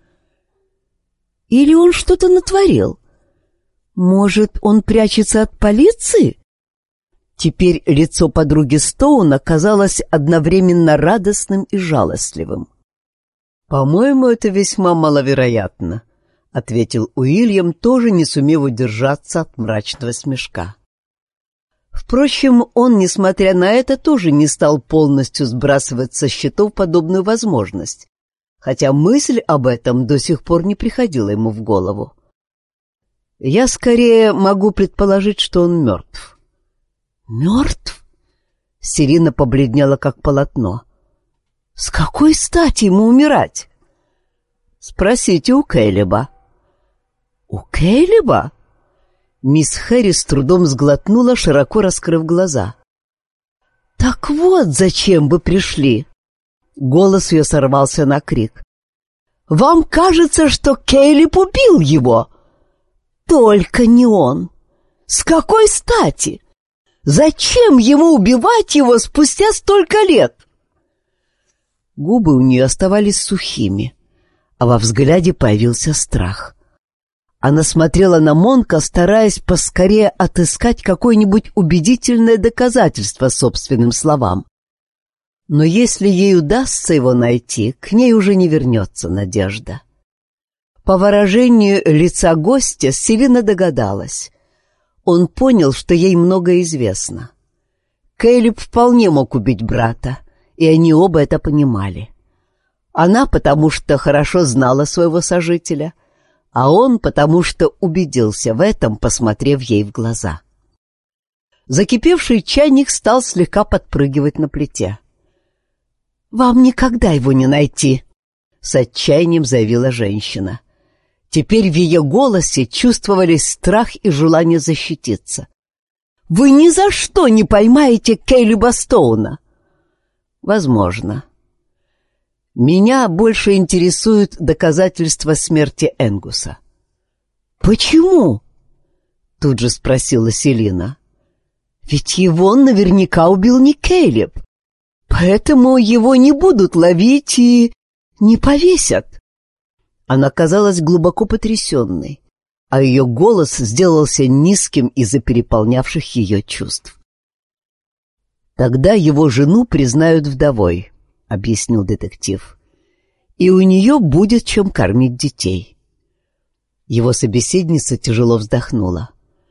Или он что-то натворил? Может, он прячется от полиции?» Теперь лицо подруги Стоуна казалось одновременно радостным и жалостливым. «По-моему, это весьма маловероятно», — ответил Уильям, тоже не сумев удержаться от мрачного смешка. Впрочем, он, несмотря на это, тоже не стал полностью сбрасывать со счетов подобную возможность, хотя мысль об этом до сих пор не приходила ему в голову. «Я скорее могу предположить, что он мертв». «Мертв?» Селина побледнела, как полотно. «С какой стати ему умирать?» «Спросите у Кэлеба». «У Кэлеба?» Мисс Хэри с трудом сглотнула, широко раскрыв глаза. «Так вот, зачем вы пришли?» Голос ее сорвался на крик. «Вам кажется, что Кэлеб убил его? Только не он! С какой стати? Зачем ему убивать его спустя столько лет?» Губы у нее оставались сухими, а во взгляде появился страх. Она смотрела на Монка, стараясь поскорее отыскать какое-нибудь убедительное доказательство собственным словам. Но если ей удастся его найти, к ней уже не вернется надежда. По выражению лица гостя Селина догадалась. Он понял, что ей многое известно. Кэлеб вполне мог убить брата, и они оба это понимали. Она, потому что хорошо знала своего сожителя, а он, потому что убедился в этом, посмотрев ей в глаза. Закипевший чайник стал слегка подпрыгивать на плите. «Вам никогда его не найти», — с отчаянием заявила женщина. Теперь в ее голосе чувствовались страх и желание защититься. «Вы ни за что не поймаете Кэлеба Стоуна!» «Возможно. Меня больше интересуют доказательства смерти Энгуса». «Почему?» — тут же спросила Селина. «Ведь его наверняка убил не Кэлеб, поэтому его не будут ловить и не повесят». Она казалась глубоко потрясенной, а ее голос сделался низким из-за переполнявших ее чувств. «Тогда его жену признают вдовой», — объяснил детектив, «и у нее будет чем кормить детей». Его собеседница тяжело вздохнула.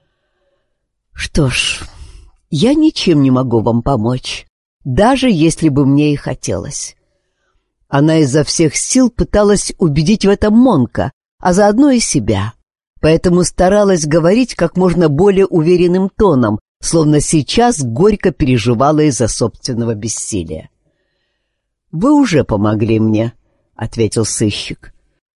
«Что ж, я ничем не могу вам помочь, даже если бы мне и хотелось». Она изо всех сил пыталась убедить в этом Монка, а заодно и себя, поэтому старалась говорить как можно более уверенным тоном, словно сейчас горько переживала из-за собственного бессилия. «Вы уже помогли мне», — ответил сыщик.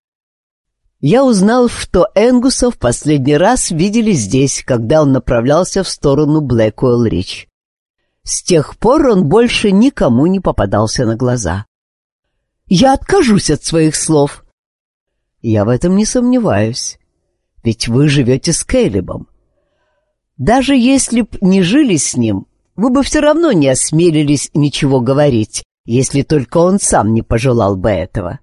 «Я узнал, что Энгуса в последний раз видели здесь, когда он направлялся в сторону Блэкуэлл-Рич. С тех пор он больше никому не попадался на глаза». «Я откажусь от своих слов». «Я в этом не сомневаюсь, ведь вы живете с Кэлебом. Даже если б не жили с ним, вы бы все равно не осмелились ничего говорить, если только он сам не пожелал бы этого».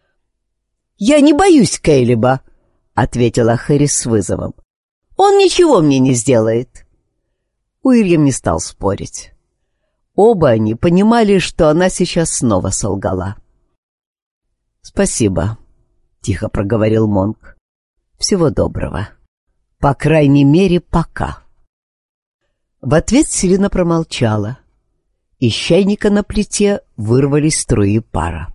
«Я не боюсь Кэлеба», — ответила Хэри с вызовом. «Он ничего мне не сделает». Уильям не стал спорить. Оба они понимали, что она сейчас снова солгала. «Спасибо», — тихо проговорил Монк. «Всего доброго. По крайней мере, пока». В ответ Селина промолчала. Из чайника на плите вырвались струи пара.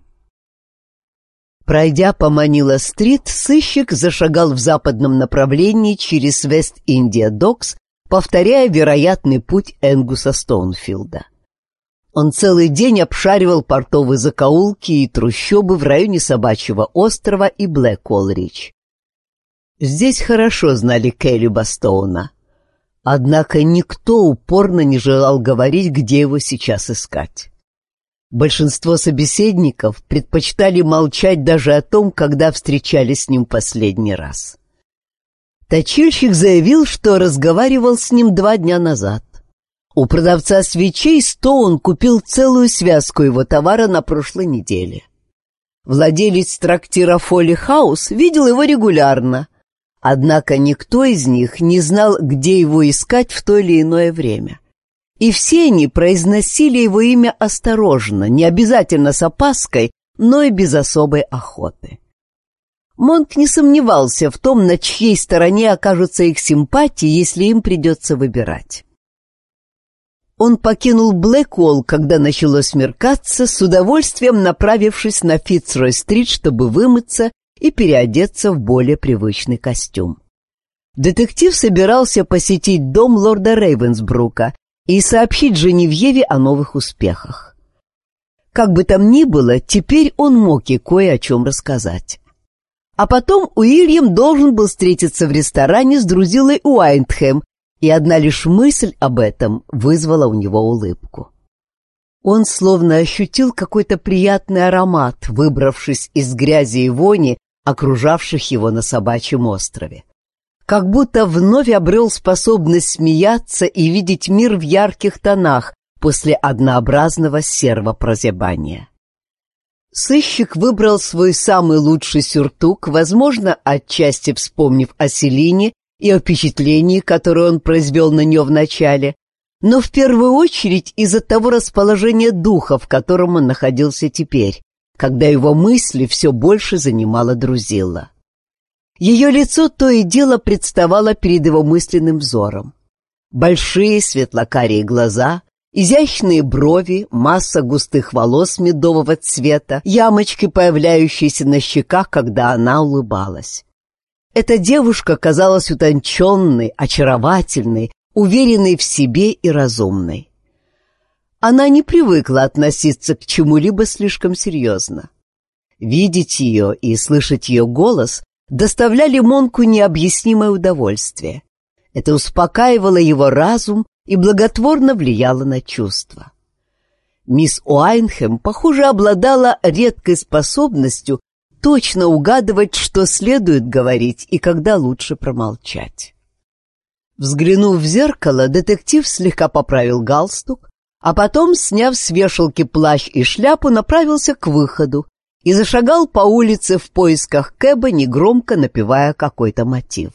Пройдя по Манила-стрит, сыщик зашагал в западном направлении через Вест-Индия-Докс, повторяя вероятный путь Энгуса Стоунфилда. Он целый день обшаривал портовые закоулки и трущобы в районе Собачьего острова и Блэкуэлл-Рич. Здесь хорошо знали Кэлиба Стоуна. Однако никто упорно не желал говорить, где его сейчас искать. Большинство собеседников предпочитали молчать даже о том, когда встречались с ним последний раз. Точильщик заявил, что разговаривал с ним 2 дня назад. У продавца свечей Стоун купил целую связку его товара на прошлой неделе. Владелец трактира Фолли Хаус видел его регулярно, однако никто из них не знал, где его искать в то или иное время. И все они произносили его имя осторожно, не обязательно с опаской, но и без особой охоты. Монк не сомневался в том, на чьей стороне окажутся их симпатии, если им придется выбирать. Он покинул Блэкволл, когда начало смеркаться, с удовольствием направившись на Фицрой-стрит, чтобы вымыться и переодеться в более привычный костюм. Детектив собирался посетить дом лорда Рейвенсбрука и сообщить Женевьеве о новых успехах. Как бы там ни было, теперь он мог ей кое о чем рассказать. А потом Уильям должен был встретиться в ресторане с Друзиллой Уайндхэм, и одна лишь мысль об этом вызвала у него улыбку. Он словно ощутил какой-то приятный аромат, выбравшись из грязи и вони, окружавших его на Собачьем острове. Как будто вновь обрел способность смеяться и видеть мир в ярких тонах после однообразного серого прозябания. Сыщик выбрал свой самый лучший сюртук, возможно, отчасти вспомнив о Селине и о впечатлении, которое он произвел на нее вначале, но в первую очередь из-за того расположения духа, в котором он находился теперь, когда его мысли все больше занимала Друзилла. Ее лицо то и дело представало перед его мысленным взором. Большие светлокарие глаза, изящные брови, масса густых волос медового цвета, ямочки, появляющиеся на щеках, когда она улыбалась. Эта девушка казалась утонченной, очаровательной, уверенной в себе и разумной. Она не привыкла относиться к чему-либо слишком серьезно. Видеть ее и слышать ее голос доставляли Монку необъяснимое удовольствие. Это успокаивало его разум и благотворно влияло на чувства. Мисс Уайндхэм, похоже, обладала редкой способностью точно угадывать, что следует говорить и когда лучше промолчать. Взглянув в зеркало, детектив слегка поправил галстук, а потом, сняв с вешалки плащ и шляпу, направился к выходу и зашагал по улице в поисках кэба, негромко напевая какой-то мотив.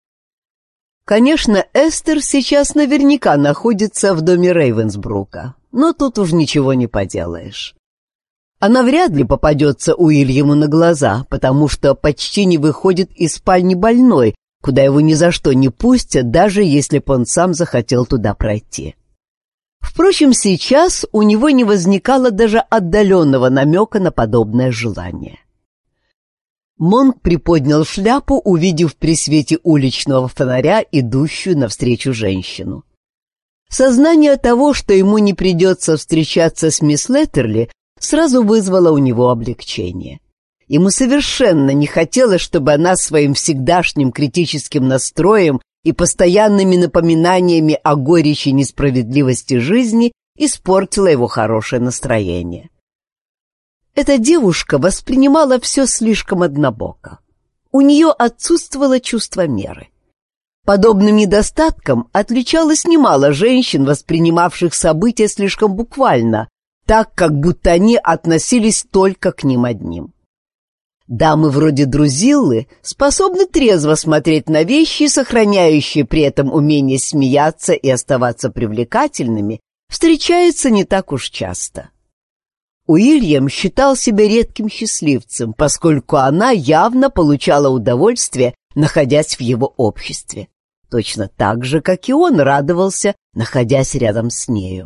Конечно, Эстер сейчас наверняка находится в доме Рейвенсбрука, но тут уж ничего не поделаешь. Она вряд ли попадется Уильяму на глаза, потому что почти не выходит из спальни больной, куда его ни за что не пустят, даже если бы он сам захотел туда пройти. Впрочем, сейчас у него не возникало даже отдаленного намека на подобное желание. Монк приподнял шляпу, увидев при свете уличного фонаря идущую навстречу женщину. Сознание того, что ему не придется встречаться с мисс Леттерли, сразу вызвало у него облегчение. Ему совершенно не хотелось, чтобы она своим всегдашним критическим настроем и постоянными напоминаниями о горечи и несправедливости жизни испортила его хорошее настроение. Эта девушка воспринимала все слишком однобоко. У нее отсутствовало чувство меры. Подобным недостатком отличалось немало женщин, воспринимавших события слишком буквально, так, как будто они относились только к ним одним. Дамы вроде Друзиллы способны трезво смотреть на вещи, сохраняющие при этом умение смеяться и оставаться привлекательными, встречаются не так уж часто. Уильям считал себя редким счастливцем, поскольку она явно получала удовольствие, находясь в его обществе, точно так же, как и он радовался, находясь рядом с нею.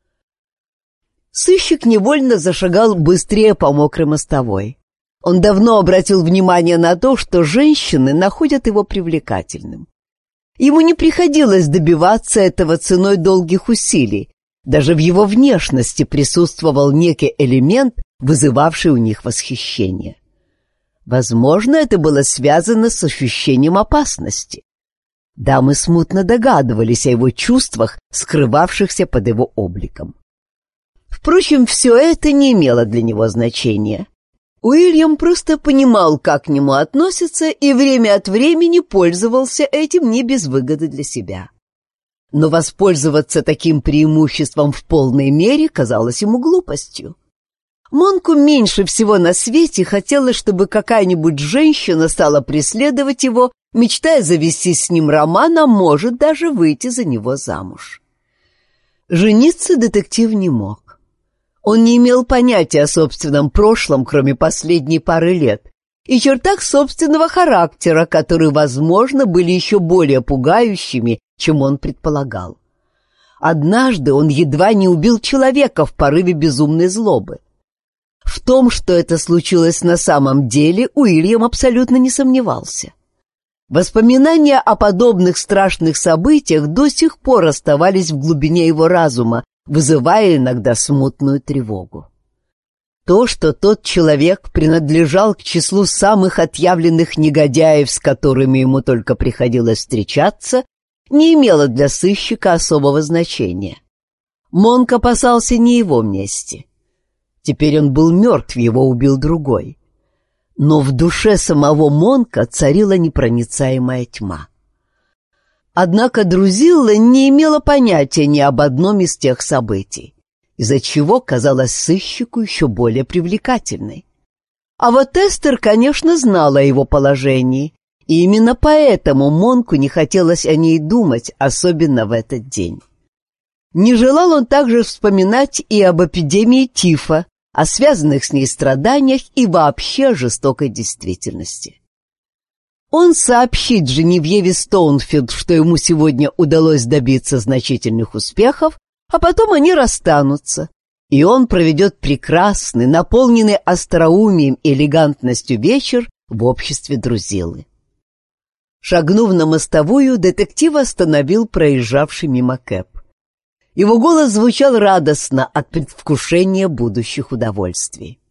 Сыщик невольно зашагал быстрее по мокрой мостовой. Он давно обратил внимание на то, что женщины находят его привлекательным. Ему не приходилось добиваться этого ценой долгих усилий. Даже в его внешности присутствовал некий элемент, вызывавший у них восхищение. Возможно, это было связано с ощущением опасности. Дамы смутно догадывались о его чувствах, скрывавшихся под его обликом. Впрочем, все это не имело для него значения. Уильям просто понимал, как к нему относятся, и время от времени пользовался этим не без выгоды для себя. Но воспользоваться таким преимуществом в полной мере казалось ему глупостью. Монку меньше всего на свете хотелось, чтобы какая-нибудь женщина стала преследовать его, мечтая завести с ним роман, а может даже выйти за него замуж. Жениться детектив не мог. Он не имел понятия о собственном прошлом, кроме последней пары лет, и чертах собственного характера, которые, возможно, были еще более пугающими, чем он предполагал. Однажды он едва не убил человека в порыве безумной злобы. В том, что это случилось на самом деле, Уильям абсолютно не сомневался. Воспоминания о подобных страшных событиях до сих пор оставались в глубине его разума, вызывая иногда смутную тревогу. То, что тот человек принадлежал к числу самых отъявленных негодяев, с которыми ему только приходилось встречаться, не имело для сыщика особого значения. Монк опасался не его мести. Теперь он был мертв, его убил другой. Но в душе самого Монка царила непроницаемая тьма. Однако Друзилла не имела понятия ни об одном из тех событий, из-за чего казалась сыщику еще более привлекательной. А вот Эстер, конечно, знала о его положении, и именно поэтому Монку не хотелось о ней думать, особенно в этот день. Не желал он также вспоминать и об эпидемии тифа, о связанных с ней страданиях и вообще о жестокой действительности. Он сообщит Женевьеве Стоунфилд, что ему сегодня удалось добиться значительных успехов, а потом они расстанутся, и он проведет прекрасный, наполненный остроумием и элегантностью вечер в обществе Друзиллы. Шагнув на мостовую, детектив остановил проезжавший мимо кэб. Его голос звучал радостно от предвкушения будущих удовольствий.